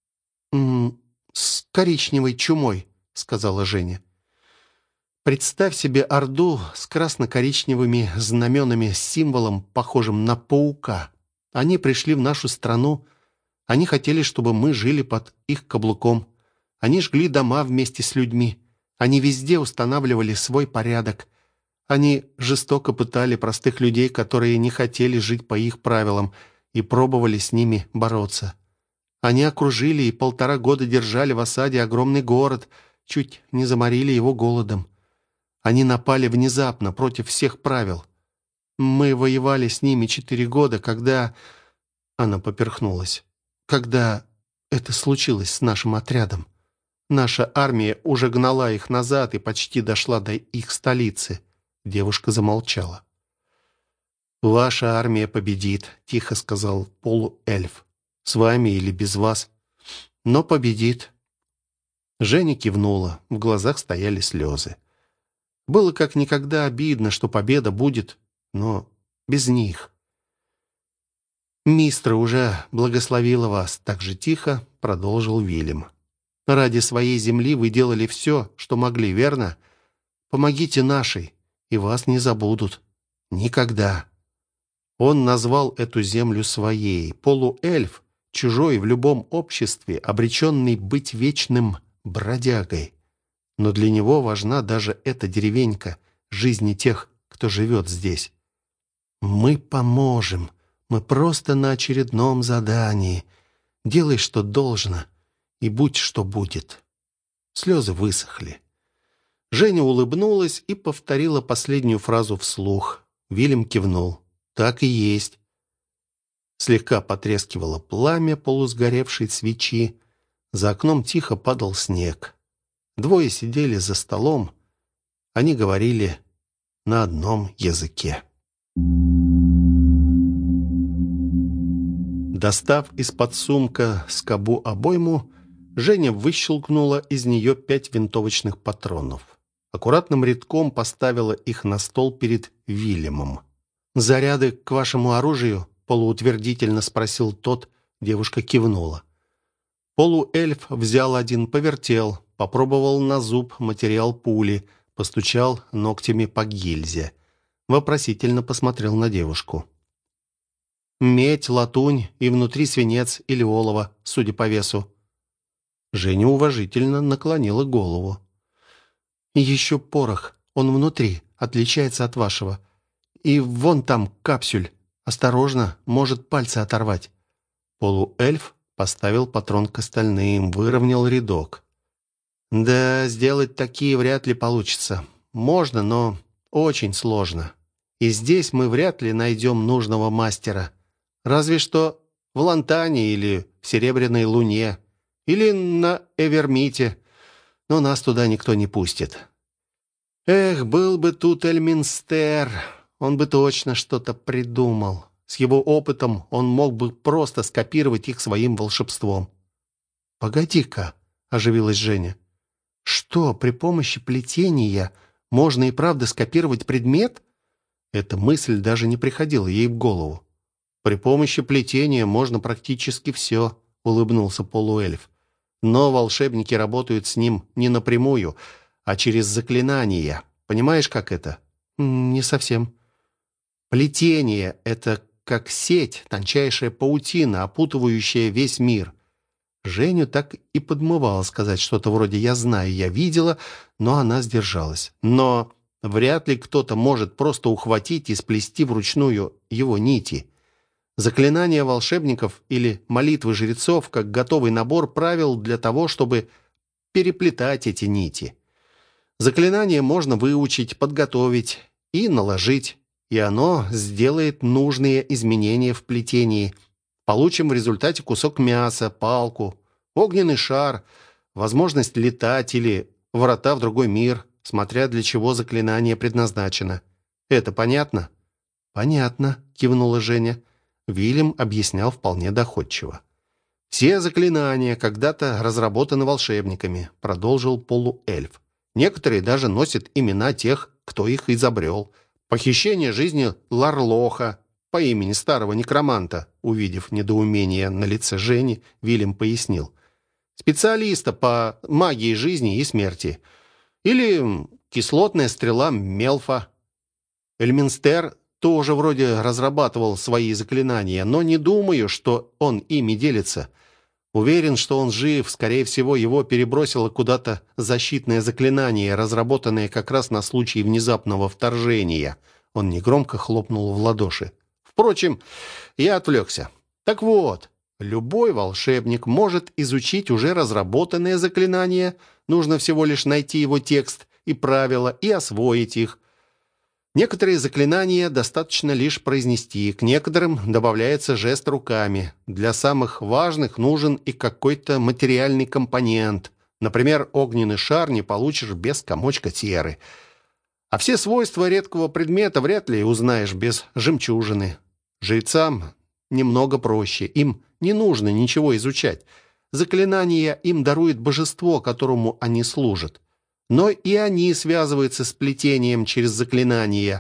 «С коричневой чумой», — сказала Женя. «Представь себе орду с красно-коричневыми знаменами, с символом, похожим на паука. Они пришли в нашу страну. Они хотели, чтобы мы жили под их каблуком. Они жгли дома вместе с людьми. Они везде устанавливали свой порядок. Они жестоко пытали простых людей, которые не хотели жить по их правилам, и пробовали с ними бороться. Они окружили и 1,5 года держали в осаде огромный город, чуть не заморили его голодом. Они напали внезапно, против всех правил. Мы воевали с ними 4 года, когда...» Она поперхнулась. «Когда это случилось с нашим отрядом. Наша армия уже гнала их назад и почти дошла до их столицы». Девушка замолчала. «Ваша армия победит», — тихо сказал полуэльф. «С вами или без вас. Но победит». Женя кивнула. В глазах стояли слезы. Было как никогда обидно, что победа будет, но без них. «Мистра уже благословила вас», — так же тихо продолжил Вильям. «Ради своей земли вы делали все, что могли, верно? Помогите нашей, и вас не забудут. Никогда». Он назвал эту землю своей. Полуэльф, чужой в любом обществе, обреченный быть вечным бродягой. Но для него важна даже эта деревенька, жизни тех, кто живет здесь. «Мы поможем. Мы просто на очередном задании. Делай, что должно, и будь, что будет». Слезы высохли. Женя улыбнулась и повторила последнюю фразу вслух. Вильям кивнул. «Так и есть». Слегка потрескивало пламя полусгоревшей свечи. За окном тихо падал снег. Двое сидели за столом. Они говорили на одном языке. Достав из-под сумка скобу-обойму, Женя выщелкнула из нее 5 винтовочных патронов. Аккуратным рядком поставила их на стол перед Вильямом. «Заряды к вашему оружию?» — полуутвердительно спросил тот. Девушка кивнула. Полуэльф взял один, повертел, попробовал на зуб материал пули, постучал ногтями по гильзе. Вопросительно посмотрел на девушку. «Медь, латунь и внутри свинец или олово, судя по весу». Женя уважительно наклонила голову. «Еще порох, он внутри, отличается от вашего. И вон там капсюль. Осторожно, может пальцы оторвать». Полуэльф поставил патрон к остальным, выровнял рядок. «Да, сделать такие вряд ли получится. Можно, но очень сложно. И здесь мы вряд ли найдем нужного мастера. Разве что в Лантане или в Серебряной Луне, или на Эвермите. Но нас туда никто не пустит. Эх, был бы тут Эльминстер, он бы точно что-то придумал. С его опытом он мог бы просто скопировать их своим волшебством». «Погоди-ка», — оживилась Женя. «Что, при помощи плетения можно и правда скопировать предмет?» Эта мысль даже не приходила ей в голову. «При помощи плетения можно практически все», — улыбнулся полуэльф. «Но волшебники работают с ним не напрямую, а через заклинания. Понимаешь, как это?» «Не совсем». «Плетение — это как сеть, тончайшая паутина, опутывающая весь мир». Женю так и подмывало сказать что-то вроде «я знаю, я видела», но она сдержалась. Но вряд ли кто-то может просто ухватить и сплести вручную его нити. Заклинания волшебников или молитвы жрецов как готовый набор правил для того, чтобы переплетать эти нити. Заклинание можно выучить, подготовить и наложить, и оно сделает нужные изменения в плетении. Получим в результате кусок мяса, палку, огненный шар, возможность летать или врата в другой мир, смотря для чего заклинание предназначено. Это понятно? «Понятно», — кивнула Женя. Вильям объяснял вполне доходчиво. «Все заклинания когда-то разработаны волшебниками», — продолжил полуэльф. «Некоторые даже носят имена тех, кто их изобрел. Похищение жизни Ларлоха по имени старого некроманта». Увидев недоумение на лице Жени, Вильям пояснил. «Специалиста по магии жизни и смерти. Или кислотная стрела Мелфа. Эльминстер тоже вроде разрабатывал свои заклинания, но не думаю, что он ими делится. Уверен, что он жив, скорее всего, его перебросило куда-то защитное заклинание, разработанное как раз на случай внезапного вторжения». Он негромко хлопнул в ладоши. «Впрочем, я отвлекся. Так вот, любой волшебник может изучить уже разработанное заклинание, нужно всего лишь найти его текст и правила и освоить их. Некоторые заклинания достаточно лишь произнести, к некоторым добавляется жест руками. Для самых важных нужен и какой-то материальный компонент. Например, огненный шар не получишь без комочка серы. А все свойства редкого предмета вряд ли узнаешь без жемчужины. Жрецам немного проще, им не нужно ничего изучать. Заклинания им дарует божество, которому они служат. Но и они связываются с плетением через заклинания».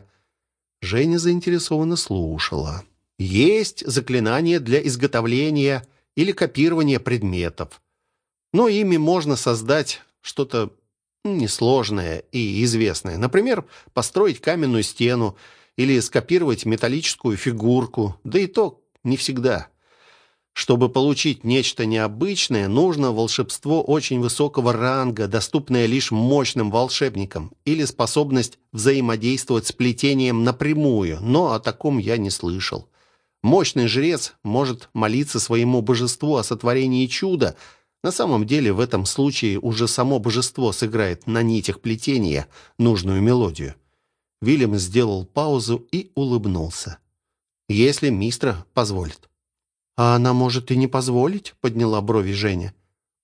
Женя заинтересованно слушала. «Есть заклинания для изготовления или копирования предметов. Но ими можно создать что-то несложное и известное. Например, построить каменную стену или скопировать металлическую фигурку. Да и то не всегда. Чтобы получить нечто необычное, нужно волшебство очень высокого ранга, доступное лишь мощным волшебникам, или способность взаимодействовать с плетением напрямую, но о таком я не слышал. Мощный жрец может молиться своему божеству о сотворении чуда. На самом деле в этом случае уже само божество сыграет на нитях плетения нужную мелодию. Вильям сделал паузу и улыбнулся. «Если мистра позволит». «А она может и не позволить?» — подняла брови Женя.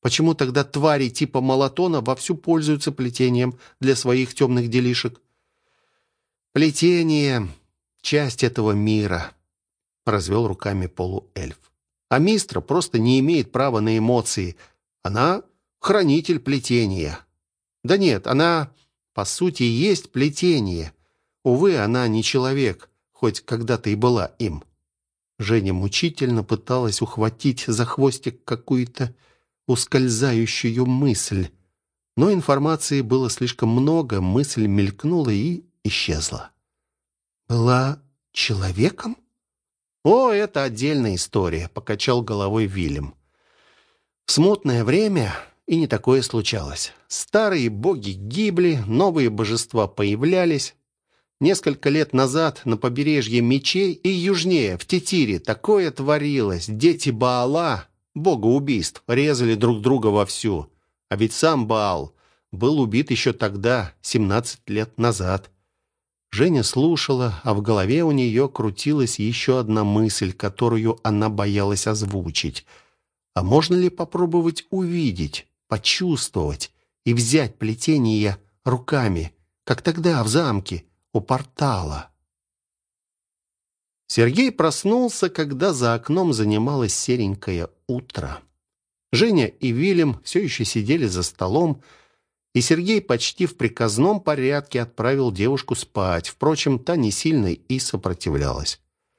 Почему тогда твари типа Молотона вовсю пользуются плетением для своих темных делишек? Плетение — часть этого мира, развел руками полуэльф. А Мистра просто не имеет права на эмоции. Она хранитель плетения. Да нет, она, по сути, и есть плетение. Увы, она не человек, хоть когда-то и была им. Женя мучительно пыталась ухватить за хвостик какую-то ускользающую мысль. Но информации было слишком много, мысль мелькнула и исчезла. «Была человеком?» «О, это отдельная история», — покачал головой Вильям. «В смутное время и не такое случалось. Старые боги гибли, новые божества появлялись. Несколько лет назад на побережье Мечей и южнее, в Тетире, такое творилось. Дети Баала, бога убийств, резали друг друга вовсю. А ведь сам Баал был убит еще тогда, 17 лет назад». Женя слушала, а в голове у нее крутилась еще одна мысль, которую она боялась озвучить. А можно ли попробовать увидеть, почувствовать и взять плетение руками, как тогда в замке у портала? Сергей проснулся, когда за окном занималось серенькое утро. Женя и Вильям все еще сидели за столом, и Сергей почти в приказном порядке отправил девушку спать. Впрочем, та не сильно и сопротивлялась.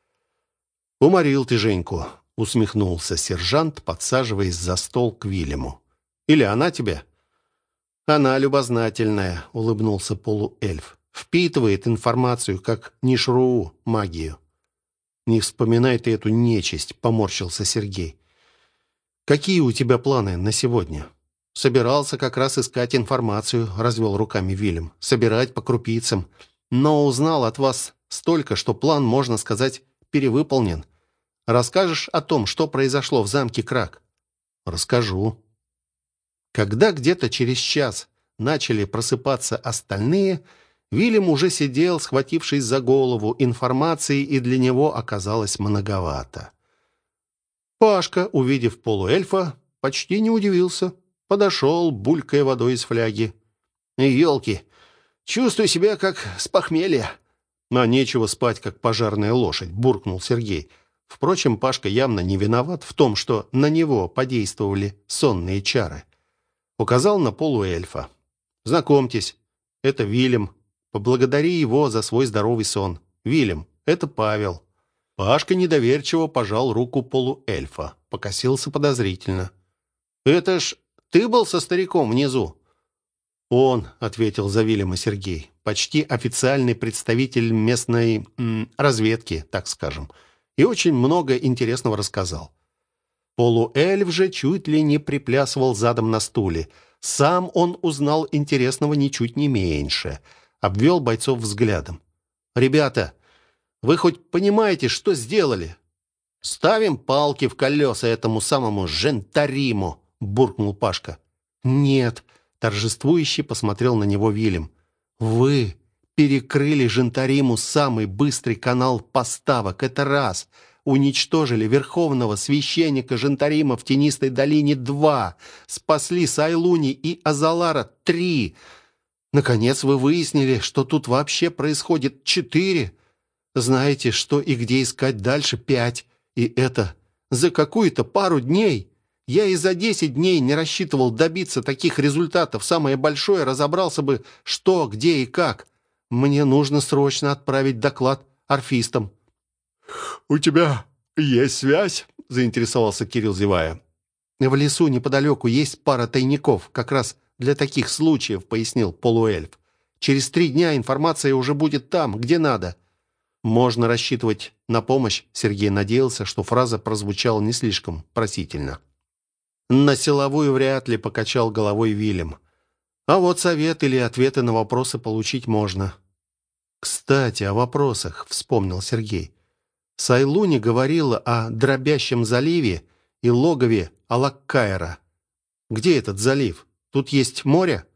«Уморил ты Женьку», — усмехнулся сержант, подсаживаясь за стол к Вильяму. «Или она тебе?» «Она любознательная», — улыбнулся полуэльф. «Впитывает информацию, как Нишруу, магию». «Не вспоминай ты эту нечисть», — поморщился Сергей. «Какие у тебя планы на сегодня?» «Собирался как раз искать информацию», — развел руками Вильям. «Собирать по крупицам. Но узнал от вас столько, что план, можно сказать, перевыполнен. Расскажешь о том, что произошло в замке Крак?» «Расскажу». Когда где-то через час начали просыпаться остальные, Вильям уже сидел, схватившись за голову. Информации и для него оказалось многовато. Пашка, увидев полуэльфа, почти не удивился. Подошел, булькая водой из фляги. «Елки, чувствую себя как с похмелья». «А нечего спать, как пожарная лошадь», — буркнул Сергей. Впрочем, Пашка явно не виноват в том, что на него подействовали сонные чары. Указал на полуэльфа. «Знакомьтесь, это Вильям. Поблагодари его за свой здоровый сон. Вильям, это Павел». Пашка недоверчиво пожал руку полуэльфа. Покосился подозрительно. «Это ж ты был со стариком внизу?» «Он», — ответил за Вильяма Сергей. «Почти официальный представитель местной разведки, так скажем. И очень много интересного рассказал». Полуэльф же чуть ли не приплясывал задом на стуле. Сам он узнал интересного ничуть не меньше. Обвел бойцов взглядом. «Ребята, вы хоть понимаете, что сделали?» «Ставим палки в колеса этому самому Жентариму», — буркнул Пашка. «Нет», — торжествующе посмотрел на него Вильям. «Вы перекрыли Жентариму самый быстрый канал поставок. Это раз. Уничтожили верховного священника Жентарима в Тенистой долине 2. Спасли Сайлуни и Азалара 3. Наконец вы выяснили, что тут вообще происходит 4. Знаете, что и где искать дальше 5. И это за какую-то пару дней. Я и за 10 дней не рассчитывал добиться таких результатов. Самое большое разобрался бы, что, где и как. Мне нужно срочно отправить доклад орфистам». «У тебя есть связь?» — заинтересовался Кирилл, зевая. «В лесу неподалеку есть пара тайников, как раз для таких случаев», — пояснил полуэльф. «Через 3 дня информация уже будет там, где надо». «Можно рассчитывать на помощь», — Сергей надеялся, что фраза прозвучала не слишком просительно. «На силовую вряд ли», — покачал головой Вильям. «А вот совет или ответы на вопросы получить можно». «Кстати, о вопросах», — вспомнил Сергей. Сайлуни говорила о дробящем заливе и логове Алаккаэра. «Где этот залив? Тут есть море?»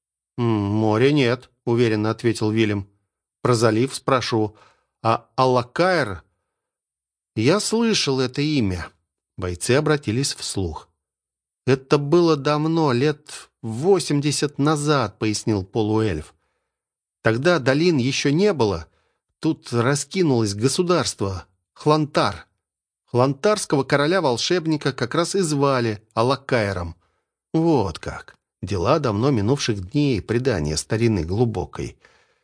«Моря нет», — уверенно ответил Вильям. «Про залив спрошу. А Алаккаэр...» «Я слышал это имя». Бойцы обратились вслух. «Это было давно, лет 80 назад», — пояснил полуэльф. «Тогда долин еще не было. Тут раскинулось государство Хлантар. Хлантарского короля-волшебника как раз и звали Алакаэром. Вот как. Дела давно минувших дней, предания старины глубокой.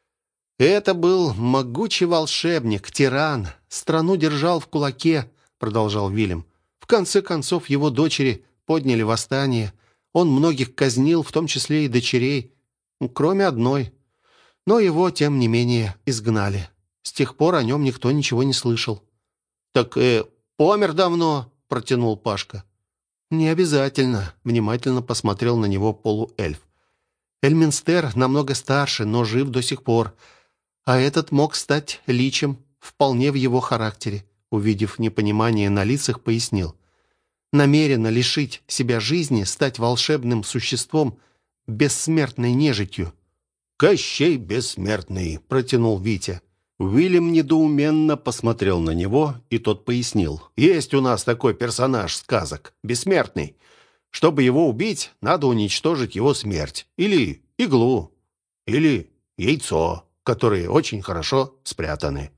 Это был могучий волшебник, тиран. Страну держал в кулаке», — продолжал Вильям. «В конце концов, его дочери подняли восстание. Он многих казнил, в том числе и дочерей, кроме одной. Но его, тем не менее, изгнали. С тех пор о нем никто ничего не слышал». «Так помер давно», — протянул Пашка. «Не обязательно», — внимательно посмотрел на него полуэльф. «Эльминстер намного старше, но жив до сих пор. А этот мог стать личем, вполне в его характере», увидев непонимание на лицах, пояснил. «Намеренно лишить себя жизни, стать волшебным существом, бессмертной нежитью». «Кощей бессмертный», — протянул Витя. Уильям недоуменно посмотрел на него, и тот пояснил. «Есть у нас такой персонаж сказок, бессмертный. Чтобы его убить, надо уничтожить его смерть. Или иглу, или яйцо, которые очень хорошо спрятаны».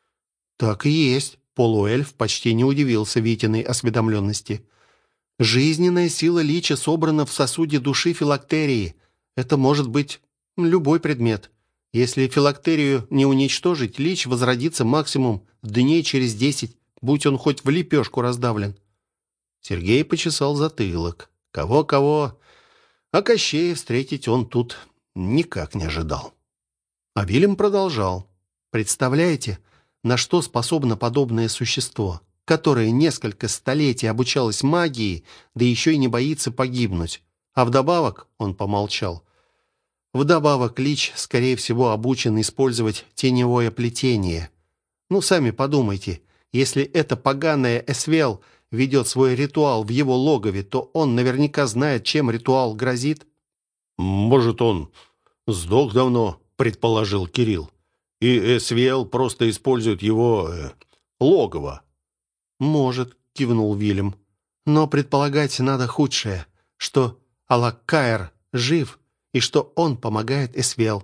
«Так и есть», — полуэльф почти не удивился Витиной осведомленности. «Жизненная сила лича собрана в сосуде души филактерии. Это может быть любой предмет. Если филактерию не уничтожить, лич возродится максимум дней через 10, будь он хоть в лепешку раздавлен». Сергей почесал затылок. Кого-кого, а Кощея встретить он тут никак не ожидал. А Вильям продолжал. «Представляете, на что способно подобное существо, которое несколько столетий обучалось магии, да еще и не боится погибнуть? А вдобавок, — он помолчал, — вдобавок лич, скорее всего, обучен использовать теневое плетение. Ну, сами подумайте, если эта поганая Эсвел ведет свой ритуал в его логове, то он наверняка знает, чем ритуал грозит». «Может, он сдох давно», — предположил Кирилл. «И Эсвел просто использует его логово». «Может», — кивнул Вильям. «Но предполагать надо худшее, что Алакаэр жив и что он помогает Эсвел».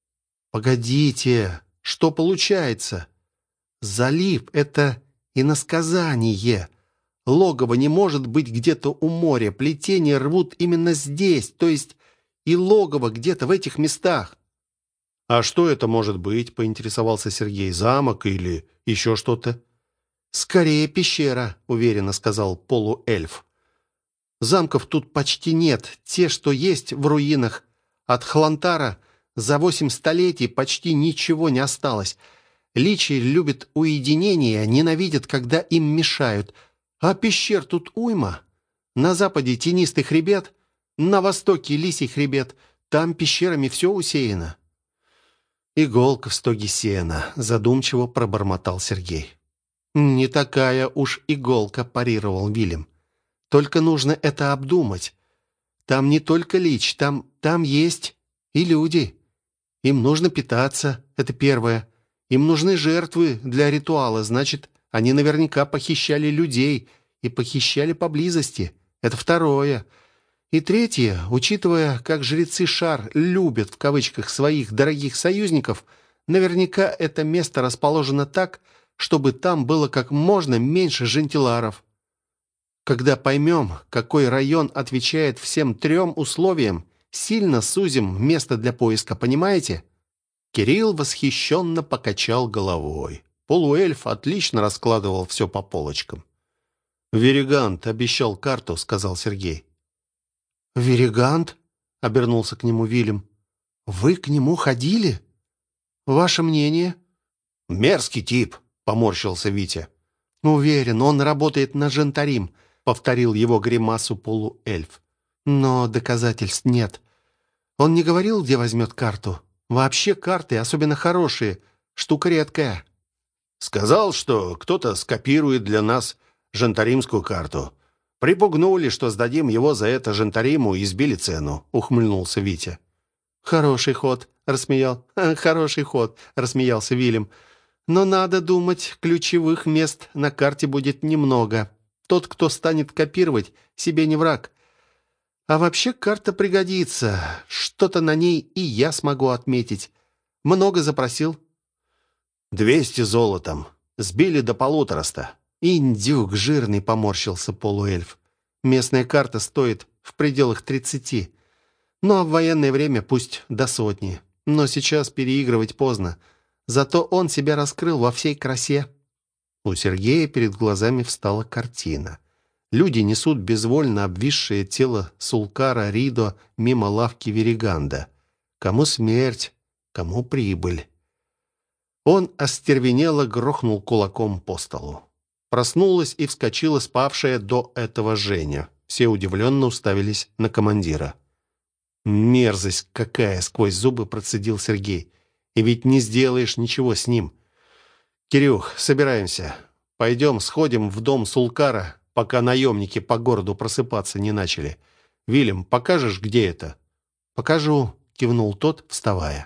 «Погодите, что получается? Залив — это иносказание. Логово не может быть где-то у моря. Плетения рвут именно здесь, то есть и логово где-то в этих местах». «А что это может быть?» — поинтересовался Сергей. «Замок или еще что-то?» «Скорее пещера», — уверенно сказал полуэльф. «Замков тут почти нет. Те, что есть в руинах от Хлантара, за 8 столетий почти ничего не осталось. Личи любят уединение, ненавидят, когда им мешают. А пещер тут уйма. На западе тенистый хребет, на востоке лисий хребет. Там пещерами все усеяно». «Иголка в стоге сена», — задумчиво пробормотал Сергей. «Не такая уж иголка», — парировал Вильям. «Только нужно это обдумать. Там не только лич, там есть и люди. Им нужно питаться, это первое. Им нужны жертвы для ритуала, значит, они наверняка похищали людей и похищали поблизости. Это второе. И третье, учитывая, как жрецы Шар любят в кавычках своих дорогих союзников, наверняка это место расположено так, чтобы там было как можно меньше жентиларов. Когда поймем, какой район отвечает всем 3 условиям, сильно сузим место для поиска, понимаете?» Кирилл восхищенно покачал головой. Полуэльф отлично раскладывал все по полочкам. «Веригант обещал карту», — сказал Сергей. «Веригант?» — обернулся к нему Вильям. «Вы к нему ходили? Ваше мнение?» «Мерзкий тип», — поморщился Витя. «Уверен, он работает на Жентарим», — повторил его гримасу полуэльф. «Но доказательств нет. Он не говорил, где возьмет карту? Вообще карты, особенно хорошие, штука редкая». «Сказал, что кто-то скопирует для нас жентаримскую карту. Припугнули, что сдадим его за это Жентариму и сбили цену», — ухмыльнулся Витя. «Хороший ход», — «Хороший ход», — рассмеялся Вильям. «Но надо думать, ключевых мест на карте будет немного. Тот, кто станет копировать, себе не враг. А вообще карта пригодится. Что-то на ней и я смогу отметить. Много запросил?» 200 золотом. Сбили до 150. «Индюк жирный», — поморщился полуэльф. «Местная карта стоит в пределах 30. Ну, а в военное время пусть до 100. Но сейчас переигрывать поздно. Зато он себя раскрыл во всей красе». У Сергея перед глазами встала картина. Люди несут безвольно обвисшее тело Сулкара Ридо мимо лавки Вериганда. Кому смерть, кому прибыль. Он остервенело грохнул кулаком по столу. Проснулась и вскочила спавшая до этого Женя. Все удивленно уставились на командира. «Мерзость какая!» — сквозь зубы процедил Сергей. «И ведь не сделаешь ничего с ним. Кирюх, собираемся. Пойдем сходим в дом Сулкара, пока наемники по городу просыпаться не начали. Вильям, покажешь, где это?» «Покажу», — кивнул тот, вставая.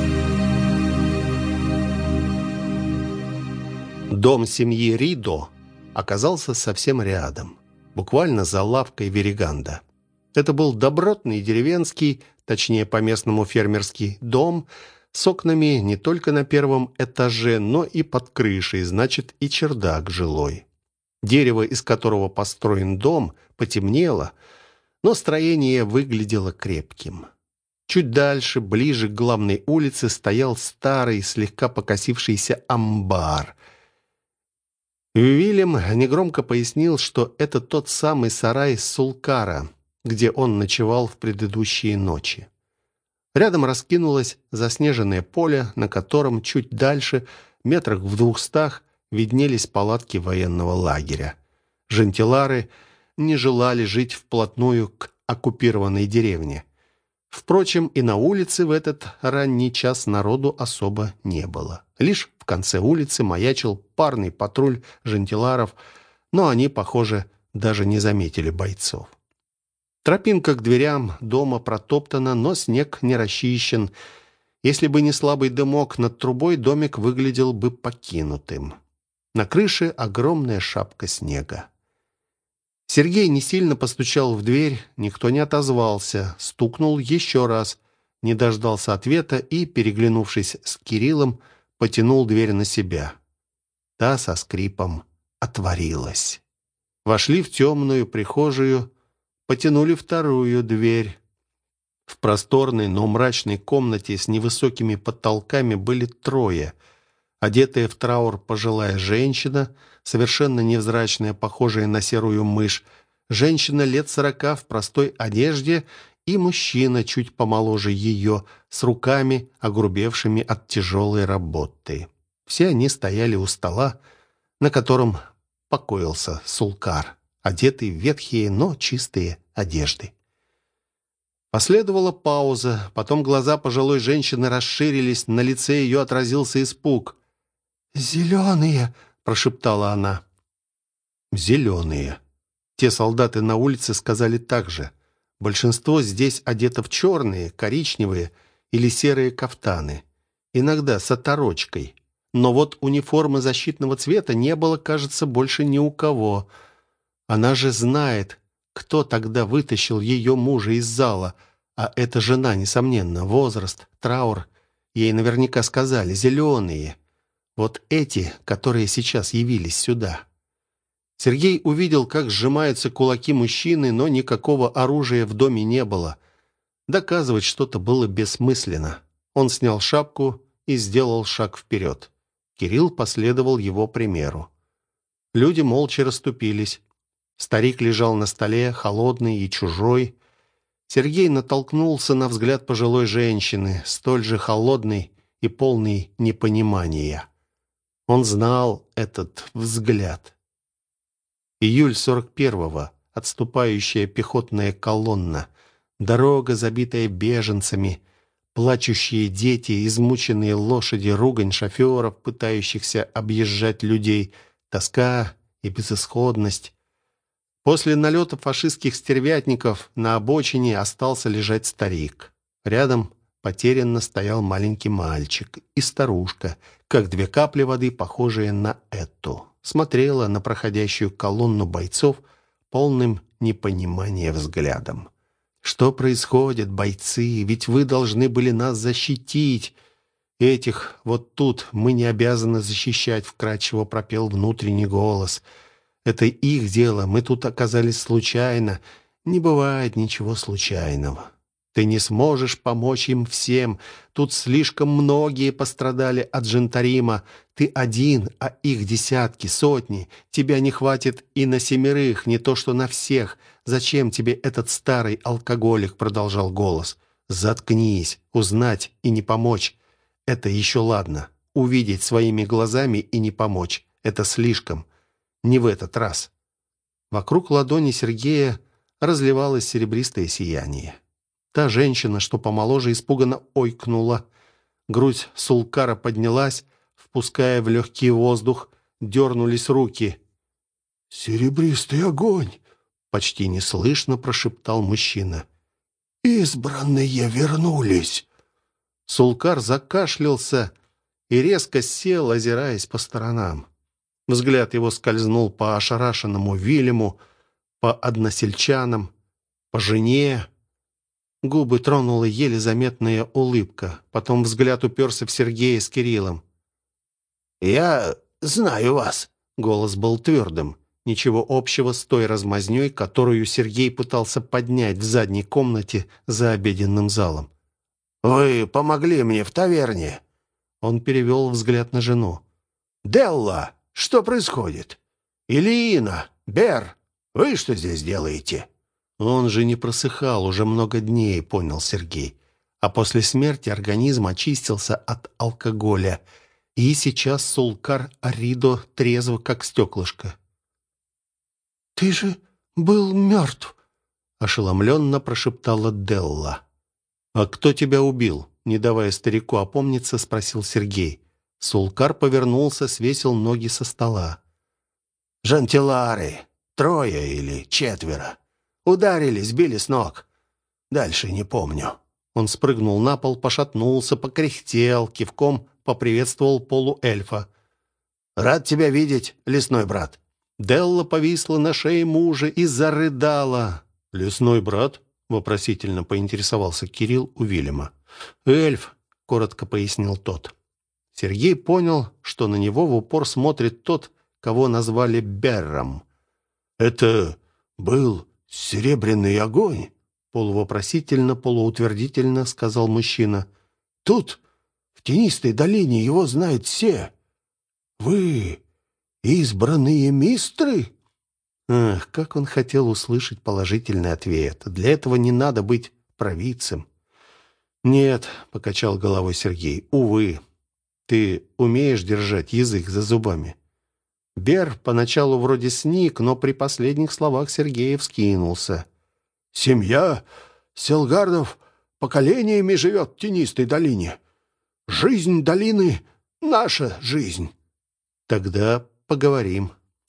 Дом семьи Ридо оказался совсем рядом, буквально за лавкой Вериганда. Это был добротный деревенский, точнее по-местному фермерский дом с окнами не только на первом этаже, но и под крышей, значит, и чердак жилой. Дерево, из которого построен дом, потемнело, но строение выглядело крепким. Чуть дальше, ближе к главной улице, стоял старый, слегка покосившийся амбар. Вильям негромко пояснил, что это тот самый сарай Сулкара, где он ночевал в предыдущие ночи. Рядом раскинулось заснеженное поле, на котором чуть дальше, метрах в 200, виднелись палатки военного лагеря. Жентилары не желали жить вплотную к оккупированной деревне. Впрочем, и на улице в этот ранний час народу особо не было. Лишь в конце улицы маячил парный патруль жентиларов, но они, похоже, даже не заметили бойцов. Тропинка к дверям дома протоптана, но снег не расчищен. Если бы не слабый дымок над трубой, домик выглядел бы покинутым. На крыше огромная шапка снега. Сергей не сильно постучал в дверь, никто не отозвался, стукнул еще раз, не дождался ответа и, переглянувшись с Кириллом, потянул дверь на себя. Та со скрипом отворилась. Вошли в темную прихожую, потянули вторую дверь. В просторной, но мрачной комнате с невысокими потолками были трое. Одетая в траур пожилая женщина, совершенно невзрачная, похожая на серую мышь, женщина лет 40 в простой одежде и мужчина чуть помоложе ее, с руками, огрубевшими от тяжелой работы. Все они стояли у стола, на котором покоился Сулкар, одетый в ветхие, но чистые одежды. Последовала пауза, потом глаза пожилой женщины расширились, на лице ее отразился испуг. «Зеленые!» — прошептала она. «Зеленые!» Те солдаты на улице сказали так же. Большинство здесь одето в черные, коричневые или серые кафтаны, иногда с оторочкой. Но вот униформы защитного цвета не было, кажется, больше ни у кого. Она же знает, кто тогда вытащил ее мужа из зала, а эта жена, несомненно, возраст, траур. Ей наверняка сказали «зеленые». Вот эти, которые сейчас явились сюда. Сергей увидел, как сжимаются кулаки мужчины, но никакого оружия в доме не было. Доказывать что-то было бессмысленно. Он снял шапку и сделал шаг вперед. Кирилл последовал его примеру. Люди молча расступились. Старик лежал на столе, холодный и чужой. Сергей натолкнулся на взгляд пожилой женщины, столь же холодный и полный непонимания. Он знал этот взгляд. Июль 41-го. Отступающая пехотная колонна. Дорога, забитая беженцами. Плачущие дети, измученные лошади, ругань шоферов, пытающихся объезжать людей. Тоска и безысходность. После налета фашистских стервятников на обочине остался лежать старик. Рядом потерянно стоял маленький мальчик и старушка, как две капли воды, похожие на эту. Смотрела на проходящую колонну бойцов полным непонимания взглядом. Что происходит, бойцы? Ведь вы должны были нас защитить. Этих вот тут мы не обязаны защищать», — вкрадчиво пропел внутренний голос. «Это их дело, мы тут оказались случайно. Не бывает ничего случайного. Ты не сможешь помочь им всем. Тут слишком многие пострадали от Джентарима. Ты один, а их десятки, сотни. Тебя не хватит и на 7, не то что на всех. Зачем тебе этот старый алкоголик?» — продолжал голос. «Заткнись. Узнать и не помочь — это еще ладно. Увидеть своими глазами и не помочь — это слишком. Не в этот раз». Вокруг ладони Сергея разливалось серебристое сияние. Та женщина, что помоложе, испуганно ойкнула. Грудь Сулкара поднялась, впуская в легкий воздух, дернулись руки. «Серебристый огонь!» — почти неслышно прошептал мужчина. «Избранные вернулись!» Сулкар закашлялся и резко сел, озираясь по сторонам. Взгляд его скользнул по ошарашенному Вильяму, по односельчанам, по жене. Губы тронула еле заметная улыбка. Потом взгляд уперся в Сергея с Кириллом. «Я знаю вас», — голос был твердым. Ничего общего с той размазнёй, которую Сергей пытался поднять в задней комнате за обеденным залом. «Вы помогли мне в таверне». Он перевел взгляд на жену. «Делла, что происходит? Ильина, Бер, вы что здесь делаете?» Он же не просыхал уже много дней, понял Сергей. А после смерти организм очистился от алкоголя. И сейчас Сулкар Аридо трезв, как стеклышко. «Ты же был мертв», — ошеломленно прошептала Делла. «А кто тебя убил?» — не давая старику опомниться, спросил Сергей. Сулкар повернулся, свесил ноги со стола. «Жантилары, 3 или 4. Ударили, сбили с ног. Дальше не помню». Он спрыгнул на пол, пошатнулся, покряхтел, кивком поприветствовал полуэльфа. «Рад тебя видеть, лесной брат». Делла повисла на шее мужа и зарыдала. «Лесной брат?» — вопросительно поинтересовался Кирилл у Вильяма. «Эльф», — коротко пояснил тот. Сергей понял, что на него в упор смотрит тот, кого назвали Берром. «Это был серебряный огонь?» — полувопросительно, полуутвердительно сказал мужчина. «Тут, в тенистой долине, его знают все. Вы избранные мистры?» Ах, как он хотел услышать положительный ответ. Для этого не надо быть провидцем. «Нет», — покачал головой Сергей, — «увы. Ты умеешь держать язык за зубами?» Бер поначалу вроде сник, но при последних словах Сергея вскинулся. «Семья Селгардов поколениями живет в тенистой долине. Жизнь долины — наша жизнь». «Тогда поговорим».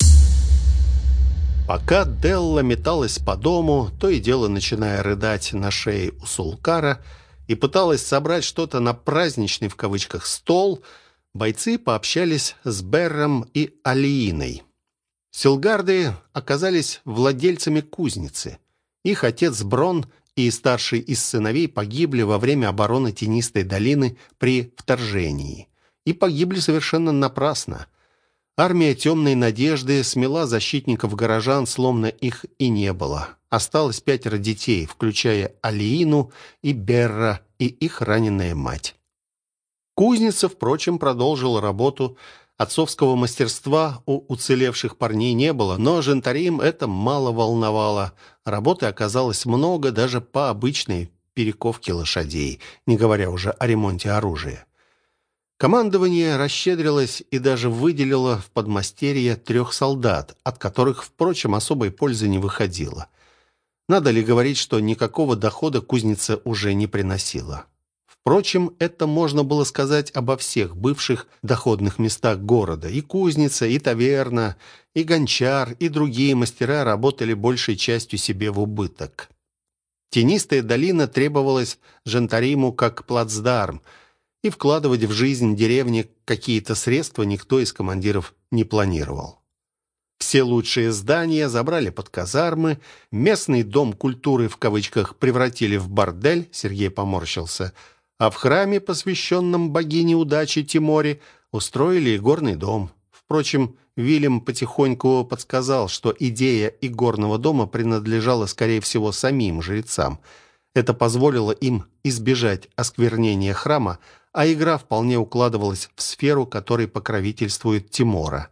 Пока Делла металась по дому, то и дело начиная рыдать на шее у Сулкара, и пыталась собрать что-то на праздничный, в кавычках, стол, бойцы пообщались с Берром и Алииной. Селгарды оказались владельцами кузницы. Их отец Брон и старший из сыновей погибли во время обороны Тенистой долины при вторжении. И погибли совершенно напрасно. Армия Темной Надежды смела защитников горожан, словно их и не было. Осталось 5 детей, включая Алиину и Берра, и их раненая мать. Кузница, впрочем, продолжила работу. Отцовского мастерства у уцелевших парней не было, но Джентарим это мало волновало. Работы оказалось много даже по обычной перековке лошадей, не говоря уже о ремонте оружия. Командование расщедрилось и даже выделило в подмастерье 3 солдат, от которых, впрочем, особой пользы не выходило. Надо ли говорить, что никакого дохода кузница уже не приносила? Впрочем, это можно было сказать обо всех бывших доходных местах города. И кузница, и таверна, и гончар, и другие мастера работали большей частью себе в убыток. Тенистая долина требовалась Джентариму как плацдарм, и вкладывать в жизнь деревни какие-то средства никто из командиров не планировал. Все лучшие здания забрали под казармы, местный дом культуры в кавычках превратили в бордель, Сергей поморщился, а в храме, посвященном богине удачи Тиморе, устроили игорный дом. Впрочем, Вильям потихоньку подсказал, что идея игорного дома принадлежала, скорее всего, самим жрецам. Это позволило им избежать осквернения храма, а игра вполне укладывалась в сферу, которой покровительствует Тимора.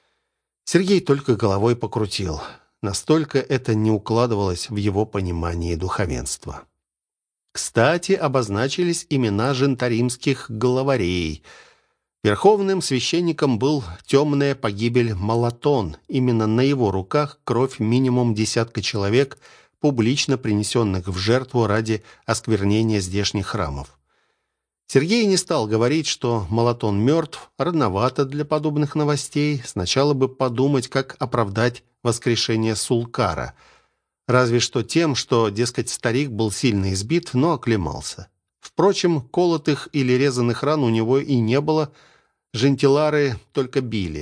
Сергей только головой покрутил. Настолько это не укладывалось в его понимании духовенства. Кстати, обозначились имена жентаримских главарей. Верховным священником был темная погибель Малатон. Именно на его руках кровь минимум десятка человек, публично принесенных в жертву ради осквернения здешних храмов. Сергей не стал говорить, что Малатон мертв, рановато для подобных новостей. Сначала бы подумать, как оправдать воскрешение Сулкара. Разве что тем, что, дескать, старик был сильно избит, но оклемался. Впрочем, колотых или резаных ран у него и не было, жентилары только били.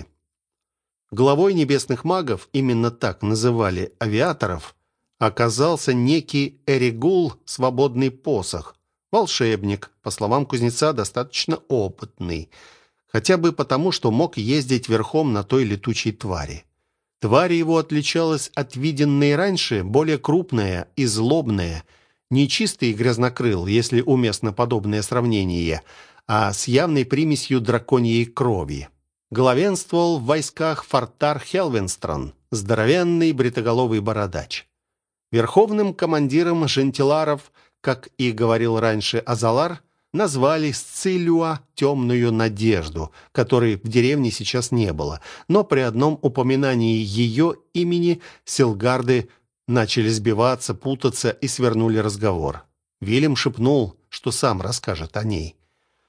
Главой небесных магов, именно так называли авиаторов, оказался некий Эригул Свободный Посох, волшебник, по словам кузнеца, достаточно опытный, хотя бы потому, что мог ездить верхом на той летучей твари. Тварь его отличалась от виденной раньше, более крупная и злобная, не чистый грязнокрыл, если уместно подобное сравнение, а с явной примесью драконьей крови. Главенствовал в войсках Фортар Хелвенстрон, здоровенный бритоголовый бородач. Верховным командиром жентиларов, как и говорил раньше Азалар, назвали Сцилюа «Темную надежду», которой в деревне сейчас не было, но при одном упоминании ее имени селгарды начали сбиваться, путаться и свернули разговор. Вильям шепнул, что сам расскажет о ней.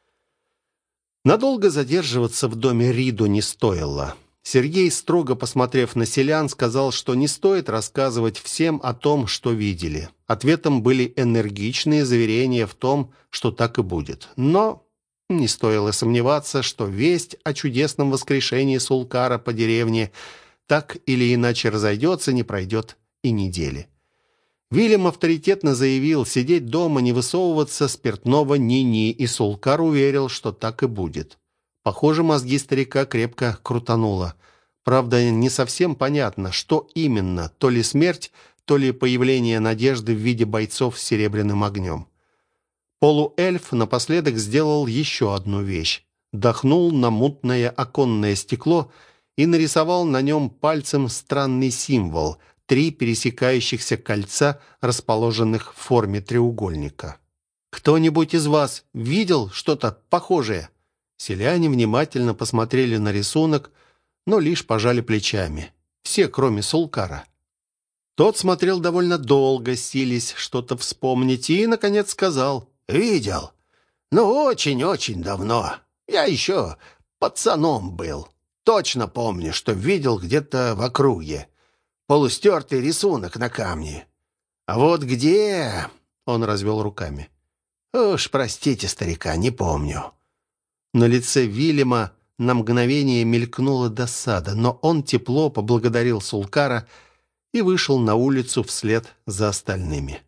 Надолго задерживаться в доме Риду не стоило. Сергей, строго посмотрев на селян, сказал, что не стоит рассказывать всем о том, что видели. Ответом были энергичные заверения в том, что так и будет. Но не стоило сомневаться, что весть о чудесном воскрешении Сулкара по деревне так или иначе разойдется, не пройдет и недели. Вильям авторитетно заявил, сидеть дома, не высовываться, спиртного ни-ни, и Сулкар уверил, что так и будет. Похоже, мозги старика крепко крутануло. Правда, не совсем понятно, что именно, то ли смерть, то ли появление надежды в виде бойцов с серебряным огнем. Полуэльф напоследок сделал еще одну вещь. Дохнул на мутное оконное стекло и нарисовал на нем пальцем странный символ — 3 пересекающихся кольца, расположенных в форме треугольника. «Кто-нибудь из вас видел что-то похожее?» Селяне внимательно посмотрели на рисунок, но лишь пожали плечами. Все, кроме Сулкара. Тот смотрел довольно долго, силясь что-то вспомнить, и, наконец, сказал: «Видел. Но очень-очень давно. Я еще пацаном был. Точно помню, что видел где-то в округе. Полустертый рисунок на камне. А вот где...» Он развел руками. «Уж простите старика, не помню». На лице Вильяма на мгновение мелькнула досада, но он тепло поблагодарил Сулкара и вышел на улицу вслед за остальными.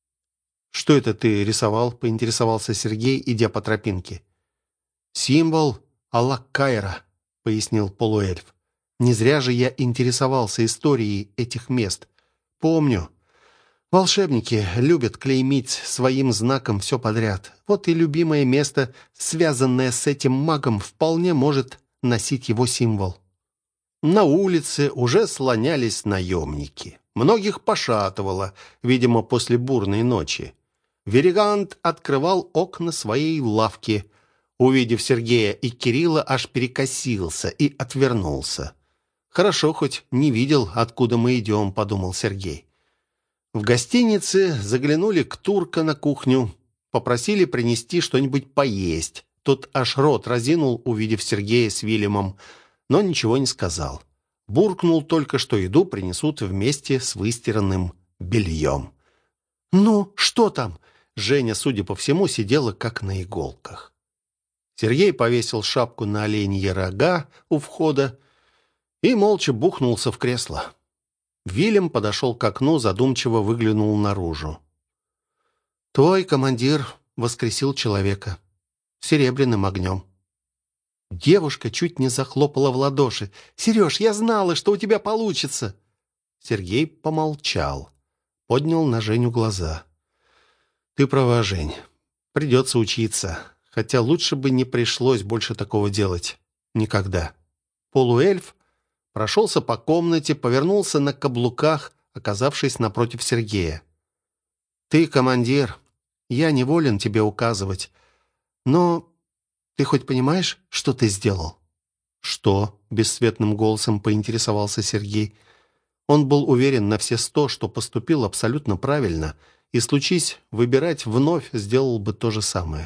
«Что это ты рисовал?» — поинтересовался Сергей, идя по тропинке. «Символ Аллах-Кайра», — пояснил полуэльф. «Не зря же я интересовался историей этих мест. Помню. Волшебники любят клеймить своим знаком все подряд. Вот и любимое место, связанное с этим магом, вполне может носить его символ». На улице уже слонялись наемники. Многих пошатывало, видимо, после бурной ночи. Веригант открывал окна своей лавки. Увидев Сергея и Кирилла, аж перекосился и отвернулся. «Хорошо, хоть не видел, откуда мы идем», — подумал Сергей. В гостинице заглянули к Турка на кухню, попросили принести что-нибудь поесть. Тот аж рот разинул, увидев Сергея с Вильямом, но ничего не сказал. Буркнул только, что еду принесут вместе с выстиранным бельем. «Ну, что там?» Женя, судя по всему, сидела как на иголках. Сергей повесил шапку на оленьи рога у входа и молча бухнулся в кресло. Вильям подошел к окну, задумчиво выглянул наружу. «Твой командир воскресил человека серебряным огнем». Девушка чуть не захлопала в ладоши. «Сереж, я знала, что у тебя получится!» Сергей помолчал, поднял на Женю глаза. «Ты права, Жень. Придется учиться. Хотя лучше бы не пришлось больше такого делать. Никогда». Полуэльф прошелся по комнате, повернулся на каблуках, оказавшись напротив Сергея. «Ты командир. Я не волен тебе указывать. Но ты хоть понимаешь, что ты сделал?» «Что?» — бесцветным голосом поинтересовался Сергей. Он был уверен на все 100, что поступил абсолютно правильно, и, случись выбирать вновь, сделал бы то же самое.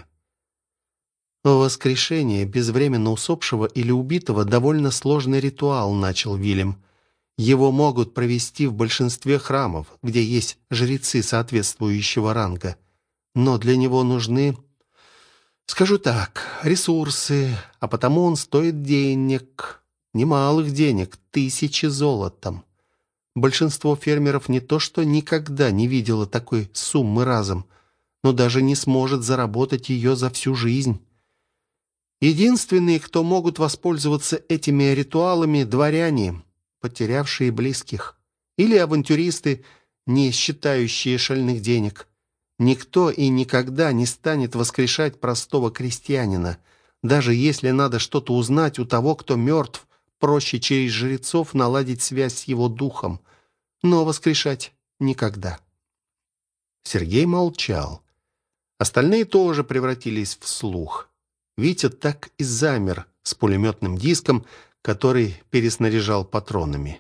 «Воскрешение безвременно усопшего или убитого — довольно сложный ритуал», — начал Вильям. «Его могут провести в большинстве храмов, где есть жрецы соответствующего ранга. Но для него нужны, скажу так, ресурсы, а потому он стоит денег, немалых денег, 1000 золотом. Большинство фермеров не то что никогда не видело такой суммы разом, но даже не сможет заработать ее за всю жизнь. Единственные, кто могут воспользоваться этими ритуалами, дворяне, потерявшие близких, или авантюристы, не считающие шальных денег. Никто и никогда не станет воскрешать простого крестьянина. Даже если надо что-то узнать у того, кто мертв, проще через жрецов наладить связь с его духом. Но воскрешать никогда». Сергей молчал. Остальные тоже превратились в слух. Витя так и замер с пулеметным диском, который переснаряжал патронами.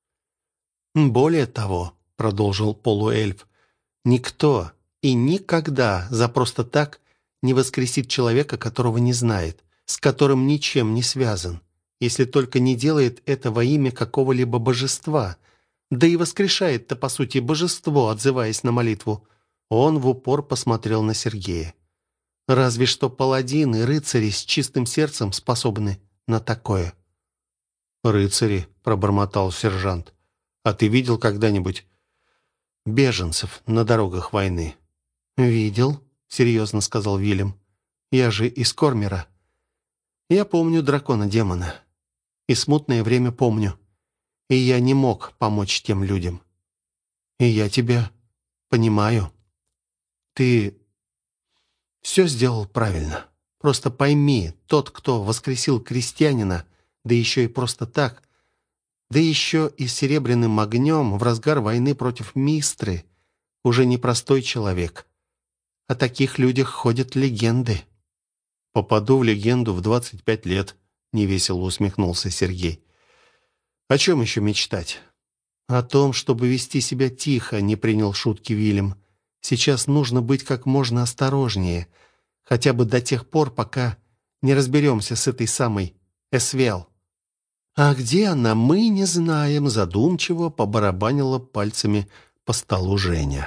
«Более того», — продолжил полуэльф, — «никто и никогда за просто так не воскресит человека, которого не знает, с которым ничем не связан, если только не делает это во имя какого-либо божества. Да и воскрешает-то, по сути, божество, отзываясь на молитву». Он в упор посмотрел на Сергея. «Разве что паладины и рыцари с чистым сердцем способны на такое». «Рыцари», — пробормотал сержант. «А ты видел когда-нибудь беженцев на дорогах войны?» «Видел», — серьезно сказал Вильям. «Я же из Кормера. Я помню дракона-демона. И смутное время помню. И я не мог помочь тем людям. И я тебя понимаю. Ты все сделал правильно. Просто пойми, тот, кто воскресил крестьянина, да еще и просто так, да еще и серебряным огнем в разгар войны против Мистры, уже не простой человек. О таких людях ходят легенды». «Попаду в легенду в 25 лет», — невесело усмехнулся Сергей. «О чем еще мечтать?» «О том, чтобы вести себя тихо», — не принял шутки Вильям. «Сейчас нужно быть как можно осторожнее, хотя бы до тех пор, пока не разберемся с этой самой Эсвел». «А где она, мы не знаем», — задумчиво побарабанила пальцами по столу Женя.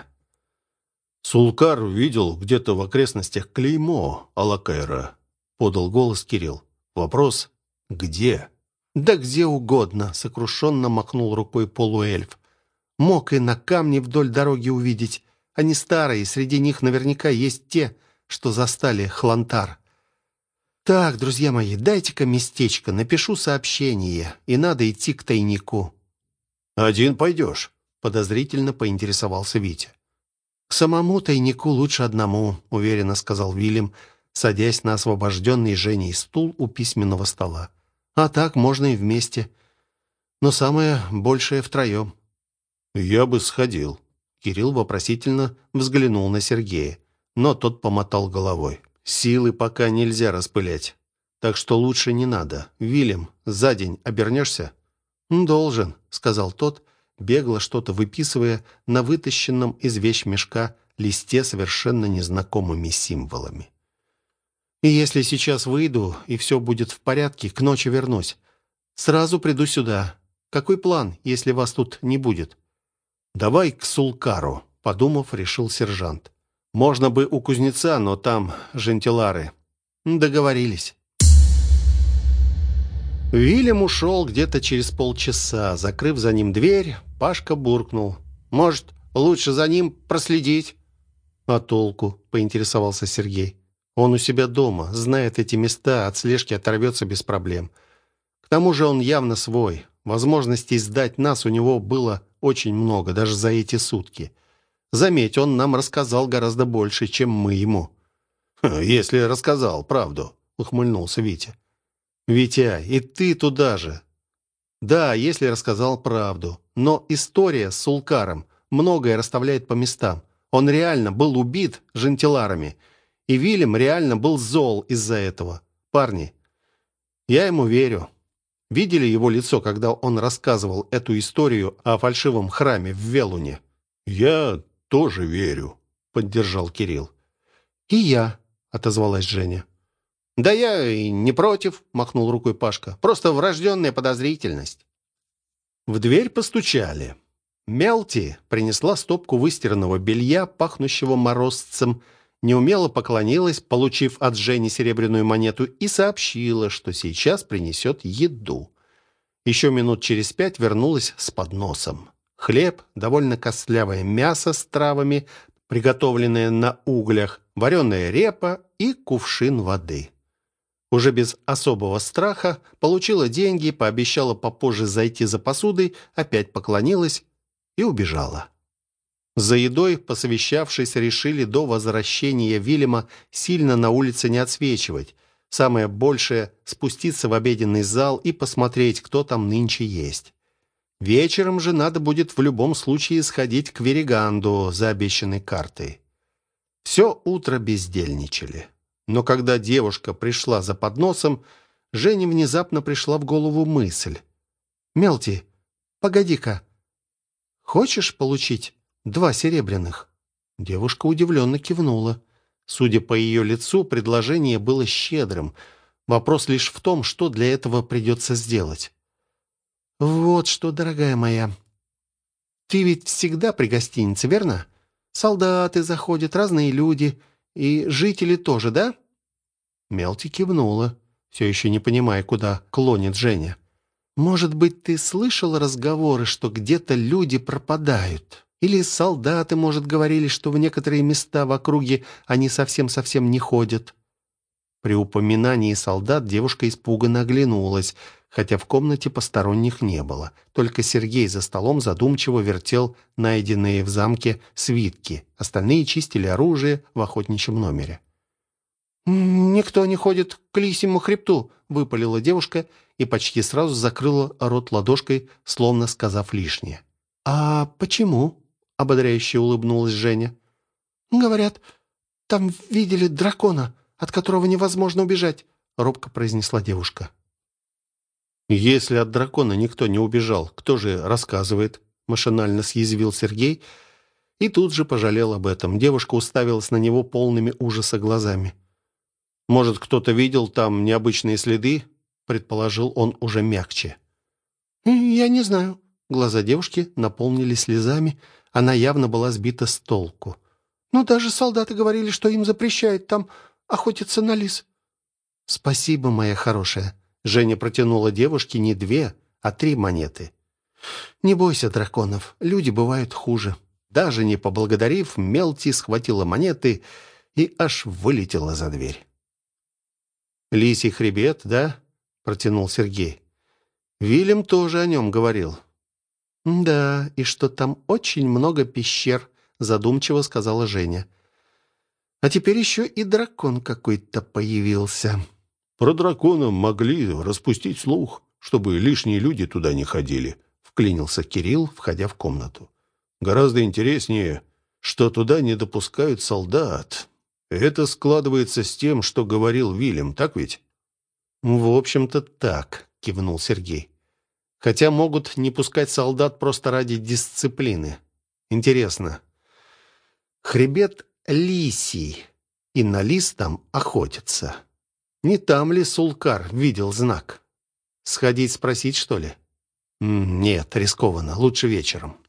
«Сулкар видел где-то в окрестностях клеймо Алакайра», — подал голос Кирилл. «Вопрос — где?» «Да где угодно», — сокрушенно махнул рукой полуэльф. «Мог и на камне вдоль дороги увидеть. Они старые, среди них наверняка есть те, что застали Хлантар. Так, друзья мои, дайте-ка местечко, напишу сообщение, и надо идти к тайнику». «Один пойдешь?» — подозрительно поинтересовался Витя. «К самому тайнику лучше одному», — уверенно сказал Вильям, садясь на освобожденный Женей стул у письменного стола. «А так можно и вместе. Но самое большее втроем». «Я бы сходил». Кирилл вопросительно взглянул на Сергея, но тот помотал головой. «Силы пока нельзя распылять, так что лучше не надо. Вильям, за день обернешься?» «Должен», — сказал тот, бегло что-то выписывая на вытащенном из вещмешка листе совершенно незнакомыми символами. «И если сейчас выйду, и все будет в порядке, к ночи вернусь. Сразу приду сюда. Какой план, если вас тут не будет?» «Давай к Сулкару», — подумав, решил сержант. «Можно бы у кузнеца, но там жентилары». «Договорились». Вильям ушел где-то через полчаса. Закрыв за ним дверь, Пашка буркнул: «Может, лучше за ним проследить?» «А толку?» — поинтересовался Сергей. «Он у себя дома, знает эти места, от слежки оторвется без проблем. К тому же он явно свой. Возможностей сдать нас у него было очень много, даже за эти сутки. Заметь, он нам рассказал гораздо больше, чем мы ему». «Если рассказал правду», — ухмыльнулся Витя. «Витя, и ты туда же». «Да, если рассказал правду. Но история с Сулкаром многое расставляет по местам. Он реально был убит жентиларами. И Вильям реально был зол из-за этого. Парни, я ему верю. Видели его лицо, когда он рассказывал эту историю о фальшивом храме в Велуне?» «Я тоже верю», — поддержал Кирилл. «И я», — отозвалась Женя. «Да я и не против», — махнул рукой Пашка. «Просто врожденная подозрительность». В дверь постучали. Мелти принесла стопку выстиранного белья, пахнущего морозцем, неумело поклонилась, получив от Жени серебряную монету, и сообщила, что сейчас принесет еду. Еще минут через 5 вернулась с подносом. Хлеб, довольно костлявое мясо с травами, приготовленное на углях, вареная репа и кувшин воды. Уже без особого страха получила деньги, пообещала попозже зайти за посудой, опять поклонилась и убежала. За едой, посовещавшись, решили до возвращения Вильяма сильно на улице не отсвечивать. Самое большее — спуститься в обеденный зал и посмотреть, кто там нынче есть. Вечером же надо будет в любом случае сходить к Вериганду за обещанной картой. Все утро бездельничали. Но когда девушка пришла за подносом, Жене внезапно пришла в голову мысль. «Мелти, погоди-ка, хочешь получить 2 серебряных?» Девушка удивленно кивнула. Судя по ее лицу, предложение было щедрым. Вопрос лишь в том, что для этого придется сделать. «Вот что, дорогая моя, ты ведь всегда при гостинице, верно? Солдаты заходят, разные люди, и жители тоже, да?» Мелти кивнула, все еще не понимая, куда клонит Женя. «Может быть, ты слышал разговоры, что где-то люди пропадают? Или солдаты, может, говорили, что в некоторые места в округе они совсем-совсем не ходят?» При упоминании солдат девушка испуганно оглянулась, хотя в комнате посторонних не было. Только Сергей за столом задумчиво вертел найденные в замке свитки. Остальные чистили оружие в охотничьем номере. «Никто не ходит к Лисьему хребту», — выпалила девушка и почти сразу закрыла рот ладошкой, словно сказав лишнее. «А почему?» — ободряюще улыбнулась Женя. «Говорят, там видели дракона, от которого невозможно убежать», — робко произнесла девушка. «Если от дракона никто не убежал, кто же рассказывает?» — машинально съязвил Сергей и тут же пожалел об этом. Девушка уставилась на него полными ужаса глазами. «Может, кто-то видел там необычные следы?» — предположил он уже мягче. «Я не знаю». Глаза девушки наполнились слезами. Она явно была сбита с толку. «Но даже солдаты говорили, что им запрещают там охотиться на лис». «Спасибо, моя хорошая». Женя протянула девушке не 2, а 3 монеты. «Не бойся драконов, люди бывают хуже». Даже не поблагодарив, Мелти схватила монеты и аж вылетела за дверь. «Лисий хребет, да?» — протянул Сергей. «Вильям тоже о нем говорил». «Да, и что там очень много пещер», — задумчиво сказала Женя. «А теперь еще и дракон какой-то появился». «Про дракона могли распустить слух, чтобы лишние люди туда не ходили», — вклинился Кирилл, входя в комнату. «Гораздо интереснее, что туда не допускают солдат. Это складывается с тем, что говорил Вильям, так ведь?» «В общем-то, так», — кивнул Сергей. «Хотя могут не пускать солдат просто ради дисциплины. Интересно, хребет Лисий, и на лис там охотятся. Не там ли Сулкар видел знак? Сходить спросить, что ли?» «Нет, рискованно. Лучше вечером».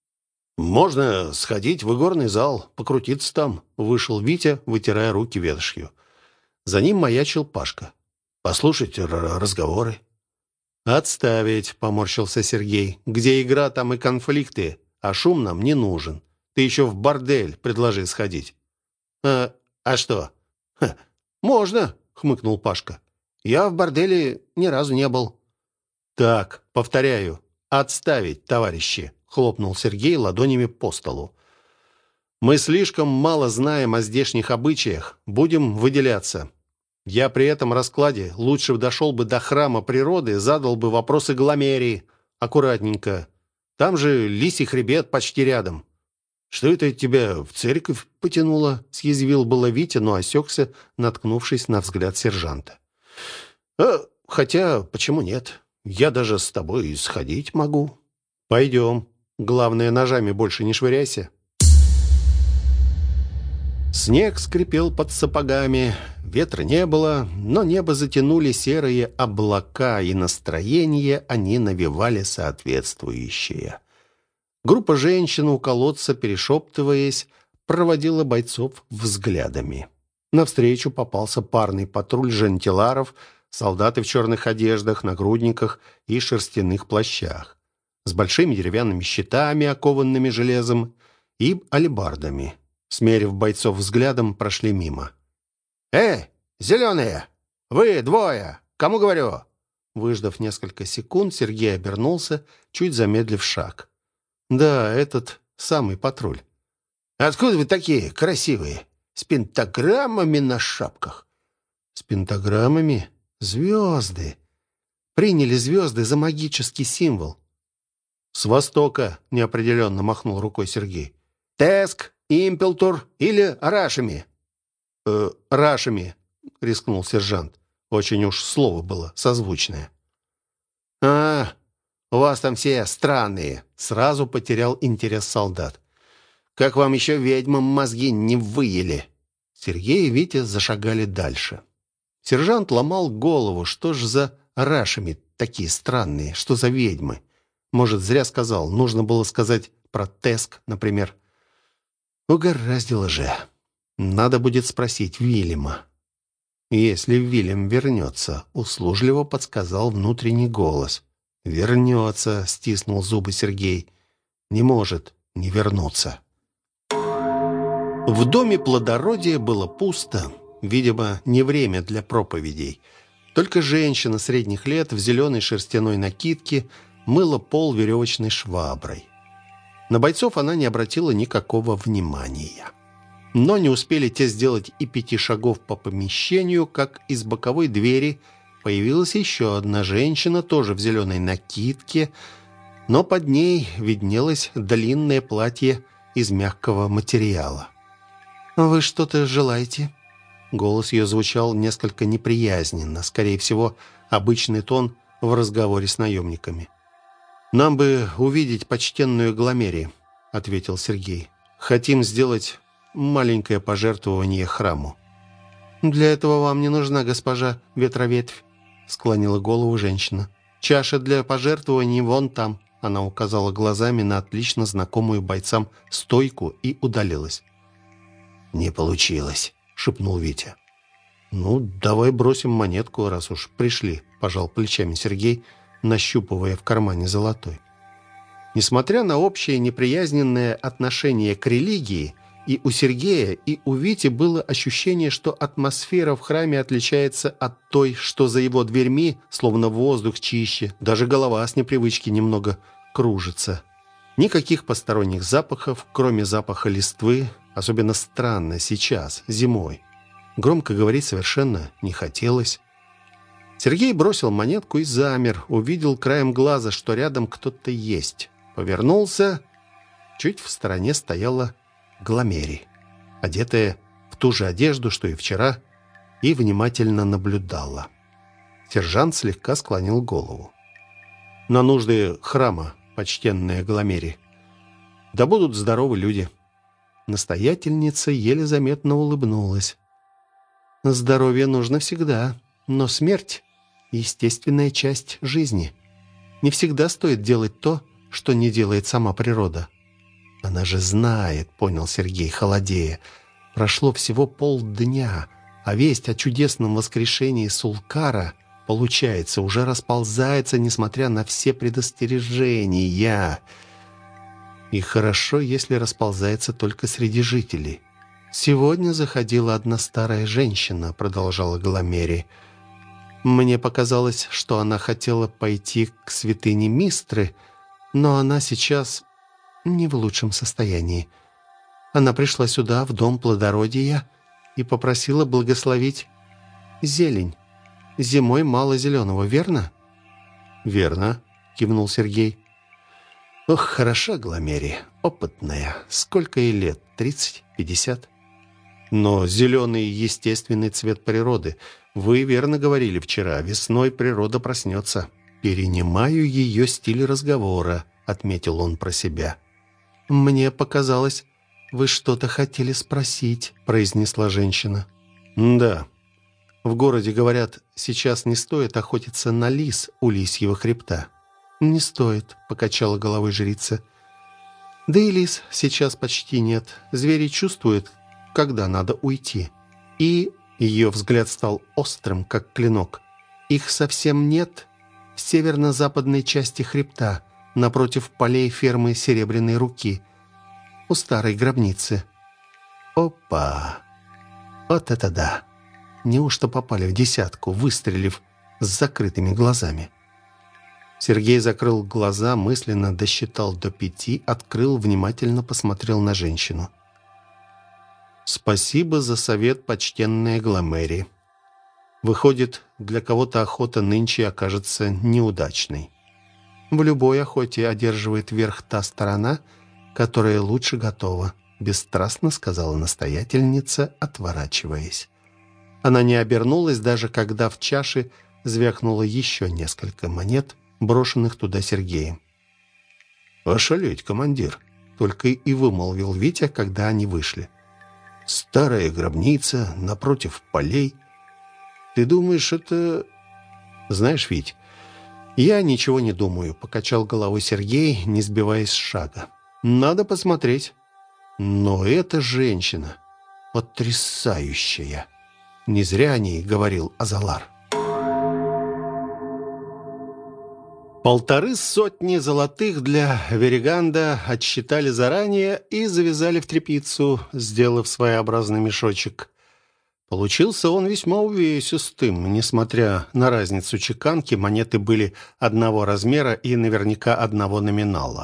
«Можно сходить в игорный зал, покрутиться там», — вышел Витя, вытирая руки ветошью. За ним маячил Пашка. «Послушать разговоры». «Отставить», — поморщился Сергей. «Где игра, там и конфликты, а шум нам не нужен. Ты еще в бордель предложи сходить». «А что?» «Можно», — хмыкнул Пашка. «Я в борделе ни разу не был». «Так, повторяю, отставить, товарищи», — хлопнул Сергей ладонями по столу. «Мы слишком мало знаем о здешних обычаях, будем выделяться. Я при этом раскладе лучше дошел бы до храма природы, задал бы вопросы Гломерии. Аккуратненько. Там же Лисий хребет почти рядом». «Что это тебя в церковь потянуло?» — съязвил было Витя, но осекся, наткнувшись на взгляд сержанта. «Хотя, почему нет? Я даже с тобой сходить могу». «Пойдем. Главное, ножами больше не швыряйся». Снег скрипел под сапогами, ветра не было, но небо затянули серые облака, и настроение они навевали соответствующее. Группа женщин у колодца, перешептываясь, проводила бойцов взглядами. Навстречу попался парный патруль жентиларов, солдаты в черных одеждах, нагрудниках и шерстяных плащах, с большими деревянными щитами, окованными железом, и алебардами. Смерив бойцов взглядом, прошли мимо. Зеленые! Вы двое! Кому говорю?» Выждав несколько секунд, Сергей обернулся, чуть замедлив шаг. «Да, этот самый патруль». «Откуда вы такие красивые? С пентаграммами на шапках?» «С пентаграммами? Звезды. Приняли звезды за магический символ». «С востока», — неопределенно махнул рукой Сергей. «Теск, Импелтур или Рашами?» «Рашами», — рискнул сержант. Очень уж слово было созвучное. У вас там все странные», — сразу потерял интерес солдат. «Как вам еще ведьмам мозги не выели?» Сергей и Витя зашагали дальше. Сержант ломал голову, что ж за рашами такие странные, что за ведьмы. Может, зря сказал, нужно было сказать про Теск, например. Угораздило же. Надо будет спросить Вильяма. Если Вильям вернется, услужливо подсказал внутренний голос. «Вернется», — стиснул зубы Сергей. «Не может не вернуться». В доме плодородия было пусто. Видимо, не время для проповедей. Только женщина средних лет в зеленой шерстяной накидке мыла пол веревочной шваброй. На бойцов она не обратила никакого внимания. Но не успели те сделать и 5 шагов по помещению, как из боковой двери появилась еще одна женщина, тоже в зеленой накидке, но под ней виднелось длинное платье из мягкого материала. «Вы что-то желаете?» Голос ее звучал несколько неприязненно, скорее всего, обычный тон в разговоре с наемниками. «Нам бы увидеть почтенную Гломери», — ответил Сергей. «Хотим сделать маленькое пожертвование храму». «Для этого вам не нужна госпожа Ветроветвь», — склонила голову женщина. «Чаша для пожертвований вон там». Она указала глазами на отлично знакомую бойцам стойку и удалилась. «Не получилось», — шепнул Витя. «Ну, давай бросим монетку, раз уж пришли», — пожал плечами Сергей, нащупывая в кармане золотой. Несмотря на общее неприязненное отношение к религии, и у Сергея, и у Вити было ощущение, что атмосфера в храме отличается от той, что за его дверьми, словно воздух чище, даже голова с непривычки немного кружится. Никаких посторонних запахов, кроме запаха листвы, особенно странно сейчас, зимой. Громко говорить совершенно не хотелось. Сергей бросил монетку и замер, увидел краем глаза, что рядом кто-то есть. Повернулся, чуть в стороне стояла Гломери, одетая в ту же одежду, что и вчера, и внимательно наблюдала. Сержант слегка склонил голову. «На нужды храма, почтенная Гломери. Да будут здоровы люди». Настоятельница еле заметно улыбнулась. «Здоровье нужно всегда, но смерть — естественная часть жизни. Не всегда стоит делать то, что не делает сама природа». «Она же знает», — понял Сергей, холодея. «Прошло всего полдня, а весть о чудесном воскрешении Сулкара получается, уже расползается, несмотря на все предостережения. И хорошо, если расползается только среди жителей. «Сегодня заходила одна старая женщина», — продолжала Гламери. «Мне показалось, что она хотела пойти к святыне Мистры, но она сейчас не в лучшем состоянии. Она пришла сюда, в дом плодородия, и попросила благословить зелень. Зимой мало зеленого, верно?» «Верно», — кивнул Сергей. «Ох, хороша Гламери, опытная. Сколько ей лет? 30, 50? Но зеленый — естественный цвет природы. Вы верно говорили вчера, весной природа проснется. Перенимаю ее стиль разговора», — отметил он про себя. «Мне показалось, вы что-то хотели спросить», — произнесла женщина. «Да. В городе, говорят, сейчас не стоит охотиться на лис у Лисьего хребта». «Не стоит», — покачала головой жрица. «Да и лис сейчас почти нет. Звери чувствуют, когда надо уйти. И...» Ее взгляд стал острым, как клинок. «Их совсем нет в северно-западной части хребта, напротив полей фермы Серебряной Руки, у старой гробницы». «Опа! Вот это да! Неужто попали в десятку, выстрелив с закрытыми глазами?» Сергей закрыл глаза, мысленно досчитал до 5, открыл, внимательно посмотрел на женщину. «Спасибо за совет, почтенная Гламери. Выходит, для кого-то охота нынче окажется неудачной. В любой охоте одерживает верх та сторона, которая лучше готова», — бесстрастно сказала настоятельница, отворачиваясь. Она не обернулась, даже когда в чаше звякнуло еще несколько монет, брошенных туда Сергеем. «Ошалеть, командир!» — только и вымолвил Витя, когда они вышли. «Старая гробница, напротив полей. Ты думаешь, это...» «Знаешь, Вить, я ничего не думаю», — покачал головой Сергей, не сбиваясь с шага. «Надо посмотреть. Но эта женщина потрясающая. Не зря о ней говорил Азалар». 150 золотых для Вериганда отсчитали заранее и завязали в тряпицу, сделав своеобразный мешочек. Получился он весьма увесистым. Несмотря на разницу чеканки, монеты были одного размера и наверняка одного номинала.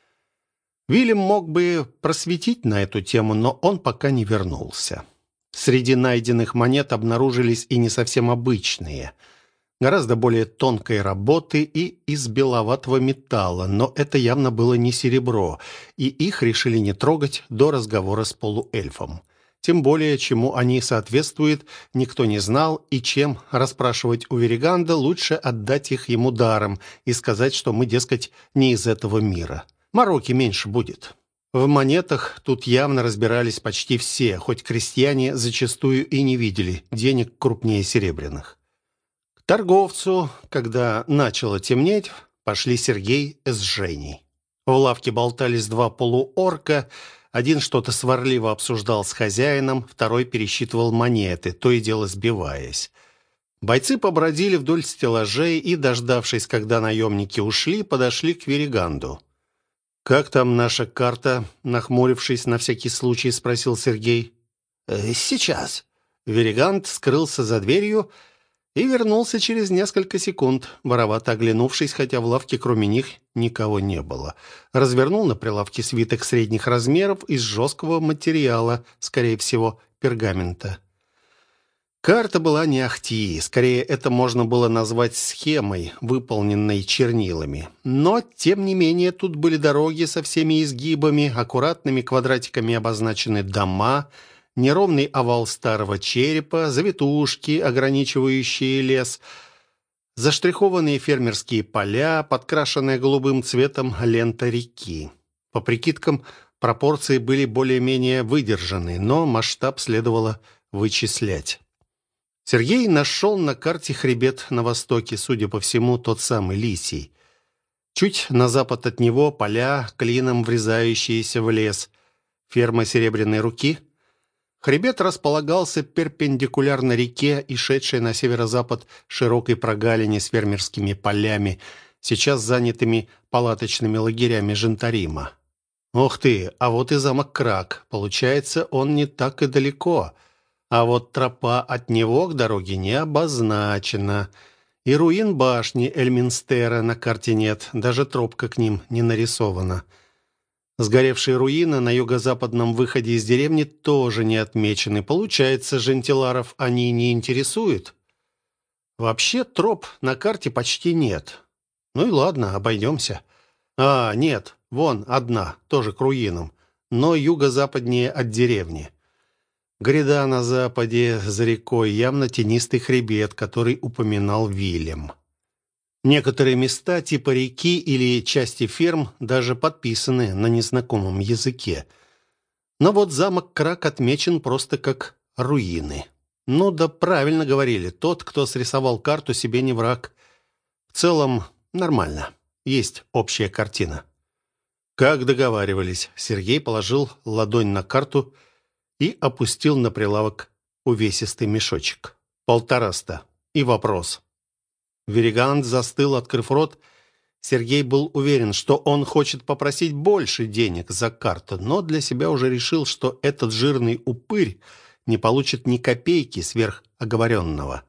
Вильям мог бы просветить на эту тему, но он пока не вернулся. Среди найденных монет обнаружились и не совсем обычные – гораздо более тонкой работы и из беловатого металла, но это явно было не серебро, и их решили не трогать до разговора с полуэльфом. Тем более, чему они соответствуют, никто не знал, и чем расспрашивать у Вериганда, лучше отдать их ему даром и сказать, что мы, дескать, не из этого мира. Мороки меньше будет. В монетах тут явно разбирались почти все, хоть крестьяне зачастую и не видели денег крупнее серебряных. Торговцу, когда начало темнеть, пошли Сергей с Женей. В лавке болтались 2 полуорка, один что-то сварливо обсуждал с хозяином, второй пересчитывал монеты, то и дело сбиваясь. Бойцы побродили вдоль стеллажей и, дождавшись, когда наемники ушли, подошли к Вериганду. «Как там наша карта?» — нахмурившись на всякий случай, спросил Сергей. «Сейчас». Вериганд скрылся за дверью и вернулся через несколько секунд, воровато оглянувшись, хотя в лавке кроме них никого не было. Развернул на прилавке свиток средних размеров из жесткого материала, скорее всего, пергамента. Карта была не ахти, скорее это можно было назвать схемой, выполненной чернилами. Но, тем не менее, тут были дороги со всеми изгибами, аккуратными квадратиками обозначены дома, неровный овал старого черепа, завитушки, ограничивающие лес, заштрихованные фермерские поля, подкрашенная голубым цветом лента реки. По прикидкам, пропорции были более-менее выдержаны, но масштаб следовало вычислять. Сергей нашел на карте хребет на востоке, судя по всему, тот самый Лисий. Чуть на запад от него поля, клином врезающиеся в лес. Ферма Серебряной Руки. Хребет располагался перпендикулярно реке и шедшей на северо-запад широкой прогалине с фермерскими полями, сейчас занятыми палаточными лагерями Жентарима. Ох ты, а вот и замок Крак. Получается, он не так и далеко. А вот тропа от него к дороге не обозначена. И руин башни Эльминстера на карте нет, даже тропка к ним не нарисована. Сгоревшие руины на юго-западном выходе из деревни тоже не отмечены. Получается, жентиларов они не интересуют. Вообще троп на карте почти нет. Ну и ладно, обойдемся. А, нет, вон одна, тоже к руинам, но юго-западнее от деревни. Гряда на западе, за рекой, явно тенистый хребет, который упоминал Вильям. Некоторые места типа реки или части ферм даже подписаны на незнакомом языке. Но вот замок Крак отмечен просто как руины. Ну да правильно говорили, тот, кто срисовал карту, себе не враг. В целом нормально, есть общая картина. Как договаривались, Сергей положил ладонь на карту и опустил на прилавок увесистый мешочек. 150. И вопрос. Веригант застыл, открыв рот. Сергей был уверен, что он хочет попросить больше денег за карту, но для себя уже решил, что этот жирный упырь не получит ни копейки сверх оговоренного.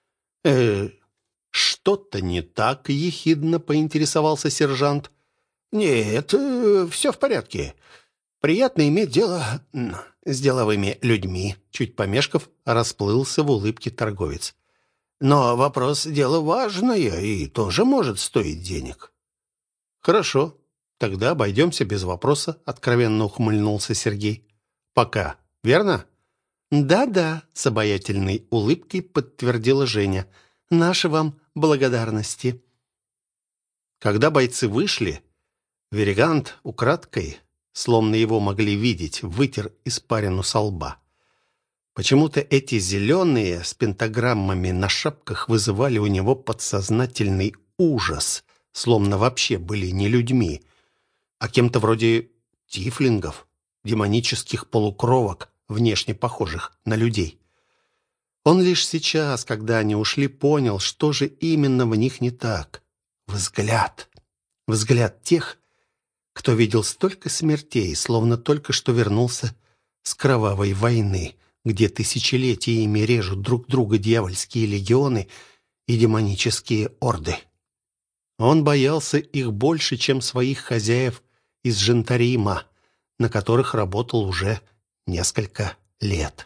Что-то не так?» — ехидно поинтересовался сержант. «Нет, все в порядке. Приятно иметь дело с деловыми людьми», — чуть помешков, расплылся в улыбке торговец. «Но вопрос — дело важное и тоже может стоить денег». «Хорошо, тогда обойдемся без вопроса», — откровенно ухмыльнулся Сергей. «Пока, верно?» «Да-да», — с обаятельной улыбкой подтвердила Женя. «Наши вам благодарности». Когда бойцы вышли, Веригант украдкой, словно его могли видеть, вытер испарину со лба. Почему-то эти зеленые с пентаграммами на шапках вызывали у него подсознательный ужас, словно вообще были не людьми, а кем-то вроде тифлингов, демонических полукровок, внешне похожих на людей. Он лишь сейчас, когда они ушли, понял, что же именно в них не так. Взгляд. Взгляд тех, кто видел столько смертей, словно только что вернулся с кровавой войны, где тысячелетиями режут друг друга дьявольские легионы и демонические орды. Он боялся их больше, чем своих хозяев из Жентарима, на которых работал уже несколько лет.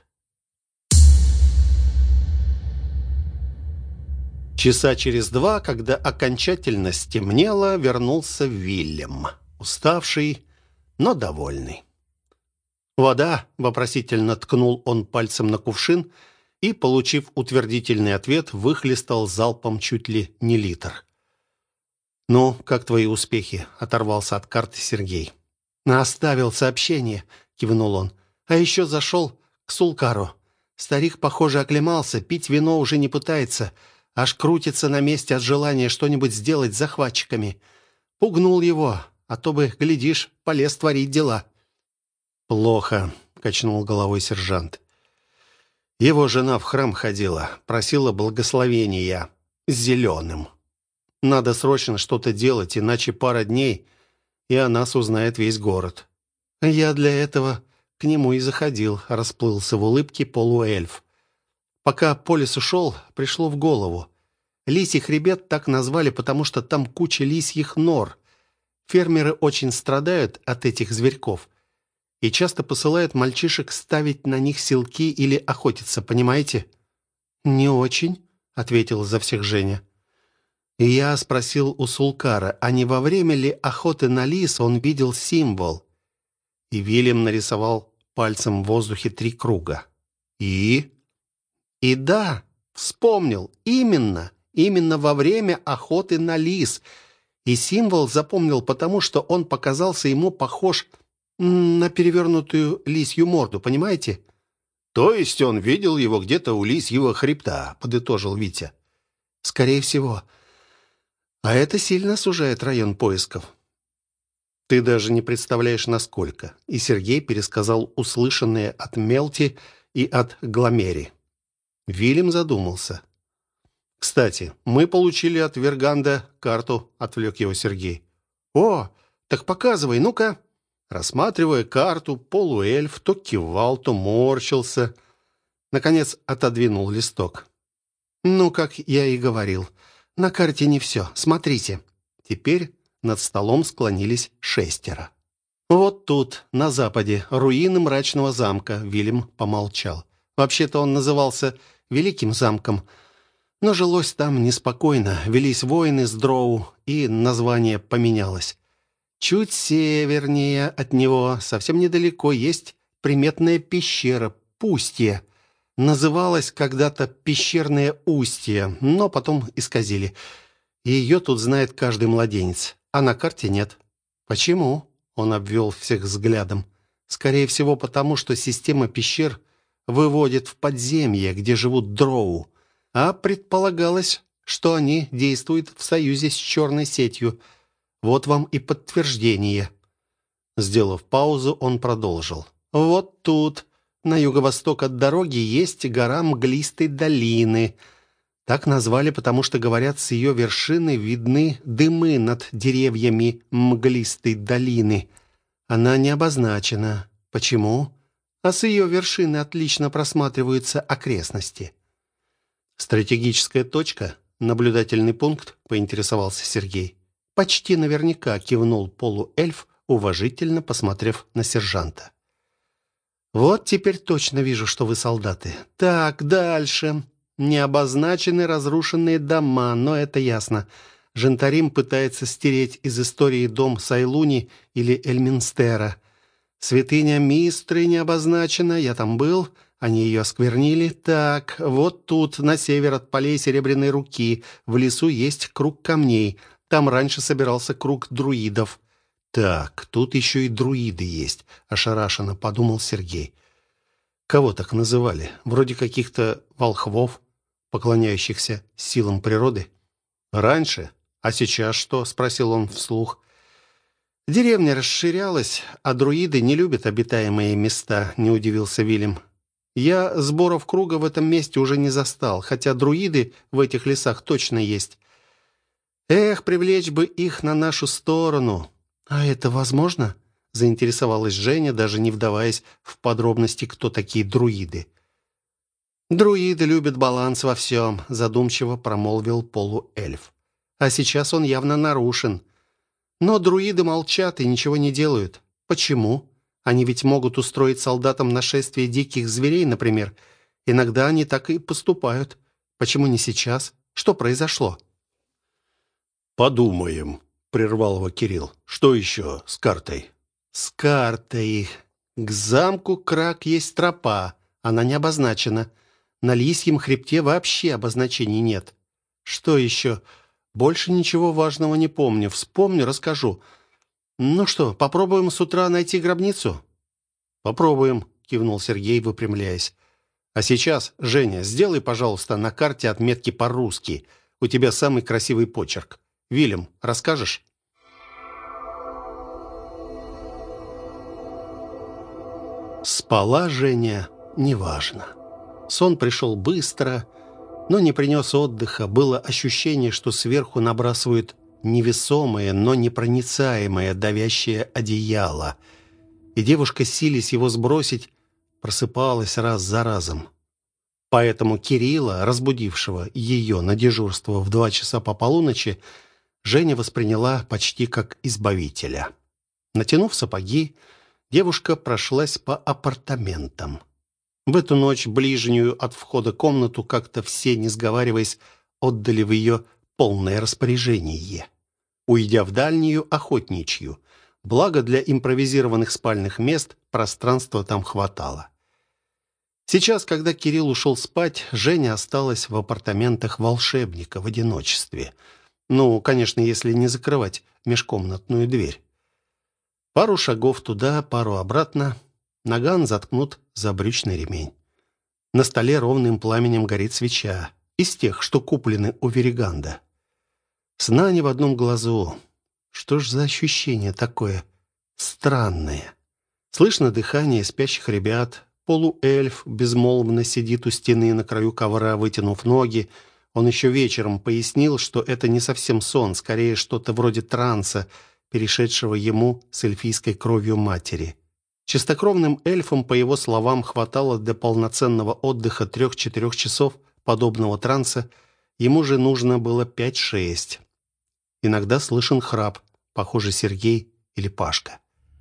Часа через 2, когда окончательно стемнело, вернулся Вильям, уставший, но довольный. «Вода?» — вопросительно ткнул он пальцем на кувшин и, получив утвердительный ответ, выхлестал залпом чуть ли не литр. «Ну, как твои успехи?» — оторвался от карты Сергей. «Оставил сообщение», — кивнул он. «А еще зашел к Сулкару. Старик, похоже, оклемался, пить вино уже не пытается, аж крутится на месте от желания что-нибудь сделать с захватчиками. Пугнул его, а то бы, глядишь, полез творить дела». «Плохо», — качнул головой сержант. «Его жена в храм ходила, просила благословения с зеленым. Надо срочно что-то делать, иначе пара дней, и о нас узнает весь город». «Я для этого к нему и заходил», — расплылся в улыбке полуэльф. «Пока по лесу шел, пришло в голову. Лисий хребет так назвали, потому что там куча лисьих нор. Фермеры очень страдают от этих зверьков и часто посылают мальчишек ставить на них селки или охотиться, понимаете?» «Не очень», — ответила за всех Женя. И я спросил у Сулкара, а не во время ли охоты на лис он видел символ? И Вильям нарисовал пальцем в воздухе 3 круга. И да, вспомнил, именно во время охоты на лис. И символ запомнил, потому что он показался ему похож на перевернутую лисью морду, понимаете? «То есть он видел его где-то у лисьего хребта», — подытожил Витя. «Скорее всего. А это сильно сужает район поисков». Ты даже не представляешь, насколько. И Сергей пересказал услышанное от Мелти и от Гламери. Вильям задумался. «Кстати, мы получили от Верганда карту», — отвлек его Сергей. «О, так показывай, ну-ка». Рассматривая карту, полуэльф то кивал, то морщился. Наконец отодвинул листок. «Ну, как я и говорил, на карте не все. Смотрите». Теперь над столом склонились 6. «Вот тут, на западе, руины мрачного замка», — Вильям помолчал. «Вообще-то он назывался Великим замком, но жилось там неспокойно, велись войны с дроу, и название поменялось. Чуть севернее от него, совсем недалеко, есть приметная пещера, Пустье. Называлась когда-то Пещерное Устье, но потом исказили. Ее тут знает каждый младенец, а на карте нет. Почему?» Он обвел всех взглядом. «Скорее всего, потому что система пещер выводит в подземье, где живут дроу. А предполагалось, что они действуют в союзе с черной сетью. Вот вам и подтверждение». Сделав паузу, он продолжил. «Вот тут, на юго-восток от дороги, есть гора Мглистой долины. Так назвали, потому что, говорят, с ее вершины видны дымы над деревьями Мглистой долины. Она не обозначена. Почему? А с ее вершины отлично просматриваются окрестности». «Стратегическая точка? Наблюдательный пункт?» — поинтересовался Сергей. «Почти наверняка», — кивнул полуэльф, уважительно посмотрев на сержанта. «Вот теперь точно вижу, что вы солдаты. Так, дальше. Не обозначены разрушенные дома, но это ясно. Жентарим пытается стереть из истории дом Сайлуни или Эльминстера. Святыня Мистры не обозначена, я там был, они ее осквернили. Так, вот тут, на север от полей Серебряной Руки, в лесу есть круг камней. Там раньше собирался круг друидов». «Так, тут еще и друиды есть», — ошарашенно подумал Сергей. «Кого так называли? Вроде каких-то волхвов, поклоняющихся силам природы?» «Раньше? А сейчас что?» — спросил он вслух. «Деревня расширялась, а друиды не любят обитаемые места», — не удивился Вильям. «Я сборов круга в этом месте уже не застал, хотя друиды в этих лесах точно есть. Эх, привлечь бы их на нашу сторону». «А это возможно?» — заинтересовалась Женя, даже не вдаваясь в подробности, кто такие друиды. «Друиды любят баланс во всем», — задумчиво промолвил полуэльф. «А сейчас он явно нарушен. Но друиды молчат и ничего не делают. Почему? Они ведь могут устроить солдатам нашествие диких зверей, например. Иногда они так и поступают. Почему не сейчас? Что произошло?» «Подумаем», — прервал его Кирилл. «Что еще с картой?» «С картой. К замку Крак есть тропа. Она не обозначена. На Лисьем хребте вообще обозначений нет. Что еще? Больше ничего важного не помню. Вспомню, расскажу. Ну что, попробуем с утра найти гробницу?» «Попробуем», — кивнул Сергей, выпрямляясь. «А сейчас, Женя, сделай, пожалуйста, на карте отметки по-русски. У тебя самый красивый почерк. Вильям, расскажешь?» Спала Женя неважно. Сон пришел быстро, но не принес отдыха. Было ощущение, что сверху набрасывают невесомое, но непроницаемое давящее одеяло. И девушка, силясь его сбросить, просыпалась раз за разом. Поэтому Кирилла, разбудившего ее на дежурство в 2 часа по полуночи, Женя восприняла почти как избавителя. Натянув сапоги, девушка прошлась по апартаментам. В эту ночь ближнюю от входа комнату как-то все, не сговариваясь, отдали в ее полное распоряжение, уйдя в дальнюю охотничью. Благо для импровизированных спальных мест пространства там хватало. Сейчас, когда Кирилл ушел спать, Женя осталась в апартаментах волшебника в одиночестве. Ну, конечно, если не закрывать межкомнатную дверь. Пару шагов туда, пару обратно. Наган заткнут за брючный ремень. На столе ровным пламенем горит свеча. Из тех, что куплены у Вериганда. Сна не в одном глазу. Что ж за ощущение такое? странное. Слышно дыхание спящих ребят. Полуэльф безмолвно сидит у стены на краю ковра, вытянув ноги. Он еще вечером пояснил, что это не совсем сон, скорее что-то вроде транса, перешедшего ему с эльфийской кровью матери. Чистокровным эльфам, по его словам, хватало для полноценного отдыха 3-4 часов подобного транса, ему же нужно было 5-6. Иногда слышен храп, похоже, Сергей или Пашка.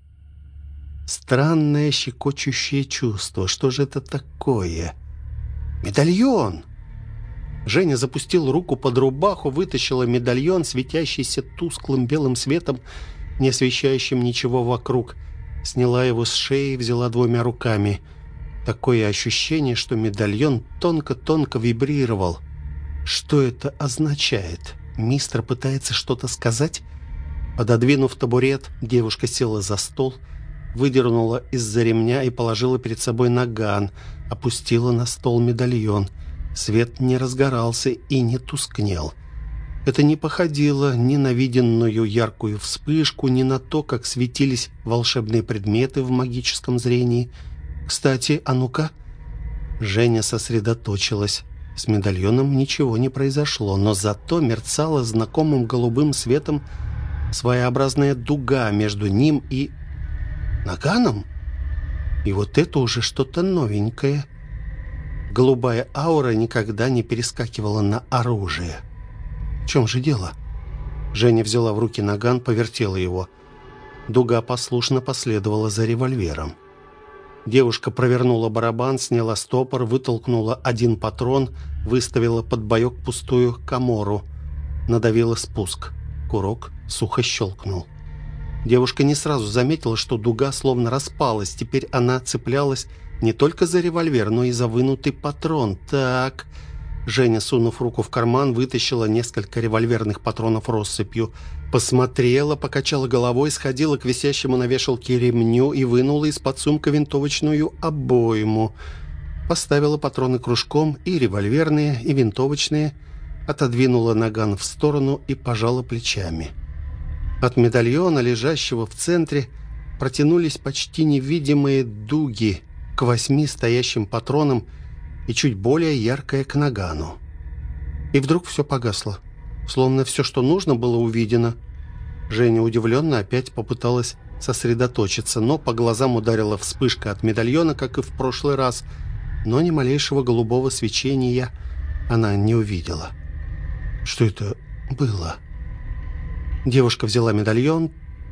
Странное щекочущее чувство. Что же это такое? Медальон! Женя запустил руку под рубаху, вытащила медальон, светящийся тусклым белым светом, не освещающим ничего вокруг. Сняла его с шеи и взяла 2 руками. Такое ощущение, что медальон тонко-тонко вибрировал. Что это означает? Мистер пытается что-то сказать? Пододвинув табурет, девушка села за стол, выдернула из-за ремня и положила перед собой наган, опустила на стол медальон. Свет не разгорался и не тускнел. Это не походило ни на виденную яркую вспышку, ни на то, как светились волшебные предметы в магическом зрении. «Кстати, а ну-ка!» Женя сосредоточилась. С медальоном ничего не произошло, но зато мерцала знакомым голубым светом своеобразная дуга между ним и наганом. И вот это уже что-то новенькое. Голубая аура никогда не перескакивала на оружие. В чем же дело? Женя взяла в руки наган, повертела его. Дуга послушно последовала за револьвером. Девушка провернула барабан, сняла стопор, вытолкнула 1 патрон, выставила под боек пустую камору. Надавила спуск. Курок сухо щелкнул. Девушка не сразу заметила, что дуга словно распалась. Теперь она цеплялась не только за револьвер, но и за вынутый патрон. Так... Женя, сунув руку в карман, вытащила несколько револьверных патронов россыпью. Посмотрела, покачала головой, сходила к висящему на вешалке ремню и вынула из-под сумка винтовочную обойму. Поставила патроны кружком, и револьверные, и винтовочные. Отодвинула наган в сторону и пожала плечами. От медальона, лежащего в центре, протянулись почти невидимые дуги к 8 стоящим патронам и чуть более яркое к нагану. И вдруг все погасло, словно все, что нужно, было увидено. Женя удивленно опять попыталась сосредоточиться, но по глазам ударила вспышка от медальона, как и в прошлый раз, но ни малейшего голубого свечения она не увидела. Что это было? Девушка взяла медальон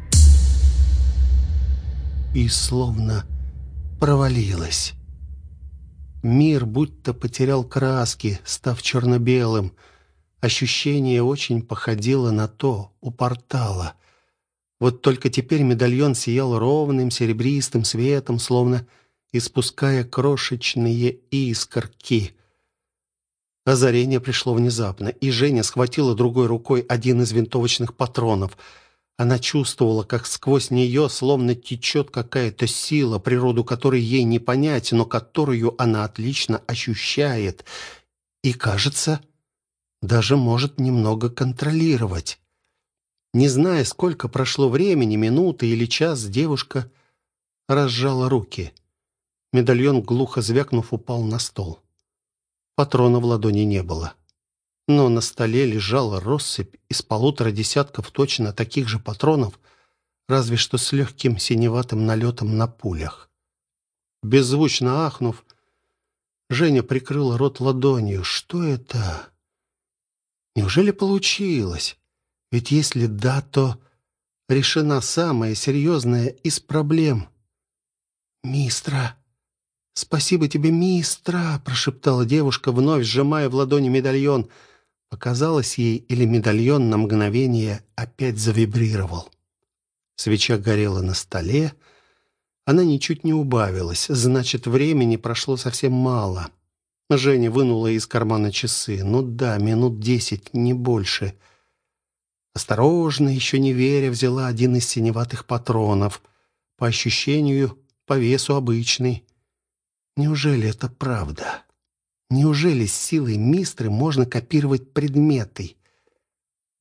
и словно провалилась. Мир будто потерял краски, став черно-белым. Ощущение очень походило на то у портала. Вот только теперь медальон сиял ровным серебристым светом, словно испуская крошечные искорки. Озарение пришло внезапно, и Женя схватила другой рукой 1 из винтовочных патронов. Она чувствовала, как сквозь нее словно течет какая-то сила, природу которой ей не понять, но которую она отлично ощущает. И, кажется, даже может немного контролировать. Не зная, сколько прошло времени, минуты или час, девушка разжала руки. Медальон, глухо звякнув, упал на стол. Патрона в ладони не было. Но на столе лежала россыпь из 1,5 десятков точно таких же патронов, разве что с легким синеватым налетом на пулях. Беззвучно ахнув, Женя прикрыла рот ладонью. Что это? Неужели получилось? Ведь если да, то решена самая серьезная из проблем. «Мистра! Спасибо тебе, Мистра!» — прошептала девушка, вновь сжимая в ладони медальон. Показалось ей, или медальон на мгновение опять завибрировал. Свеча горела на столе. Она ничуть не убавилась. Значит, времени прошло совсем мало. Женя вынула из кармана часы. Ну да, минут 10, не больше. Осторожно, еще не веря, взяла 1 из синеватых патронов. По ощущению, по весу обычный. Неужели это правда? Неужели с силой Мистры можно копировать предметы?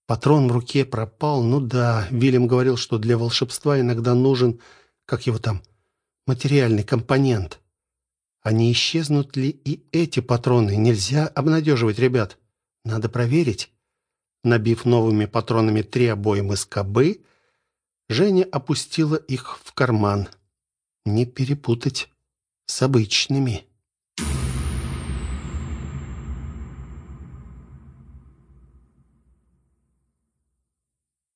Патрон в руке пропал. Ну да, Вильям говорил, что для волшебства иногда нужен, как его там, материальный компонент. А не исчезнут ли и эти патроны? Нельзя обнадеживать ребят. Надо проверить. Набив новыми патронами 3 обоймы скобы, Женя опустила их в карман. Не перепутать с обычными.